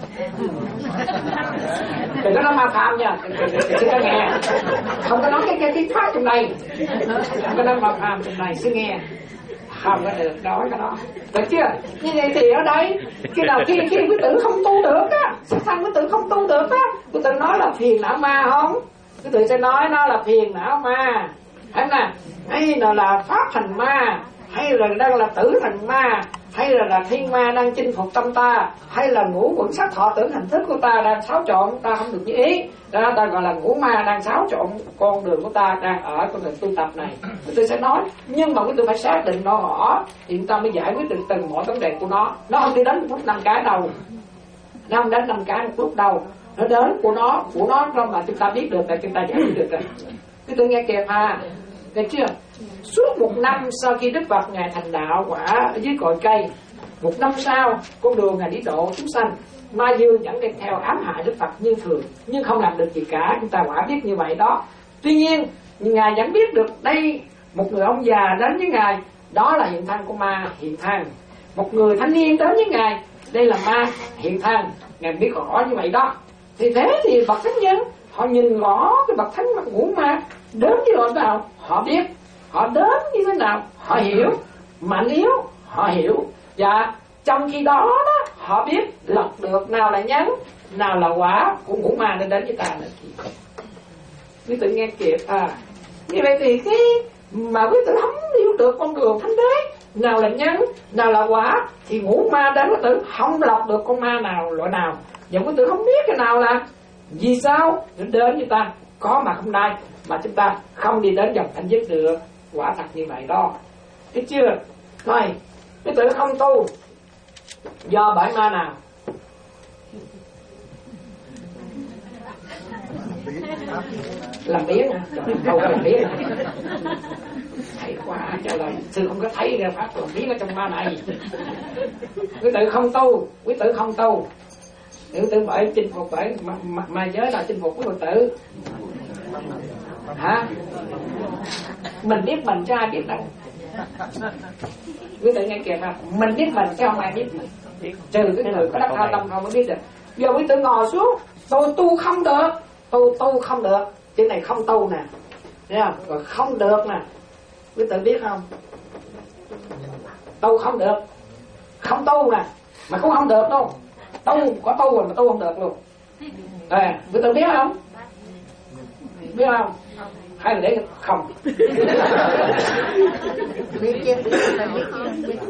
Đừng có nói ma phạm nha, xin có nghe. Không có nói cái cái tiếng pháp trong đây, không có nói ma phạm trong này, xin nghe. Không có được nói cái đó, được chưa? Như vậy thì ở đây khi nào khi khi quý tử không tu được á, sắc thân quý tử không tu được á, quý tử nói là phiền não ma không? Quý tử sẽ nói nó là phiền não ma, hay nè, hay là là pháp hành ma, hay là đang là tử thành ma, hay là là thiên ma đang chinh phục tâm ta, hay là ngũ quẩn sắc thọ tưởng hành thức của ta đang xáo trộn, ta không được như ý, đó ta gọi là ngũ ma đang xáo trộn con đường của ta đang ở con đường tu tập này. Tôi sẽ nói, nhưng mà tôi phải xác định nó rõ thì chúng ta mới giải quyết được từng mọi vấn đề của nó. Nó không đi đến một lúc năm cái đâu, nó không đến năm cái một lúc đâu, nó đến của nó của nó đó mà chúng ta biết được là chúng ta giải quyết được rồi. Cái tôi nghe kịp ha, được chưa? Suốt một năm sau khi Đức Phật ngài thành đạo quả ở dưới cội cây, một năm sau con đường ngài đi độ chúng sanh, Ma Dương vẫn đi theo ám hại Đức Phật như thường, nhưng không làm được gì cả. Chúng ta quả biết như vậy đó. Tuy nhiên ngài vẫn biết được đây một người ông già đến với ngài Đó là hiện thân của ma hiện thân. Một người thanh niên đến với Ngài, đây là ma hiện thân, Ngài biết rõ như vậy đó. Thì thế thì bậc thánh nhân họ nhìn rõ cái bậc thánh mặt ngũ ma đến với loại nào, họ biết. Họ đến như thế nào họ hiểu, mạnh yếu họ hiểu. Và trong khi đó, đó họ biết lọc được nào là nhân, nào là quả của ngũ ma nên đến với ta là gì. Quý tử nghe kịp à. Như vậy thì cái mà quý tử không hiểu được con đường thánh đế, nào là nhân, nào là quả, thì ngũ ma đến quý tử không lọc được con ma nào loại nào. Và quý tử không biết cái nào là vì sao đến đến với ta có mà không đai, mà chúng ta không đi đến dòng thanh dứt được. Quả thật như vậy đó, biết chưa? Rồi quý tử không tu do bởi ma nào? Làm biến hả? Câu làm biến hả? Thấy quá trả lời sư không có thấy ra pháp làm biến ở trong ma này. Quý tử không tu, quý tử không tu, quý tử bởi chinh phục bởi ma, ma, ma giới là chinh phục của quý tử hả? Mình biết mình cho ai biết đâu. Quý tử nghe kìa mà mình biết mình chứ không ai biết mình, trừ cái người có đắc tha tâm không mới biết được. Giờ quý tử ngồi xuống, tôi tu không được, tu tu không được, chữ này không tu nè, thấy không? Rồi không được nè, quý tử biết không? Tu không được, không tu nè, mà cũng không được đâu. Tu có tu rồi mà tu không được luôn. À, quý tử biết không? Biết không? Hay là để không? Biết chứ, ta biết chứ, biết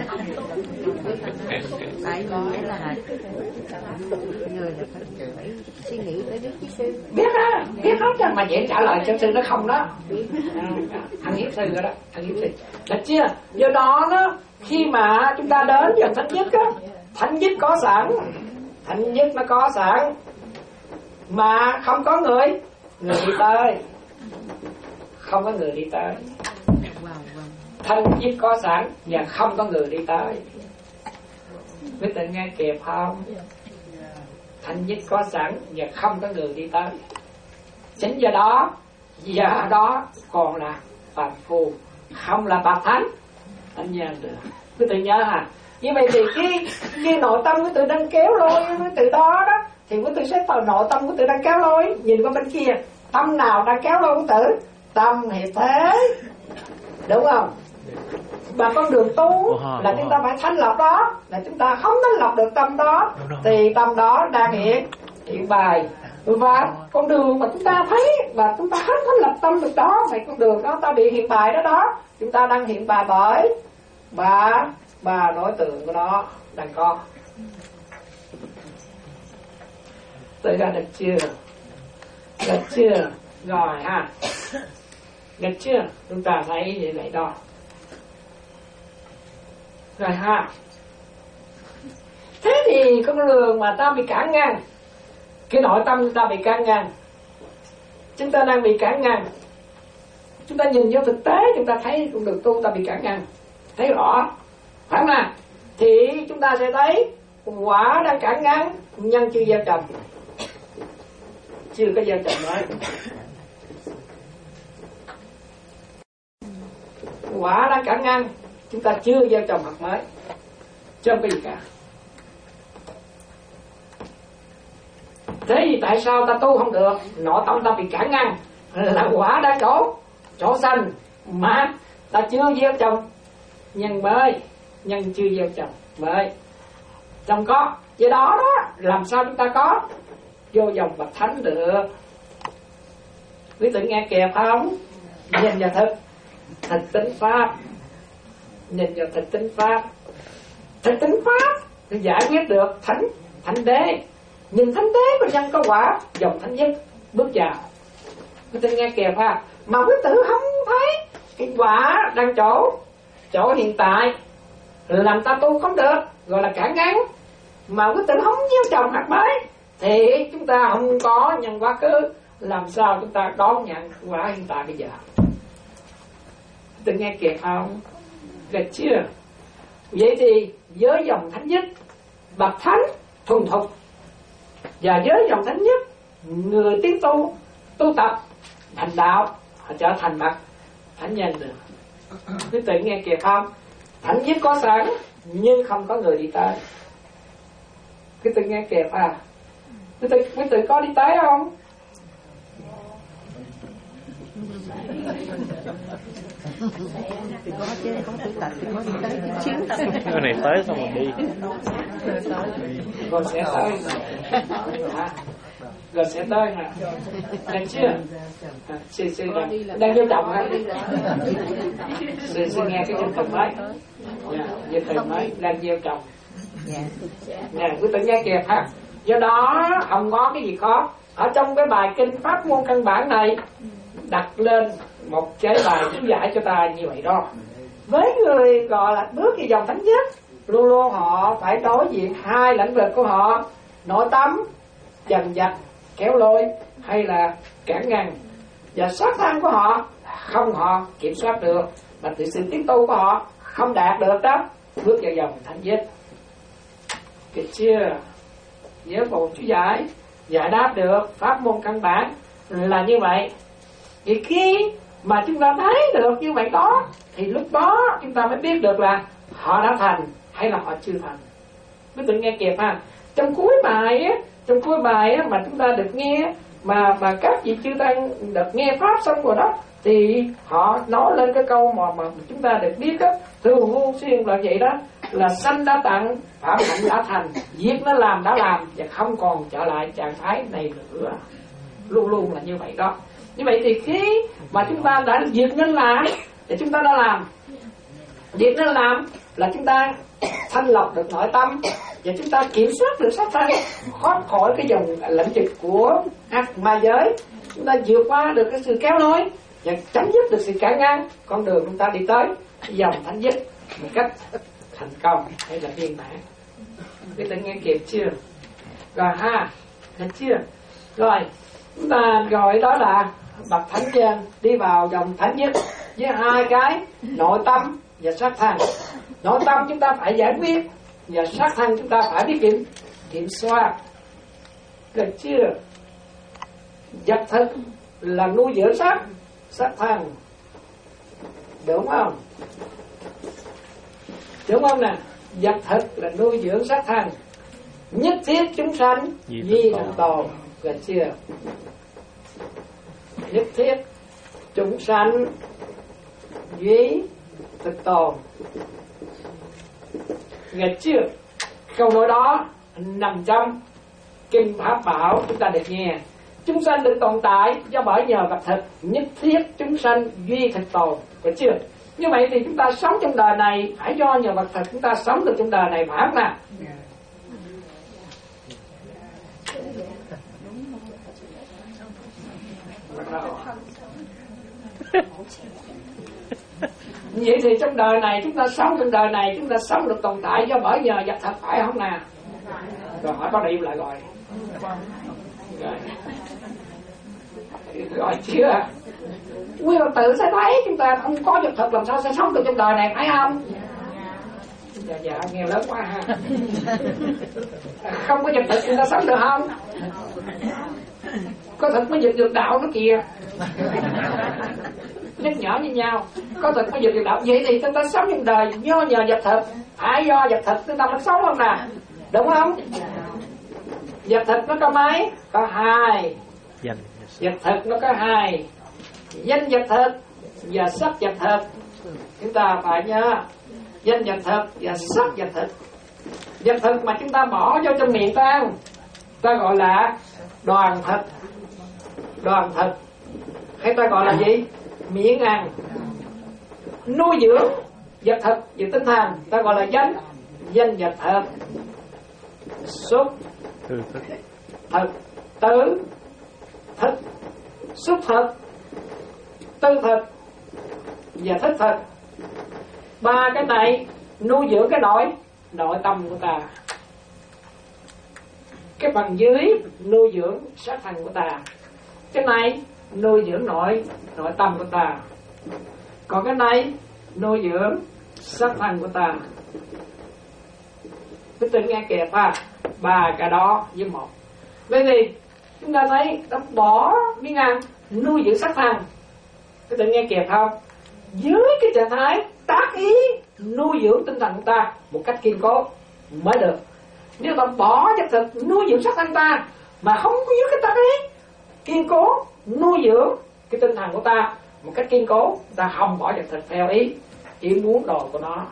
tại vì là người là phải, phải suy nghĩ phải biết chứ sư. Biết á, biết hết chứ mà dễ trả lời cho sư nó không đó. Thằng hiếp sư rồi đó, thằng hiếp sư. Được chưa? Do đó đó, khi mà chúng ta đến dòng thánh nhất á, thánh nhất có sẵn, thánh nhất nó có sẵn mà không có người người đi tới, không có người đi tới. Thanh nhất có sẵn và không có người đi tới. Quý tử nghe kịp không? Thanh nhất có sẵn và không có người đi tới. Chính do đó, do đó còn là phàm phu, không là bậc thánh. Anh nhớ được. Quý tử nhớ hả? Như vậy thì cái, cái nội tâm quý tử đang kéo lôi quý tử đó đó, thì quý tử sẽ tờ nội tâm quý tử đang kéo lôi. Nhìn qua bên kia, tâm nào đang kéo lôi quý tử? Tâm hiệp thế, đúng không? Và con đường tu là chúng ta phải thanh lọc đó, là chúng ta không thanh lọc được tâm đó thì tâm đó đang hiện hiện bài. Và con đường mà chúng ta thấy và chúng ta không thanh lọc tâm được đó, thì con đường đó ta bị hiện bài đó đó, chúng ta đang hiện bài bởi bà bà đối tượng của nó đang có. Tới ra được chưa? Được chưa? Rồi ha, được chưa? Chúng ta thấy như vậy đó. Rồi ha. Thế thì con đường mà ta bị cản ngăn, cái nội tâm chúng ta bị cản ngăn, chúng ta đang bị cản ngăn. Chúng ta nhìn vô thực tế, chúng ta thấy con đường tu ta bị cản ngăn, thấy rõ, phải không nào? Thì chúng ta sẽ thấy quả đang cản ngăn, nhân chưa gieo trồng, chưa có gieo trồng mới. Quả đang cản ngăn, chúng ta chưa gieo trồng hạt mới, chứ không có gì cả. Thế thì tại sao ta tu không được? Nội tâm ta bị cản ngăn, là quả đã chỗ chỗ xanh mà ta chưa gieo trồng nhân mới, nhân chưa gieo trồng mới không có. Do đó đó, làm sao chúng ta có vô dòng bậc thánh được? Quý tử nghe kịp không? Nhìn vào thực thực tính pháp, nhìn vào thực tính pháp, thực tính pháp thì giải quyết được thánh thánh đế. Nhìn thánh đế và nhân có quả, dòng thánh nhất bước vào. Quý tử nghe kịp ha? Mà quý tử không thấy cái quả đang chỗ chỗ hiện tại, làm ta tu không được, gọi là cản ngăn. Mà quý tử không gieo trồng hạt mới thì chúng ta không có nhân quá khứ, làm sao chúng ta đón nhận quả hiện tại bây giờ? Quý tử nghe kịp không? Được chưa? Vậy thì với dòng thánh nhất, bậc thánh thuần thục, và với dòng thánh nhất, người tiến tu tu tập thành đạo, họ trở thành bậc thánh nhân được. Quý tự nghe kịp không? Thánh giết có sẵn nhưng không có người đi tới. Quý tự nghe kịp à? Quý tự, quý tự có đi tới không? Có chứ, có tự tật thì có đi tới chút xíu. Cái này tới xong rồi đi. Rồi sẽ tới. Rồi sẽ tới hả? Được chưa? À, xin xin đang vô trọng hả? Xin xin nghe cái chương trình mới. Dạ, chương trình mới đang vô trọng. Nè, quý tự nghe kịp ha. Do đó không có cái gì khó. Ở trong cái bài kinh pháp môn căn bản này đặt lên một cái bài chú giải cho ta như vậy đó. Với người gọi là bước vào dòng thánh nhất, luôn luôn họ phải đối diện hai lĩnh vực của họ: nội tâm dần dặt kéo lôi hay là cản ngăn, và sát thân của họ không họ kiểm soát được, mà từ sự tiến tu của họ không đạt được đó, bước vào dòng thánh nhất. Được chưa? Nhớ một chú giải giải đáp được pháp môn căn bản là như vậy. Thì khi mà chúng ta thấy được như vậy đó, thì lúc đó chúng ta mới biết được là họ đã thành hay là họ chưa thành. Quý vị nghe kịp ha. Trong cuối bài á, trong cuối bài á, mà chúng ta được nghe mà mà các vị chư tăng được nghe pháp xong rồi đó, thì họ nói lên cái câu mà mà chúng ta được biết á, thường vô xuyên là vậy đó, là sanh đã tặng, phạm hạnh đã thành, việc nó làm đã làm và không còn trở lại trạng thái này nữa. Luôn luôn là như vậy đó. Như vậy thì khi mà chúng ta đã việc nên làm thì chúng ta đã làm. Việc nên làm là chúng ta thanh lọc được nội tâm và chúng ta kiểm soát được sát thân, thoát khỏi cái dòng lĩnh vực của ác ma giới. Chúng ta vượt qua được cái sự kéo nối và chấm dứt được sự cản ngăn. Con đường chúng ta đi tới dòng thánh nhất một cách thành công hay là viên mãn. Quý vị nghe kịp chưa? Rồi ha, thấy chưa? Rồi chúng ta gọi đó là bậc thánh nhân đi vào dòng thánh nhất với hai cái nội tâm và sát thân. Nội tâm chúng ta phải giải quyết và sát thân chúng ta phải biết kiểm kiểm soát. Được chưa? Vật thực là nuôi dưỡng sát sát thân, đúng không? Đúng không nè? Vật thực là nuôi dưỡng sát thân, nhất thiết chúng sanh di thành tồn. Được chưa? Nhất thiết chúng sanh duy thực tồn. Nghe chưa? Câu nói đó nằm trong kinh Pháp Bảo chúng ta được nghe. Chúng sanh được tồn tại do bởi nhờ vật thực, nhất thiết chúng sanh duy thực tồn. Được chưa? Như vậy thì chúng ta sống trong đời này phải do nhờ vật thực chúng ta sống được trong đời này, phải không nào? Vậy thì trong đời này chúng ta sống trong đời này chúng ta sống được tồn tại do bởi nhờ vật thực, phải không nào? Rồi hỏi có điểm lại rồi. Rồi, rồi chưa? Quý Phật tử sẽ thấy chúng ta không có vật thực làm sao sẽ sống được trong đời này, phải không? Dạ dạ nghe lớn quá ha. Không có vật thực chúng ta sống được không? Có thực mới dịch được đạo nó kìa. Nhắc nhở như nhau. Có thực mới dịch được đạo. Vậy thì chúng ta sống trong đời do nhờ vật thực, phải do vật thực chúng ta mới sống không nè? Đúng không? Vật thực nó có mấy? Có hai. Vật thực nó có hai: danh vật thực và sắc vật thực. Chúng ta phải nhớ danh vật thực và sắc vật thực. Vật thực mà chúng ta bỏ vô trong miệng ta, ta gọi là đoàn thực. Đoàn thực hay ta gọi là gì? Miệng ăn. Nuôi dưỡng vật thực và tinh thần ta gọi là danh danh vật thực. Xúc thực, tứ thực, xúc thực, tư thực và thích thực. Ba cái này nuôi dưỡng cái nội nội tâm của ta. Cái phần dưới nuôi dưỡng sát thân của ta. Cái này nuôi dưỡng nội nội tâm của ta. Còn cái này nuôi dưỡng sát thân của ta. Quý vị nghe kịp ha. Ba cái đó với một. Vậy thì chúng ta thấy ta bỏ miếng ăn nuôi dưỡng sát thân. Quý vị nghe kịp không? dưới cái trạng thái tác ý nuôi dưỡng tinh thần của ta một cách kiên cố mới được. Nếu ta bỏ nhập thực nuôi dưỡng sắc thân ta mà không có dưới cái tác ý kiên cố nuôi dưỡng cái tinh thần của ta một cách kiên cố, ta không bỏ nhập thực theo ý ý muốn đồ của nó.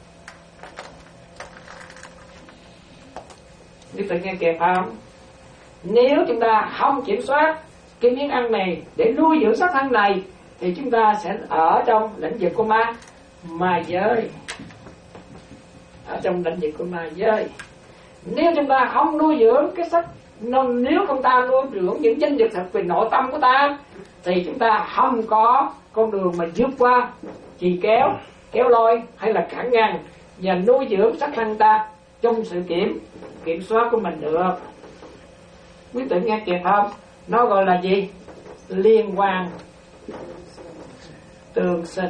Như tự nghe kịp không? Nếu chúng ta không kiểm soát cái miếng ăn này để nuôi dưỡng sắc thân này thì chúng ta sẽ ở trong lĩnh vực của ma ma giới, ở trong lĩnh vực của ma giới. Nếu chúng ta không nuôi dưỡng cái sắc, nếu không ta nuôi dưỡng những danh vật thật về nội tâm của ta thì chúng ta không có con đường mà vượt qua chì kéo, kéo lôi hay là cản ngăn và nuôi dưỡng sắc thân ta trong sự kiểm kiểm soát của mình được. Quý vị nghe kịp không? Nó gọi là gì? Liên quan tương sinh.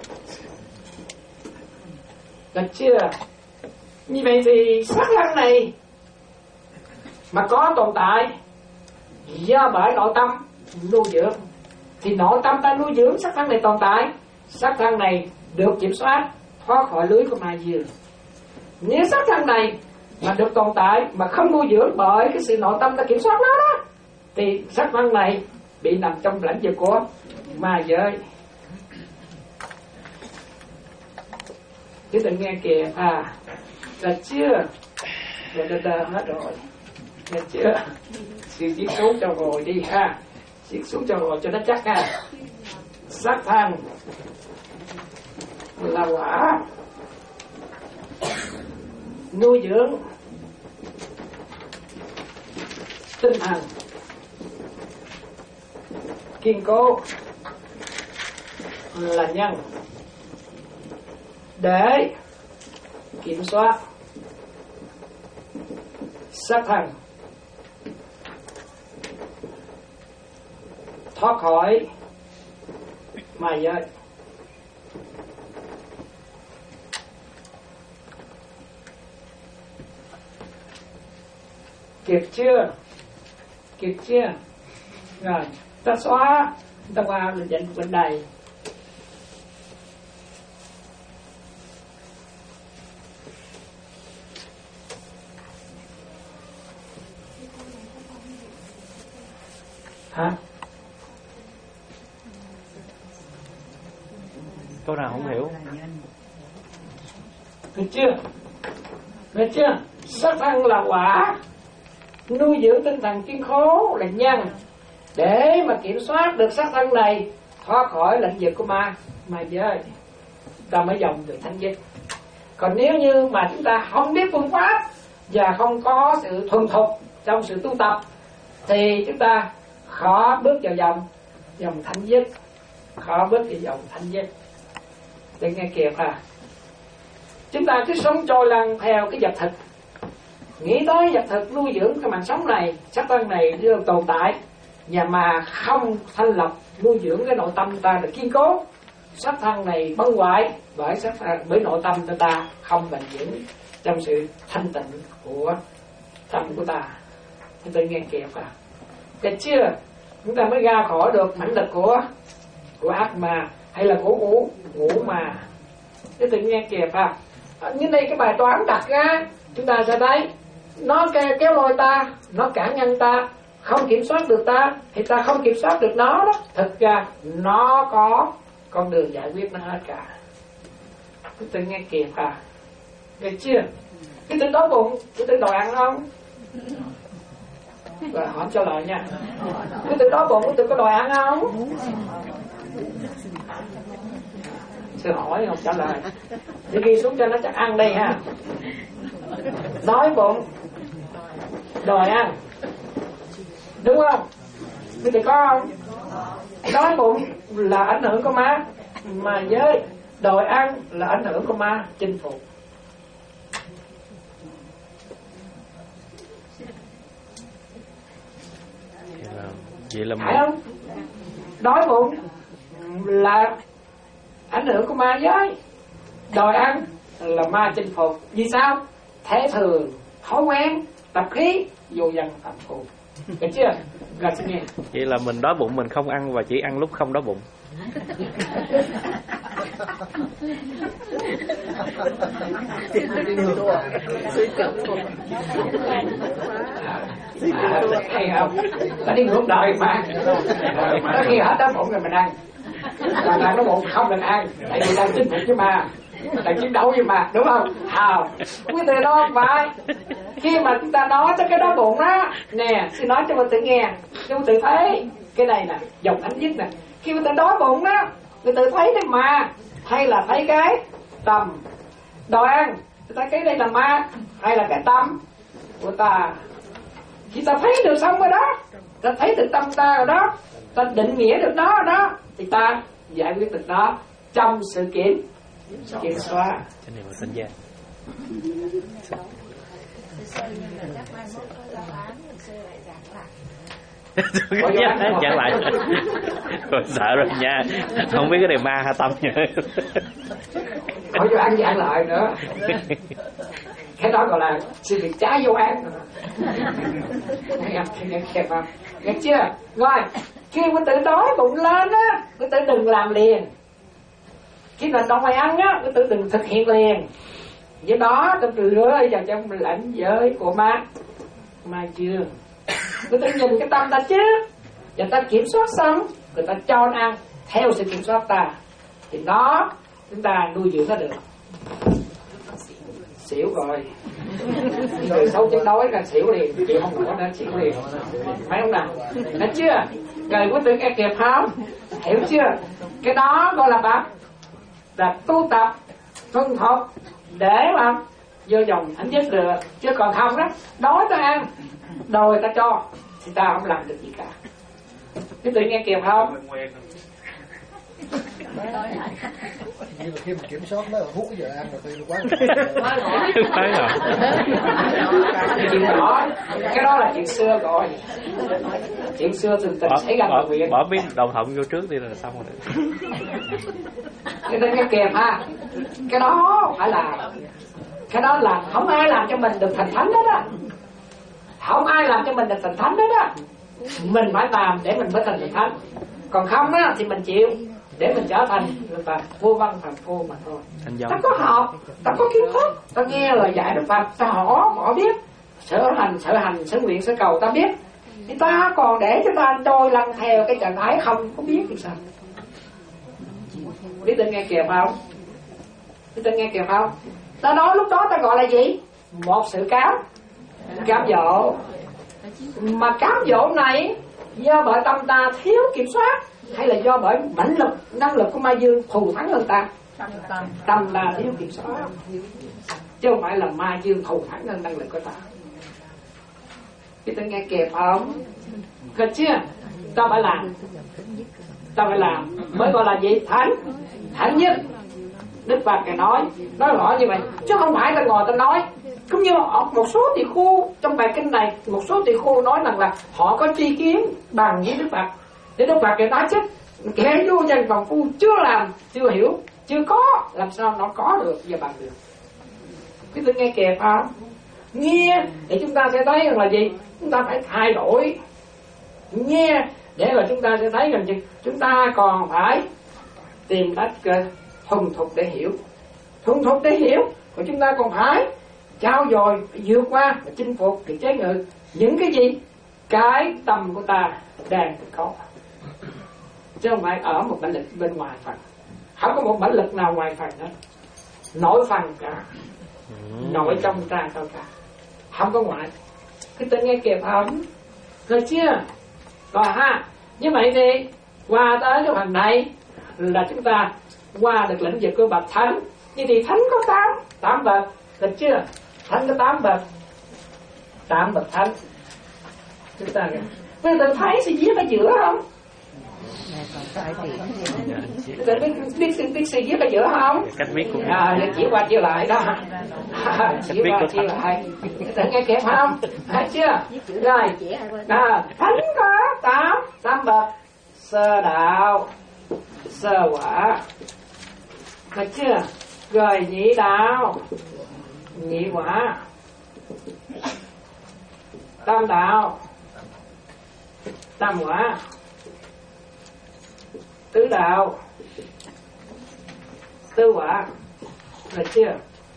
Được chưa? Như vậy thì sắc thân này mà có tồn tại do bởi nội tâm nuôi dưỡng thì nội tâm ta nuôi dưỡng sắc thân này tồn tại, sắc thân này được kiểm soát thoát khỏi lưới của ma dương. Nếu sắc thân này mà được tồn tại mà không nuôi dưỡng bởi cái sự nội tâm ta kiểm soát nó đó thì sắc thân này bị nằm trong lĩnh vực của ma giới. Chứ đừng nghe kìa, à là chưa rồi đờ đờ hết rồi, nghe chưa? Sự chiếc xuống cho rồi đi ha, chiếc xuống cho rồi cho nó chắc ha. Sắc thân là quả nuôi dưỡng tinh thần kiên cố là nhân để kiểm soát sắc thân thoát khỏi ma giới. Kịp chưa? Kịp chưa? Rồi, ta xóa, ta qua là dẫn bên đây. Hả? Câu nào không hiểu? Được chưa? Được chưa? Sắc thân là quả, nuôi dưỡng tinh thần kiên cố là nhân để mà kiểm soát được sắc thân này thoát khỏi lĩnh vực của ma ma giới, ta mới dòng được thanh danh. Còn nếu như mà chúng ta không biết phương pháp và không có sự thuần thục trong sự tu tập thì chúng ta khó bước vào dòng dòng thanh dứt, khó bước vào dòng thanh dứt. Để nghe kịp à, chúng ta cứ sống trôi lăn theo cái vật thực, nghĩ tới vật thực nuôi dưỡng cái mạng sống này, sắc thân này được tồn tại, và mà không thanh lọc nuôi dưỡng cái nội tâm ta được kiên cố, sắc thân này bấn hoại bởi sắc thân, bởi nội tâm của ta không bền vững trong sự thanh tịnh của tâm của ta. Chúng ta nghe kịp à, được chưa? Chúng ta mới ra khỏi được mãnh lực của của ác mà hay là của ngũ ngũ mà. Chúng ta nghe kịp à, như đây cái bài toán đặt ra chúng ta sẽ thấy nó kéo lôi ta, nó cản ngăn ta, không kiểm soát được ta thì ta không kiểm soát được nó đó. Thực ra nó có con đường giải quyết nó hết cả. Chúng ta nghe kịp à, nghe chưa? Cái tự đói bụng, cái tự đòi ăn không? Rồi hỏi cho lời nha. Cái tự đói bụng, cái tự có đòi ăn không? Sư hỏi không trả lời thì ghi xuống cho nó chắc ăn đây ha. Đói bụng đòi ăn, đúng không? Bây giờ có không? Đói bụng là ảnh hưởng của ma mà giới, đòi ăn là ảnh hưởng của ma chinh phục. Vậy là phải không? Đói bụng là ảnh hưởng của ma giới, đòi ăn là ma chinh phục. Vì sao? Thế thường, thói quen, tập khí, vô dân phạm phụ. Được chưa? Rồi xin nghe. Vậy là mình đói bụng mình không ăn và chỉ ăn lúc không đói bụng. Hay không? Nó đi ngược đời mà. Nó khi hết đói bụng rồi mình ăn. Còn ăn nó bụng không được ăn. Tại vì đang chinh phục với ma, đang chiến đấu với ma, đúng không? Hào, quý vị đó không phải. Khi mà chúng ta nói tới cái đói bụng đó, nè, xin nói cho mọi người nghe, cho mọi người thấy cái này nè, dòng ánh nhất nè. Khi mà ta đói bụng đó, người ta thấy cái ma hay là thấy cái tâm đoan, người ta cái đây là ma hay là cái tâm của ta. Khi ta thấy được xong rồi đó, ta thấy được tâm ta rồi đó, ta định nghĩa được đó rồi đó, thì ta giải quyết được đó trong sự kiểm kiểm soát. Cái này mà sinh ra. Giảng lại rồi sợ rồi nha, không biết cái này ma hay tâm nha. Hỏi vô ăn giảng lại nữa. Cái đó gọi là sự việc trái vô án. Nghe nghe kẹp không? Nghe chưa? Rồi, khi mà tự đói bụng lên á, cứ tự đừng làm liền. Khi mà trong mày ăn á, cứ tự đừng thực hiện liền. Với đó, tôi rửa vào trong lãnh giới của ma ma chưa. Người ta nhìn cái tâm ta trước, và ta kiểm soát xong, người ta cho nó ăn theo sự kiểm soát ta, thì nó chúng ta nuôi dưỡng nó được. Xỉu rồi, người xấu chết đói là xỉu liền, chịu không nổi nó xỉu liền, phải không nào? Thấy chưa? Rồi có tự nghe kịp không? Hiểu chưa? Cái đó gọi là bác là tu tập thuần thục để mà vô dòng thánh giới được, chứ còn không đó đói ta ăn, đòi ta cho thì ta không làm được gì cả. Cái tự nghe kịp không? Nhưng mà khi mình kiểm soát nó hút cái giờ ăn rồi tôi quá Phải rồi. Cái chuyện đó, cái đó là chuyện xưa rồi. Chuyện xưa từng tình xảy ra mọi việc. Bỏ biết đầu thận vô trước đi là xong rồi. Cái tự nghe kịp ha. Cái đó phải là, cái đó là không ai làm cho mình được thành thánh hết á. Không ai làm cho mình được thành thánh hết á. Mình phải làm để mình mới thành thành thánh. Còn không á thì mình chịu để mình trở thành là vô văn phàm phu mà thôi. Ta có học, ta có kiến thức, ta nghe lời dạy Đức Phật, ta hỏi họ biết, sở hành, sở hành, sở nguyện, sở cầu ta biết, thì ta còn để cho ta trôi lăn theo cái trạng thái không có biết thì sao? Biết tên nghe kịp không? Biết tên nghe kịp không? Ta nói lúc đó ta gọi là gì? Một sự cám, cám dỗ. Mà cám dỗ này do bởi tâm ta thiếu kiểm soát, hay là do bởi mãnh lực, năng lực của ma dương thù thắng hơn ta? Tâm ta thiếu kiểm soát, chứ không phải là ma dương thù thắng hơn năng lực của ta. Cái ta nghe kịp không? Được chưa? Ta phải làm, ta phải làm mới gọi là gì? Thánh, thánh nhất. Đức Phật Ngài nói, nói rõ như vậy, chứ không phải ta ngồi ta nói. Cũng như một số tỳ khu trong bài kinh này, một số tỳ khu nói rằng là họ có tri kiến bằng với Đức Phật. Để Đức Phật Ngài nói chứ kẻ vô danh phàm phu chưa làm, chưa hiểu, chưa có, làm sao nó có được và bằng được. Cái tôi nghe kịp không? Nghe để chúng ta sẽ thấy rằng là gì? Chúng ta phải thay đổi. Nghe để là chúng ta sẽ thấy rằng gì? Chúng ta còn phải tìm cách thuần thục để hiểu. Thuần thục để hiểu, và chúng ta còn phải trao dồi, vượt qua và chinh phục để chế ngự những cái gì? Cái tâm của ta đang có. Chứ không phải ở một bản lực bên ngoài phần. Không có một bản lực nào ngoài phần hết. Nội phần cả, nội trong ta thôi cả, không có ngoại. Cái tên nghe kịp không? Rồi chưa? Rồi ha. Như vậy thì qua tới cái phần này là chúng ta qua được lĩnh vực của bậc thánh. Như thì thánh có tám, tám bậc, được chưa? Thánh có tám bậc, tám bậc thánh. Chúng ta bây giờ thấy sự viết ở giữa không? Biết biết biết sự viết ở giữa không? Cách viết của à, chỉ qua chia lại đó. Chỉ qua chia lại. Tự nghe kịp không? Thấy chưa? Rồi. À, thánh có tám, tám bậc. Sơ đạo, sơ quả. Thấy chưa? Rồi nhị đạo, nhị quả. Tam đạo, tam quả. Tứ đạo, tư quả, là chưa?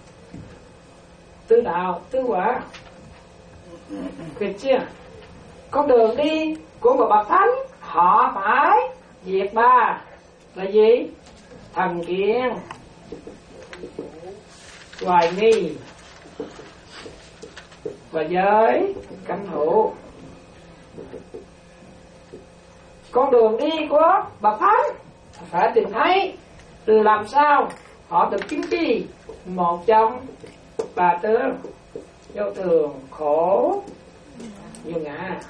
Tư đạo, tư quả, được chưa? Con đường đi của một bậc thánh họ phải diệt ba là gì? Thần kiến, hoài nghi và giới căm thù. Con đường đi của bậc thánh phải tìm thấy làm sao họ được chứng tri một trong ba tướng: vô thường, khổ, vô ngã.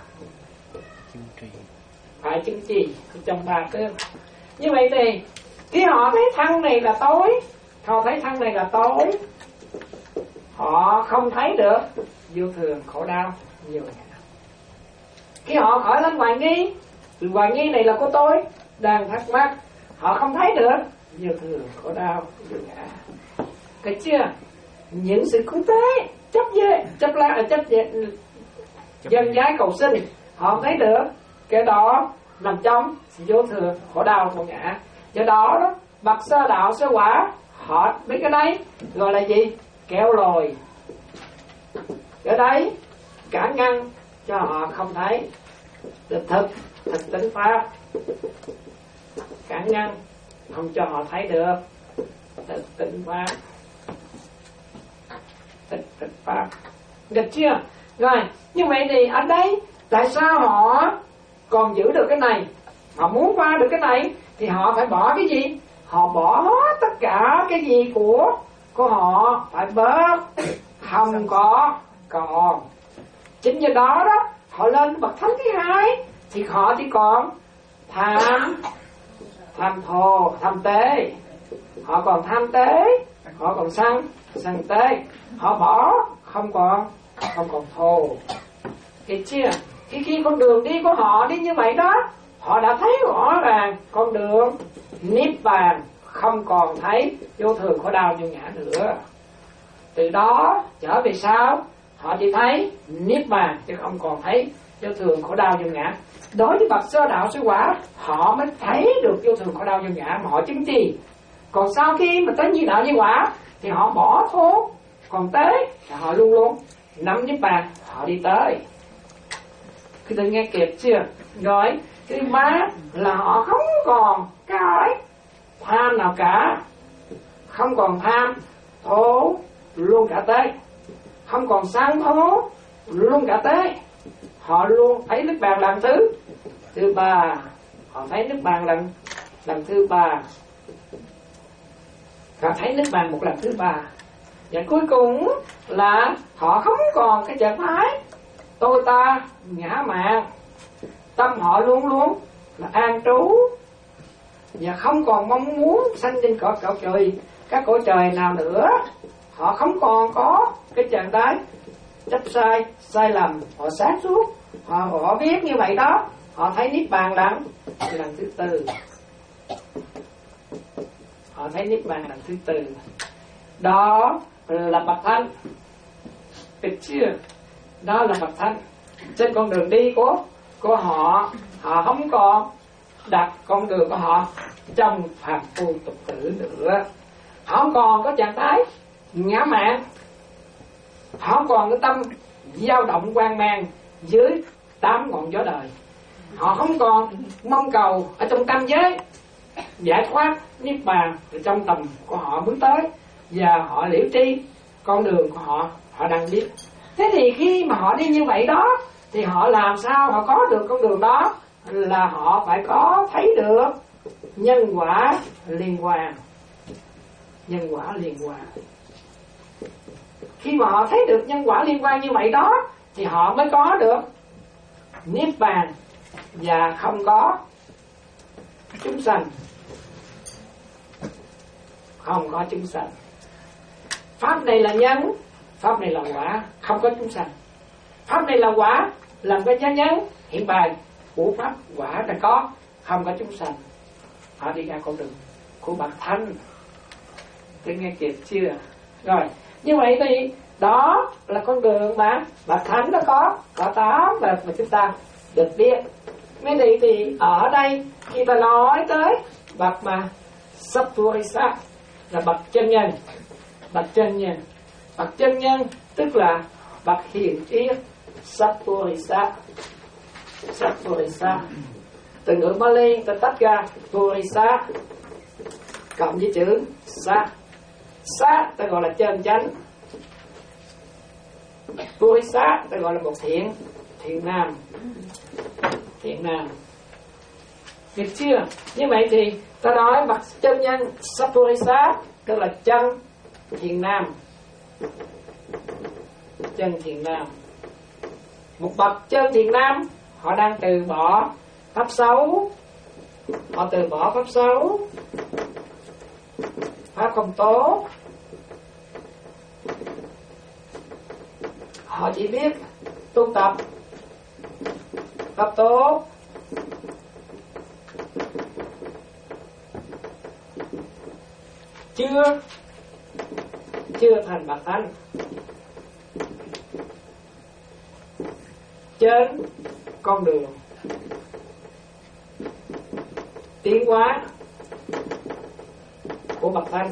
Phải chứng tri trong ba tướng. Như vậy thì khi họ thấy thân này là tối, họ thấy thân này là tối, họ không thấy được vô thường, khổ đau, vô ngã. Khi họ khỏi lên hoài nghi, hoài nghi này là của tôi đang thắc mắc, họ không thấy được vô thường, khổ đau, vô ngã. Cái chưa? Những sự cứu tế chấp về chấp la chấp về dân giái cầu sinh, họ không thấy được, cái đó nằm trong vô thường, khổ đau, vô ngã. Do đó đó, bậc sơ đạo sơ quả họ biết cái đấy gọi là gì? Kéo lồi. Cái đấy cản ngăn cho họ không thấy được thực thực tính pháp, cản ngăn không cho họ thấy được thực tính pháp, thực thực pháp. Được chưa? Rồi, như vậy thì ở đây tại sao họ còn giữ được cái này? Họ muốn qua được cái này thì họ phải bỏ cái gì? Họ bỏ tất cả cái gì của của họ, phải bớt, không có còn. Chính do đó đó, họ lên bậc thánh thứ hai thì họ chỉ còn tham, tham thô, tham tế. Họ còn tham tế, họ còn sân, sân tế. Họ bỏ, không còn, không còn thô. Hiểu chưa? Khi khi con đường đi của họ đi như vậy đó, họ đã thấy rõ ràng con đường niết bàn, không còn thấy vô thường, khổ đau, vô ngã nữa. Từ đó trở về sau họ chỉ thấy niết bàn chứ không còn thấy vô thường, khổ đau, vô ngã. Đối với bậc sơ đạo sơ quả họ mới thấy được vô thường, khổ đau, vô ngã mà họ chứng tri. Còn sau khi mà tới như đạo như quả thì họ bỏ thô, còn tế thì họ luôn luôn nắm niết bàn, họ đi tới. Khi tôi nghe kịp chưa? Rồi thứ ba là họ không còn cái tham nào cả, không còn tham thố luôn cả tế, không còn sang thố luôn cả tế. Họ luôn thấy nước bàn lần thứ thứ ba, họ thấy nước bàn lần lần thứ ba, họ thấy nước bàn một lần thứ ba. Và cuối cùng là họ không còn cái trạng thái tôi ta ngã mạn, tâm họ luôn luôn là an trú và không còn mong muốn sanh trên cõi cõi trời, các cõi trời nào nữa. Họ không còn có cái trạng thái chấp sai, sai lầm, họ sáng suốt, họ họ biết như vậy đó, họ thấy niết bàn lần lần thứ tư, họ thấy niết bàn lần thứ tư. Đó là bậc thánh, được chưa? Đó là bậc thánh. Trên con đường đi của của họ, họ không còn đặt con đường của họ trong phàm phu tục tử nữa. Họ không còn có trạng thái ngã mạn, họ không còn cái tâm dao động hoang mang dưới tám ngọn gió đời. Họ không còn mong cầu ở trong tâm giới giải thoát niết bàn ở trong tầm của họ bước tới, và họ liễu tri con đường của họ, họ đang biết. Thế thì khi mà họ đi như vậy đó thì họ làm sao họ có được con đường đó? Là họ phải có thấy được nhân quả liên quan. Nhân quả liên quan. Khi mà họ thấy được nhân quả liên quan như vậy đó thì họ mới có được niết bàn và không có chúng sanh. Không có chúng sanh. Pháp này là nhân, pháp này là quả, không có chúng sanh. Pháp này là quả, làm cái nhân nhân hiện bài của pháp quả đã có, không có chúng sanh. Họ đi ra con đường của bậc thánh. Tôi nghe kịp chưa? Rồi, như vậy thì đó là con đường mà bậc thánh nó có, có tám và mà chúng ta được biết. Thế thì, thì ở đây khi ta nói tới bậc mà Sattvarisa là bậc chân nhân. Bậc chân nhân, bậc chân nhân tức là bậc hiền triết, Sattvarisa. Sattvarisa từ ngữ Pali ta tách ra Purisa cộng với chữ sa. Sa ta gọi là chân chánh, Purisa ta gọi là một thiện thiện nam. Thiện nam được chưa? Như vậy thì ta nói bậc chân nhân Sattvarisa tức là chân thiện nam. Chân thiện nam, một bậc chân thiện nam, họ đang từ bỏ pháp xấu, họ từ bỏ pháp xấu, pháp không tốt, họ chỉ biết tu tập pháp tốt. Chưa chưa thành bậc thánh. Trên con đường tiến hóa của bậc thánh,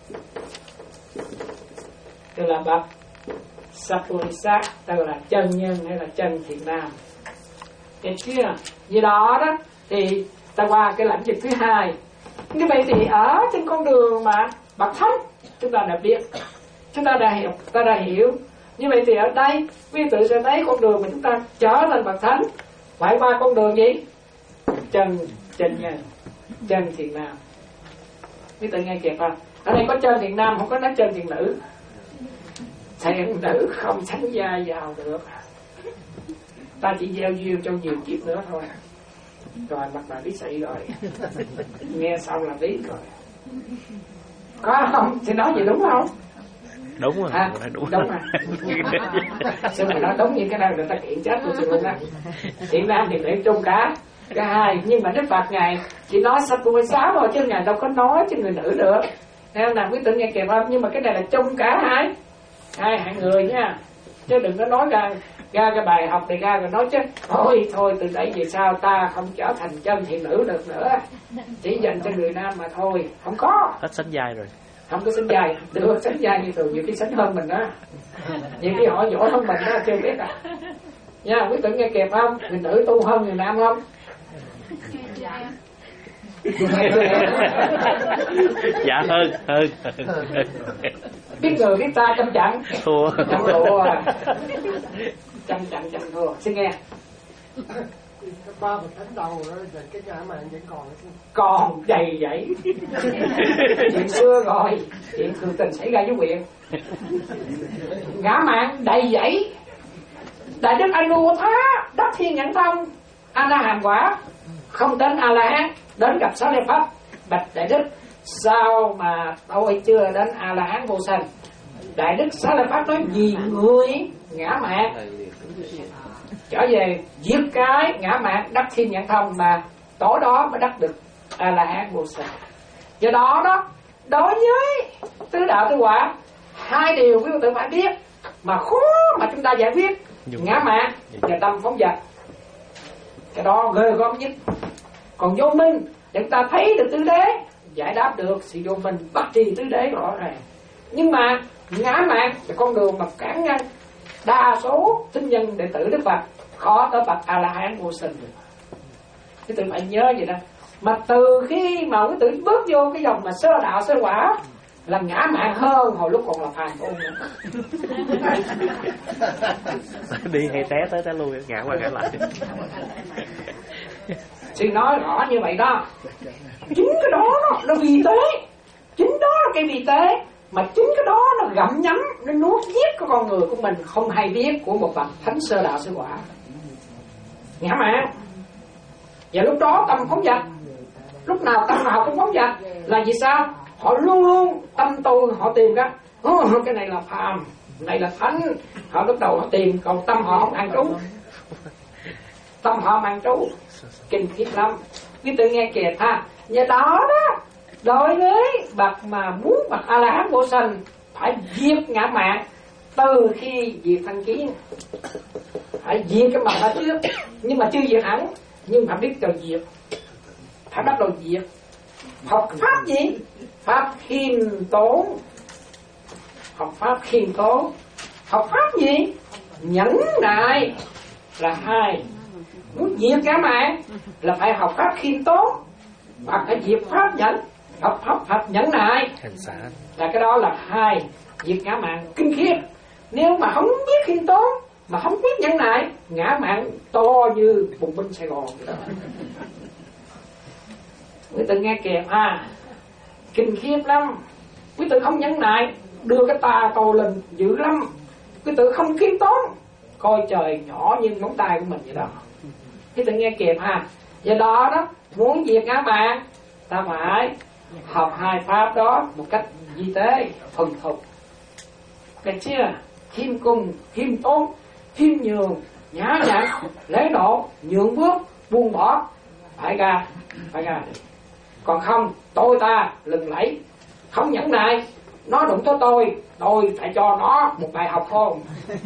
tức là bậc Sattvarisa, tức là chân nhân hay là chân thiện nam. Được chưa? Như đó đó thì ta qua cái lãnh vực thứ hai. Như vậy thì ở trên con đường mà bậc thánh chúng ta đã biết, chúng ta đã hiểu, ta đã hiểu. Như vậy thì ở đây quý tự sẽ thấy con đường mà chúng ta trở lên bậc thánh phải qua con đường gì? Chân chân nhân, chân thiện nam. Quý tự nghe kịp không? Ở đây có chân thiện nam, không có nói chân thiện nữ. Thiện nữ không sánh vai vào được, ta chỉ gieo duyên cho nhiều kiếp nữa thôi. Rồi mặt bà biết xị rồi, nghe xong là biết rồi. Có không? Thì nói gì đúng không? Đúng rồi. À, đúng, đúng rồi. Sao mà nói đúng như cái này người ta kiện chết của tôi luôn á. Thiện nam thì để chung cả cả hai, nhưng mà Đức Phật ngài chỉ nói Sattvarisa thôi chứ ngài đâu có nói cho người nữ được. Theo nào quý tử nghe kịp không? Nhưng mà cái này là chung cả hai hai hạng người nha, chứ đừng có nói ra ra cái bài học này ra rồi nói chứ thôi thôi từ đây về sau ta không trở thành chân thiện nữ được nữa, chỉ dành cho người nam mà thôi. Không có, hết sánh vai rồi, không có sánh vai. Được sánh vai như thường nhiều khi sánh hơn mình đó, nhiều khi họ giỏi hơn mình đó, chưa biết à nha. Quý tử nghe kịp không? Người nữ tu hơn người nam không? Dạ hơn hơn Biết người biết ta chăm chặn thua, chăm thua, chăm chặn chăm thua. Xin nghe. Ba bậc thánh đầu rồi, cái ngã mạn vẫn còn Còn đầy vậy. Chuyện xưa rồi, chuyện thường tình xảy ra với quyền. Ngã mạn đầy vậy. Đại đức Anuttha đắc thiên nhãn thông, A La Hàm quả, không đến A La Hán, đến gặp Xá Lợi Phất. Bạch đại đức, sao mà tôi chưa đến A La Hán vô sanh? Đại đức Xá Lợi Phất nói vì người ngã mạn trở về giết cái ngã mạn đắc thiên nhãn thông mà tối đó mới đắc được A La Hán vô sanh. Do đó đó, đối với tứ đạo tứ quả, hai điều quý vị tự phải biết mà khó mà chúng ta giải quyết: ngã mạn và tâm phóng dật. Cái đó ghê gớm nhất. Còn vô minh để chúng ta thấy được tứ đế, giải đáp được sự vô minh, bất trì tứ đế rõ ràng. Nhưng mà ngã mạn là con đường mà cản ngăn đa số tín nhân đệ tử Đức Phật khó tới bậc A La Hán vô sinh được. Cái tự phải nhớ vậy đó. Mà từ khi mà cái tự bước vô cái dòng mà sơ đạo sơ quả là ngã mạn hơn hồi lúc còn là phàm ôn nữa. Đi hay té tới té lui, ngã qua ngã lại. Xin nói rõ như vậy đó. Chính cái đó nó, nó vi tế, chính đó là cái vi tế, mà chính cái đó nó gặm nhấm, nó nuốt giết cái con người của mình không hay biết của một bậc thánh sơ đạo sơ quả. Ngã mạn. Và lúc đó tâm phóng dật. Lúc nào tâm nào cũng phóng dật là vì sao? Họ luôn luôn tâm tu họ tìm ra oh, cái này là phàm, này là thánh. Họ lúc đầu họ tìm, còn tâm họ không an trú. Tâm họ an trú kinh khiếp lắm. Quý tự nghe kìa ha. Và đó đó, đối với bậc mà muốn bậc A La Hán vô sanh phải diệt ngã mạn từ khi diệt thân kiến, phải diệt cái mặt ở trước, nhưng mà chưa diệt hẳn, nhưng mà biết cho diệt, phải bắt đầu diệt. Học pháp gì? Pháp khiêm tốn. Học pháp khiêm tốn. Học pháp gì? Nhẫn nại là hai. Muốn diệt ngã mạn là phải học pháp khiêm tốn, hoặc phải diệt pháp nhẫn. Học pháp pháp nhẫn nại là cái đó là hai. Diệt ngã mạn kinh khiếp. Nếu mà không biết khiêm tốn, mà không biết nhẫn nại, ngã mạn to như bùng binh Sài Gòn. Quý tử nghe kìa à, kinh khiếp lắm. Quý tử không nhẫn nại, đưa cái tà cầu lên dữ lắm. Quý tử không khiêm tốn, coi trời nhỏ như ngón tay của mình vậy đó. Quý tử nghe kịp ha. Do đó đó, muốn diệt ngã mạn, ta phải học hai pháp đó một cách di tế, thuần thục. Cái chưa? Khiêm cung, khiêm tốn, khiêm nhường, nhã nhặn, lễ độ, nhượng bước, buông bỏ, phải ra, phải ra. Còn không, tôi ta lừng lẫy, không nhẫn nại, nó đụng tới tôi, tôi phải cho nó một bài học không?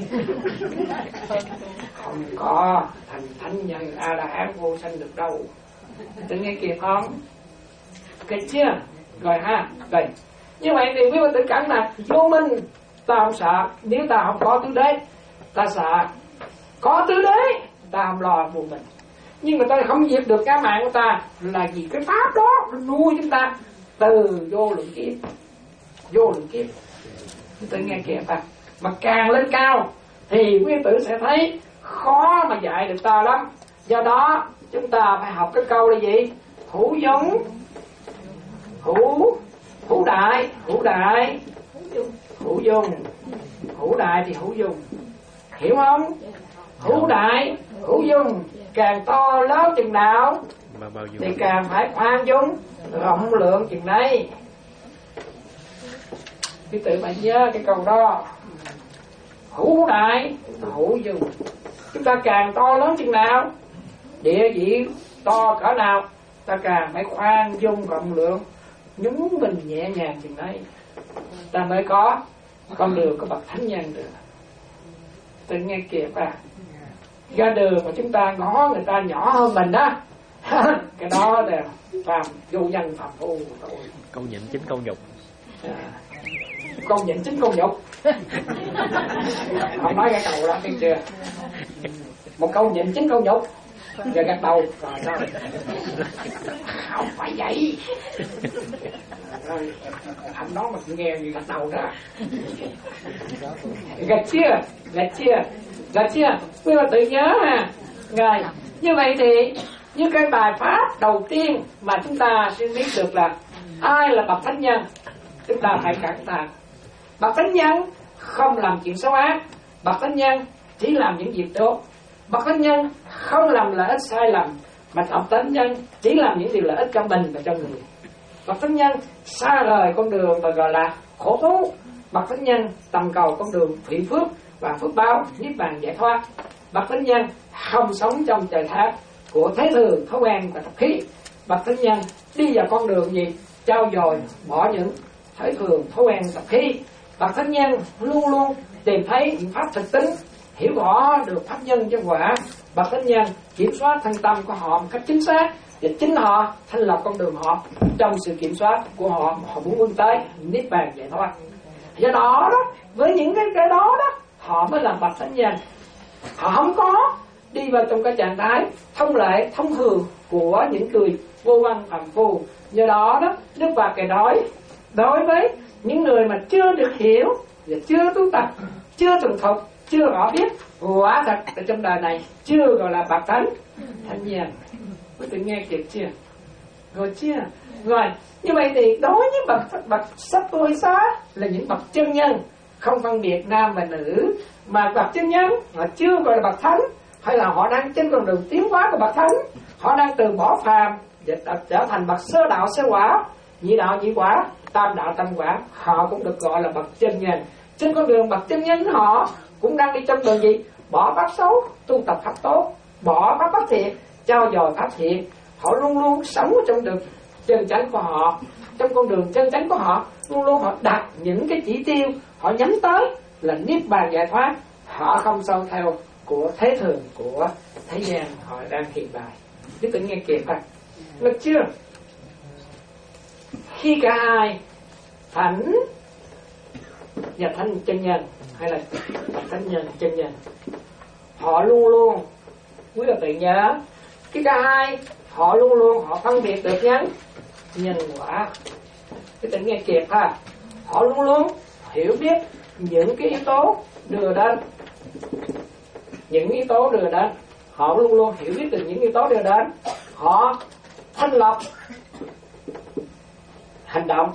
Không có thành thánh nhân A La Hán vô sanh được đâu. Tự nghe kịp không? Cái chưa? Rồi ha, rồi. Như vậy thì quý vị tự cảm là vô minh, ta không sợ. Nếu ta không có tứ đế, ta sợ. Có tứ đế, ta không lo buồn mình. Nhưng mà ta không diệt được cái mạng của ta là vì cái pháp đó nó nuôi chúng ta từ vô lượng kiếp. Vô lượng kiếp. Tự nghe kịp à. Mà càng lên cao thì quý tử sẽ thấy khó mà dạy được ta lắm. Do đó chúng ta phải học cái câu là gì? Hữu giống, hữu hữu đại, hữu đại, hữu dung. Hữu đại thì hữu dung, hiểu không? Hữu đại, hữu dung. Càng to lớn chừng nào thì càng phải khoan dung, rộng lượng chừng đấy. Quý tử phải nhớ cái câu đó. Hữu đại, hữu dung. Chúng ta càng to lớn chừng nào, địa vị to cỡ nào, ta càng phải khoan dung rộng lượng, nhúng mình nhẹ nhàng chừng đấy, ta mới có con đường của bậc thánh nhân được. Tự nghe kịp à. Ra đường mà chúng ta ngó người ta nhỏ hơn mình đó cái đó là phàm vô nhân phàm phu thôi. Câu nhịn chính câu nhục. À, câu nhịn chính câu nhục. Không nói cái đầu đó, biết chưa? Một câu nhịn chính câu nhục, giờ gật đầu rồi sao? Không phải vậy. Rồi, anh nói mà nghe gì gật đầu đó. Gật chưa? Gật chưa? Gật chưa? Quý vị tự nhớ ha. Rồi, như vậy thì như cái bài pháp đầu tiên mà chúng ta sẽ biết được là ai là bậc thánh nhân. Chúng ta phải cẩn thận. Bậc thánh nhân không làm chuyện xấu ác. Bậc thánh nhân chỉ làm những việc tốt. Bậc thánh nhân không làm lợi ích sai lầm, mà bậc thánh nhân chỉ làm những điều lợi ích cho mình và cho người. Bậc thánh nhân xa rời con đường và gọi là khổ thú. Bậc thánh nhân tầm cầu con đường thủy phước và phước báo, niết bàn giải thoát. Bậc thánh nhân không sống trong trời thác của thế thường, thói quen và tập khí. Bậc thánh nhân đi vào con đường gì? Trao dồi bỏ những thế thường, thói quen, tập khí. Bậc thánh nhân luôn luôn tìm thấy những pháp thực tính, hiểu rõ được pháp nhân chân quả. Bậc thánh nhân kiểm soát thân tâm của họ một cách chính xác, và chính họ thanh lập con đường họ. Trong sự kiểm soát của họ, họ muốn vươn tới niết bàn giải thoát. Do đó đó, với những cái cái đó đó, họ mới là bậc thánh nhân. Họ không có đi vào trong cái trạng thái thông lệ, thông thường của những người vô văn phàm phu. Do đó đó, Đức Phật cái nói đối với những người mà chưa được hiểu và chưa tu tập, chưa thuần thục, chưa rõ biết, quả thật ở trong đời này chưa gọi là bậc thánh thánh nhân. Quý vị nghe kịp chưa? Rồi chưa? Rồi, như vậy thì đối với bậc bậc sắp tôi xá là những bậc chân nhân, không phân biệt nam và nữ, mà bậc chân nhân họ chưa gọi là bậc thánh, hay là họ đang trên con đường tiến hóa của bậc thánh, họ đang từ bỏ phàm và trở thành bậc sơ đạo sơ quả, nhị đạo nhị quả, tam đạo tam quả, họ cũng được gọi là bậc chân nhân. Trên con đường bậc chân nhân họ cũng đang đi trong đường gì? Bỏ pháp xấu, tu tập pháp tốt, bỏ pháp bất thiện, trao dồi pháp thiện. Họ luôn luôn sống trong đường chân chánh của họ, trong con đường chân chánh của họ luôn luôn họ đặt những cái chỉ tiêu họ nhắm tới là niết bàn giải thoát. Họ không sâu theo của thế thường của thế gian họ đang hiện bài. Biết tự nghe kịp à? Được chưa? khi cả hai thánh và thánh chân nhân hay là thánh nhân chân nhân, họ luôn luôn, quý vị tự nhớ, khi cả hai họ luôn luôn họ phân biệt được nhân nhân quả. Cái tự nghe kịp ha, họ luôn luôn hiểu biết những cái yếu tố đưa đến, những yếu tố đưa đến, họ luôn luôn hiểu biết được những yếu tố đưa đến, họ thanh lọc hành động,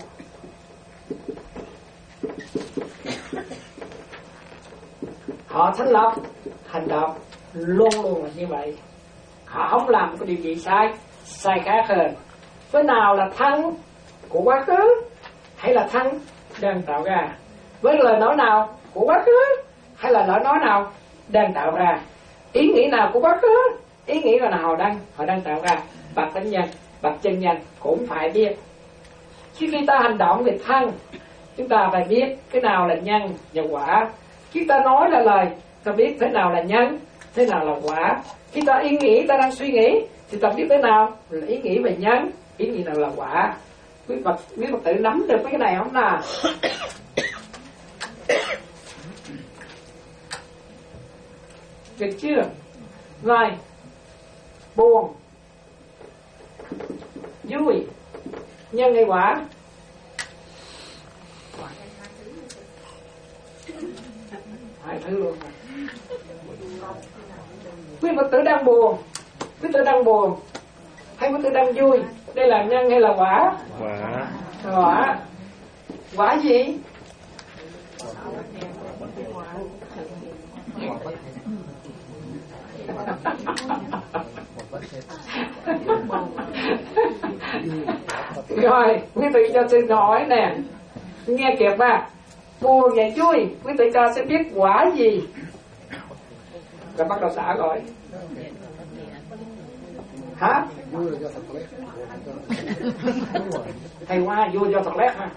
họ thanh lọc hành động luôn luôn là như vậy. Họ không làm cái điều gì sai, sai khác hơn. Với nào là thân của quá khứ hay là thân đang tạo ra, với lời nói nào của quá khứ hay là lời nói nào đang tạo ra, ý nghĩ nào của quá khứ, ý nghĩ nào họ đang họ đang tạo ra. Bậc thánh nhân, bậc chân nhân cũng phải biết. Khi khi ta hành động về thân, chúng ta phải biết cái nào là nhân và quả. Khi ta nói là lời, ta biết thế nào là nhân, thế nào là quả. Khi ta ý nghĩ, ta đang suy nghĩ, thì ta biết thế nào là ý nghĩ về nhân, ý nghĩ nào là quả. Quý Phật, quý Phật tử nắm được cái này không nào? Được chưa? Rồi, buồn, vui, nhân hay quả? Hai thứ luôn. Quý Phật tử đang buồn, quý tử đang buồn, hay quý tử đang vui, đây là nhân hay là quả? Quả. Quả. Quả gì? Rồi, quý vị cho xin hỏi nè, nghe kịp ba, buồn và vui, quý vị cho sẽ biết quả gì? Rồi bắt đầu xả rồi. Hả? Thầy Hoa vui do thật lét ha.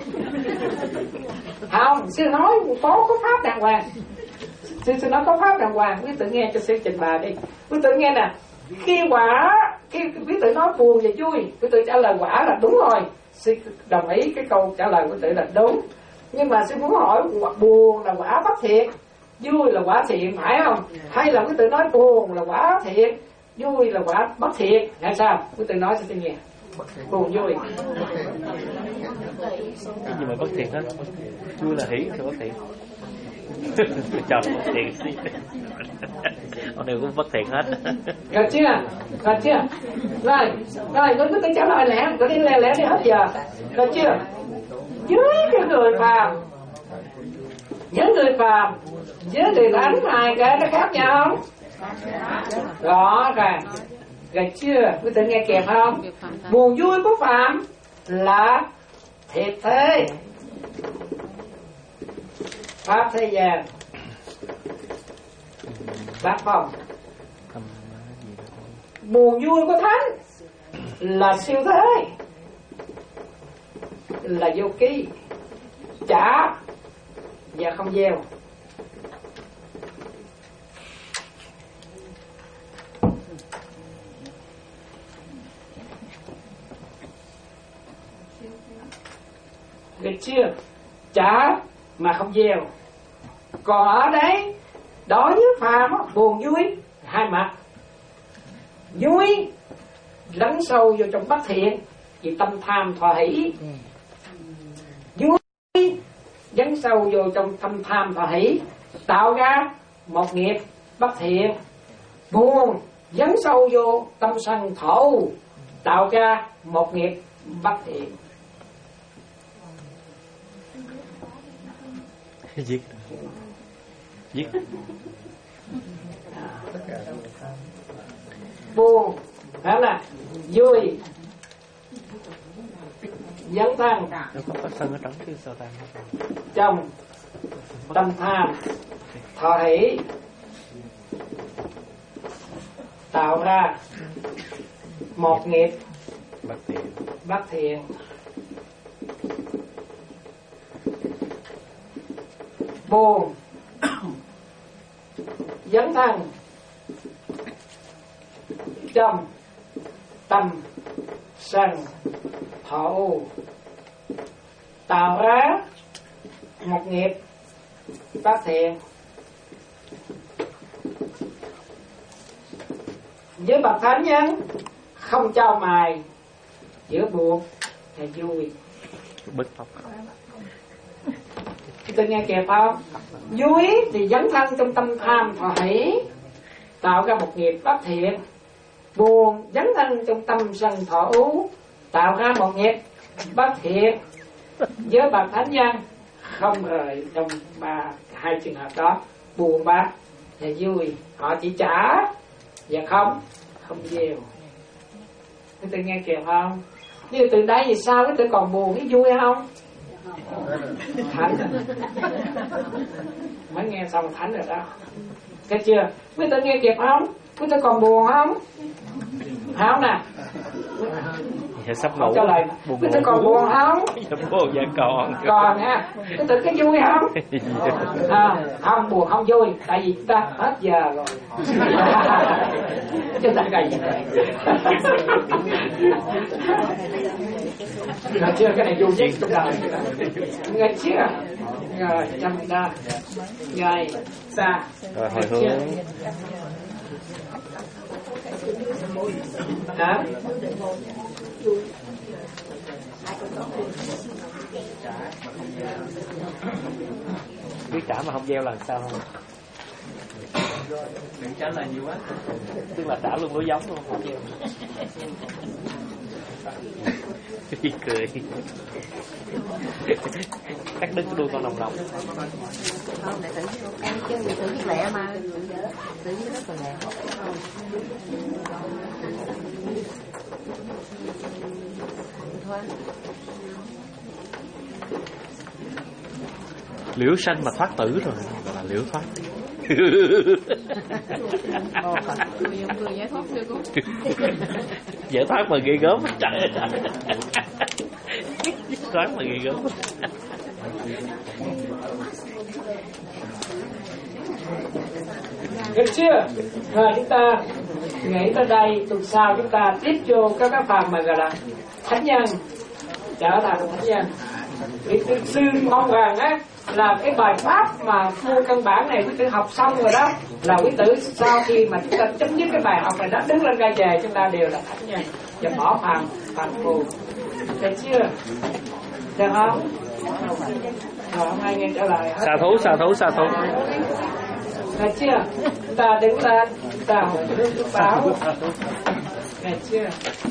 Không, sư nói có có pháp đàng hoàng. Sư sư nói có pháp đàng hoàng, quý tự nghe cho sư trình bày đi. Quý tự nghe nè, khi quả, khi quý tự nói buồn và vui, quý tự trả lời quả là đúng rồi. Sư đồng ý cái câu trả lời của quý tự là đúng. Nhưng mà sư muốn hỏi buồn là quả bất thiện, vui là quả thiện phải không? Hay là quý tự nói buồn là quả thiện, vui là quả bất thiện hay sao? Quý tự nói cho tôi nghe. Buồn vui Cái gì mà bất thiện hết? Vui là hỷ thì bất thiện. Chồng bất thiện. Ông này cũng bất thiện hết. Được chưa? Được chưa? Rồi, rồi tôi cứ trả lời lẹ, tôi đi lẹ lẹ đi hết giờ. Được chưa? Với cái người phàm, với người phàm, với người thánh hai cái nó khác nhau không? Rõ ràng. Được chưa? Quý tự nghe kịp không? Buồn vui của phàm là thiệt thế, pháp thế gian, bác phòng. Buồn vui của thánh là siêu thế, là vô ký, trả và không gieo. Được chưa? Trả mà không gieo. Còn ở đấy đối với phàm buồn vui hai mặt. Vui lấn sâu vô trong bất thiện vì tâm tham thọ hỷ. Vui lấn sâu vô trong tâm tham thọ hỷ tạo ra một nghiệp bất thiện. Buồn lấn sâu vô tâm sân thổ tạo ra một nghiệp bất thiện. Giết Giết Buồn đó là vui dấn thân nó có phát sân ở trong cái sao tan trong tâm tham thọ hỷ tạo ra một nghiệp bất thiện. bất thiện. Buồn dấn thân trong tâm sân thọ tạo ra một nghiệp bất thiện. Với bậc thánh nhân không trao mài, giữa buồn là vui. Bức tóc. Tôi nghe kịp không? Vui thì dấn thân trong tâm tham thọ hỷ, tạo ra một nghiệp bất thiện. Buồn dấn thân trong tâm sân thọ ú, tạo ra một nghiệp bất thiện. Với bậc thánh nhân không rời trong ba hai trường hợp đó, buồn bã và vui. Họ chỉ trả và không không gieo. Tôi nghe kịp không? Như từ đây thì sao cái tôi còn buồn cái vui không? Thánh mới nghe xong thánh rồi đó. Thấy chưa? Quý tôi nghe kịp không? Quý tôi còn buồn không? Không nè. Sắp ngủ. Cho lời. Quý tôi còn buồn không? Sắp buồn dạ còn. Còn ha. Quý tôi cái vui không? À, không buồn không vui. Tại vì chúng ta hết giờ rồi. Chúng ta gầy gì vậy? Nghe chưa? Cái này vô nhất trong đời. Nghe chưa? Rồi, chăm ta. Rồi, xa. Rồi, hồi hướng. Hả? Biết trả mà không gieo là sao không? Đừng trả lời nhiều quá. Tức là trả luôn lối giống luôn, không gieo. Cười. Cắt đứt cái đuôi con đồng đồng. Không, để tự em chứ người tự biết lẹ mà. Tự biết rất là lẹ. Thôi. Liễu sanh mà thoát tử rồi, gọi là liễu thoát. Người giải thoát chưa cô? Giải thoát mà ghê gớm. Trời ơi trời. Thoát mà ghê gớm. Được chưa? Rồi chúng ta nghĩ tới đây, tuần sau chúng ta tiếp vô các cái phần mà gọi là thánh nhân, trở thành thánh nhân. Thì tôi sư mong rằng á là cái bài pháp mà mua căn bản này quý tử học xong rồi đó, là quý tử sau khi mà chúng ta chấm dứt cái bài học này đó, đứng lên ra về chúng ta đều là thánh nhân và bỏ phàm phàm phu. Được chưa? Được không? Rồi hôm nay nghe trả lời. Xà thú, xà thú, xà thú. Được chưa? Chúng ta đứng lên, chúng ta hồi hướng phước báo. Được chưa?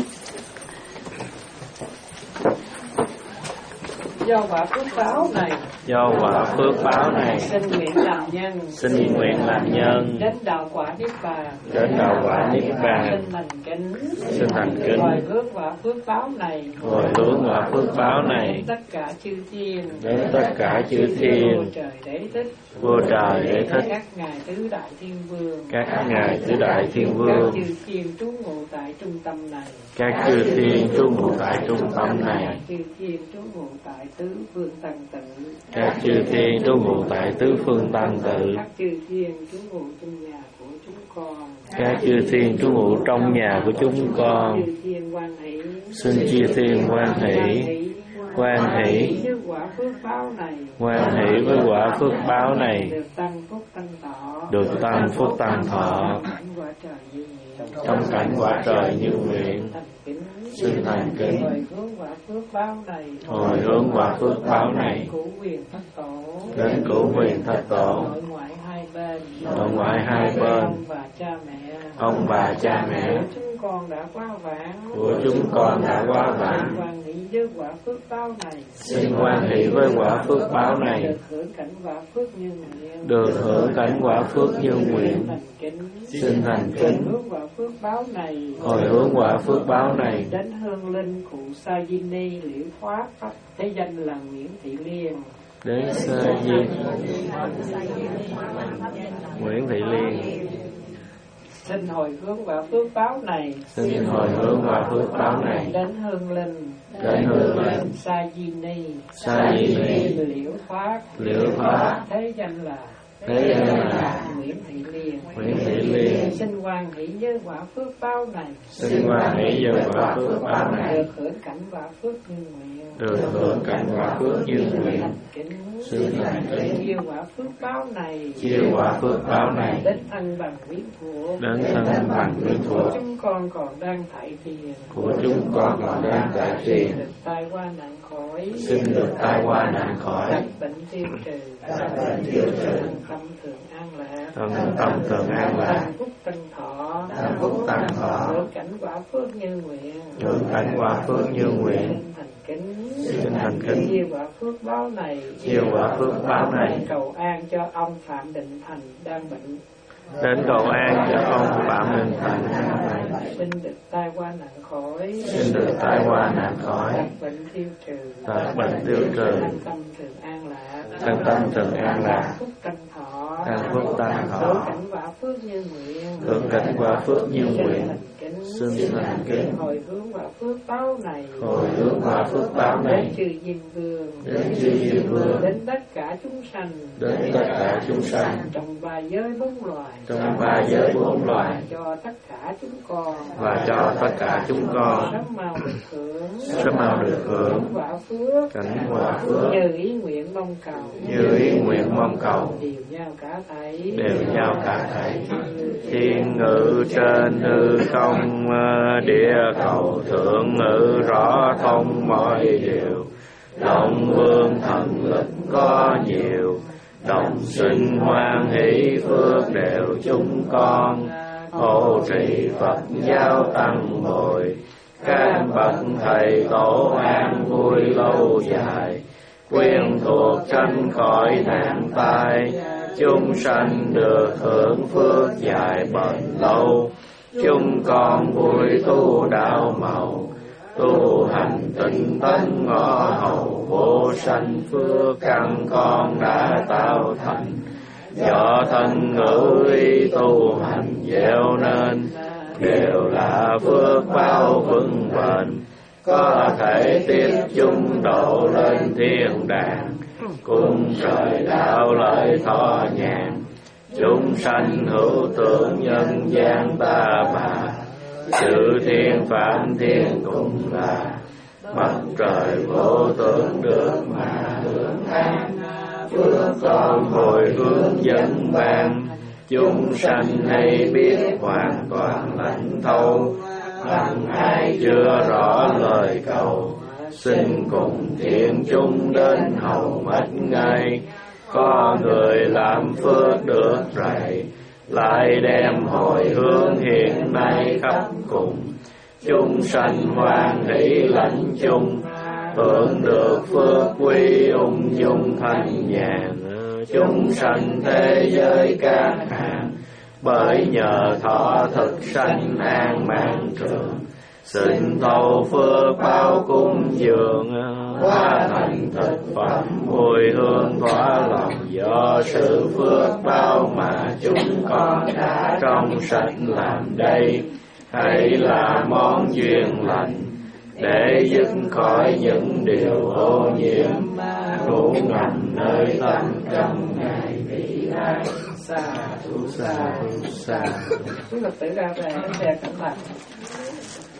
Do quả phước báo này, do quả phước báo này, xin nguyện làm nhân, xin nguyện làm nhân, đến đạo quả niết bàn, đến đạo quả niết bàn, xin thành kính, xin thành kính, hồi hướng quả phước báo này, hồi hướng quả phước báo này, tất cả chư thiên, đến tất cả chư thiên, vô trời đế thích, vô trời đế thích, các ngài tứ đại thiên vương, các ngài tứ đại thiên vương, các chư thiên trú ngụ tại trung tâm này, các chư thiên trú ngụ tại trung tâm này, các chư thiên trú ngụ tại tứ phương tăng tự, các chư thiên trú ngụ tại tứ phương tăng tự, các chư thiên trú ngụ trong nhà của chúng con, các chư thiên trú ngụ trong nhà của chúng con, chư thiên quan hỷ, xin chư thiên quan hỷ, quan hỷ với quả phước báo này, quan hỷ với quả phước báo này, được tăng phúc tăng thọ, được tăng phúc tăng thọ, cảnh quả trời như nguyện, trong cảnh quả trời như nguyện, thành kính, xin thành kính, hồi hướng quả phước báo này, hồi hướng quả phước báo này, cửu quyền thất tổ, đến cửu huyền thất tổ, nội ngoại hai bên, nội ngoại hai bên, ông bà cha mẹ, ông bà cha mẹ của chúng con đã quá vãng, của chúng con đã quá vãng, quan hỷ với quả phước báo này, xin quan hỷ với quả phước báo này, được hưởng cảnh quả phước như nguyện, được hưởng cảnh quả phước như nguyện, thành kính, xin thành kính, hướng quả phước báo này, hồi hướng quả phước báo này, đến hương linh cụ Sa Di Ni liễu thoát pháp thế danh là Nguyễn Thị Liên, đến Sa Di Nguyễn Thị Liên, xin hồi hướng quả phước báo này, xin hồi hướng quả phước báo này, đến hương linh đến hương linh Sa Di Ni Sa Di Ni liễu thoát liễu thoát thế danh là Thế nhân là Nguyễn Thị Liên. Nguyễn Thị Liên. Xin hoan hỷ với quả phước báo này. Xin hoan hỷ với quả phước báo này. Được hưởng cảnh quả phước như nguyện. Được hưởng cảnh quả phước như nguyện. Xin thành kính Chiêu quả phước báo này. chiêu quả phước báo này Đến thân bằng quyến thuộc. đến thân bằng quyến thuộc Chúng con còn đang thải thiền. của chúng con còn đang tại trì. Được tai qua nạn khỏi. Xin được tai qua nạn khỏi. Các bệnh tiêu trừ. Các bệnh tiêu trừ. Tâm thường an lạc. Thân tâm thường an lạc. Tăng phúc tăng thọ. Tăng phúc tăng thọ. Được cảnh quả phước như nguyện. Được cảnh quả phước như nguyện. Xin thành kính. Xin thành kính Chiêu quả phước báo này. chiêu quả phước báo này Cầu an cho ông Phạm Định Thành đang bệnh. đến cầu an cho ông Phạm Minh Thành. Xin được tai qua nạn khỏi. Xin được tai qua nạn khỏi. Các bệnh tiêu trừ. Các bệnh tiêu trừ. Thân tâm thường an lạc. Thân tâm thường an lạc. Phúc tăng thọ. Tăng phúc tăng thọ. Hưởng cảnh quả phước như nguyện. Hưởng cảnh quả phước như nguyện. Xin thành kính Hồi hướng quả phước báo này. hồi hướng quả phước báo này Đến chư Diêm Vương. đến chư Diêm Vương. Đến tất cả chúng sanh. Đến tất cả chúng sanh Trong ba giới bốn loài. trong ba giới bốn loài Cho tất cả chúng con. và cho tất cả chúng con Sớm mau được hưởng. sớm mau được hưởng Quả phước. cảnh quả phước Như ý nguyện mong cầu. như ý nguyện mong cầu. Đều nhau cả thảy. Đều nhau cả thảy. Thiên ngự trên hư không, địa cầu thượng ngự rõ thông mọi điều. Long vương thần lực có nhiều, đồng sinh hoan hỷ phước đều chúng con. Hộ trì Phật giáo tăng bồi, các bậc thầy tổ an vui lâu dài. Quyên thuộc tránh khỏi nạn tai, chúng sanh được hưởng phước dài bền lâu. Chúng con vui tu đạo màu, tu hành tinh tấn ngõ hầu vô sanh phước căn con đã tạo thành. Do thân ngữ ý tu hành gieo nên, đều là phước báo vững bền. Có thể tiếp chúng độ lên thiên đàng, cung trời đạo lợi thọ nhàn. Chúng sanh hữu tưởng nhân gian ta bà, sự thiên phạm thiên cùng là. Mặt trời vô tưởng được mà hưởng an, phước con hồi hướng dẫn ban. Chúng sanh hay biết hoàn toàn lãnh thấu, bằng ai chưa rõ lời cầu. Xin cùng thiện chúng đến hầu mất ngay, có người làm phước được rày. Lại đem hồi hướng hiện nay khắp cùng, chúng sanh hoan hỷ lãnh chung. Hưởng được phước quý ung dung thanh nhàn, chúng sanh thế giới các hàng. Bởi nhờ thọ thực sanh an mạng trường, xin thâu phước báo cúng dường. Hóa thành thực phẩm mùi hương thỏa lòng, do sự phước báo mà chúng con đã trong sạch làm đây. Hãy là món duyên lành, để dứt khỏi những điều ô nhiễm. Ngủ nằm nơi tâm trong ngày vị lai. Sa Sa sa. Chúng Phật tử ra về, xe cẩn thận.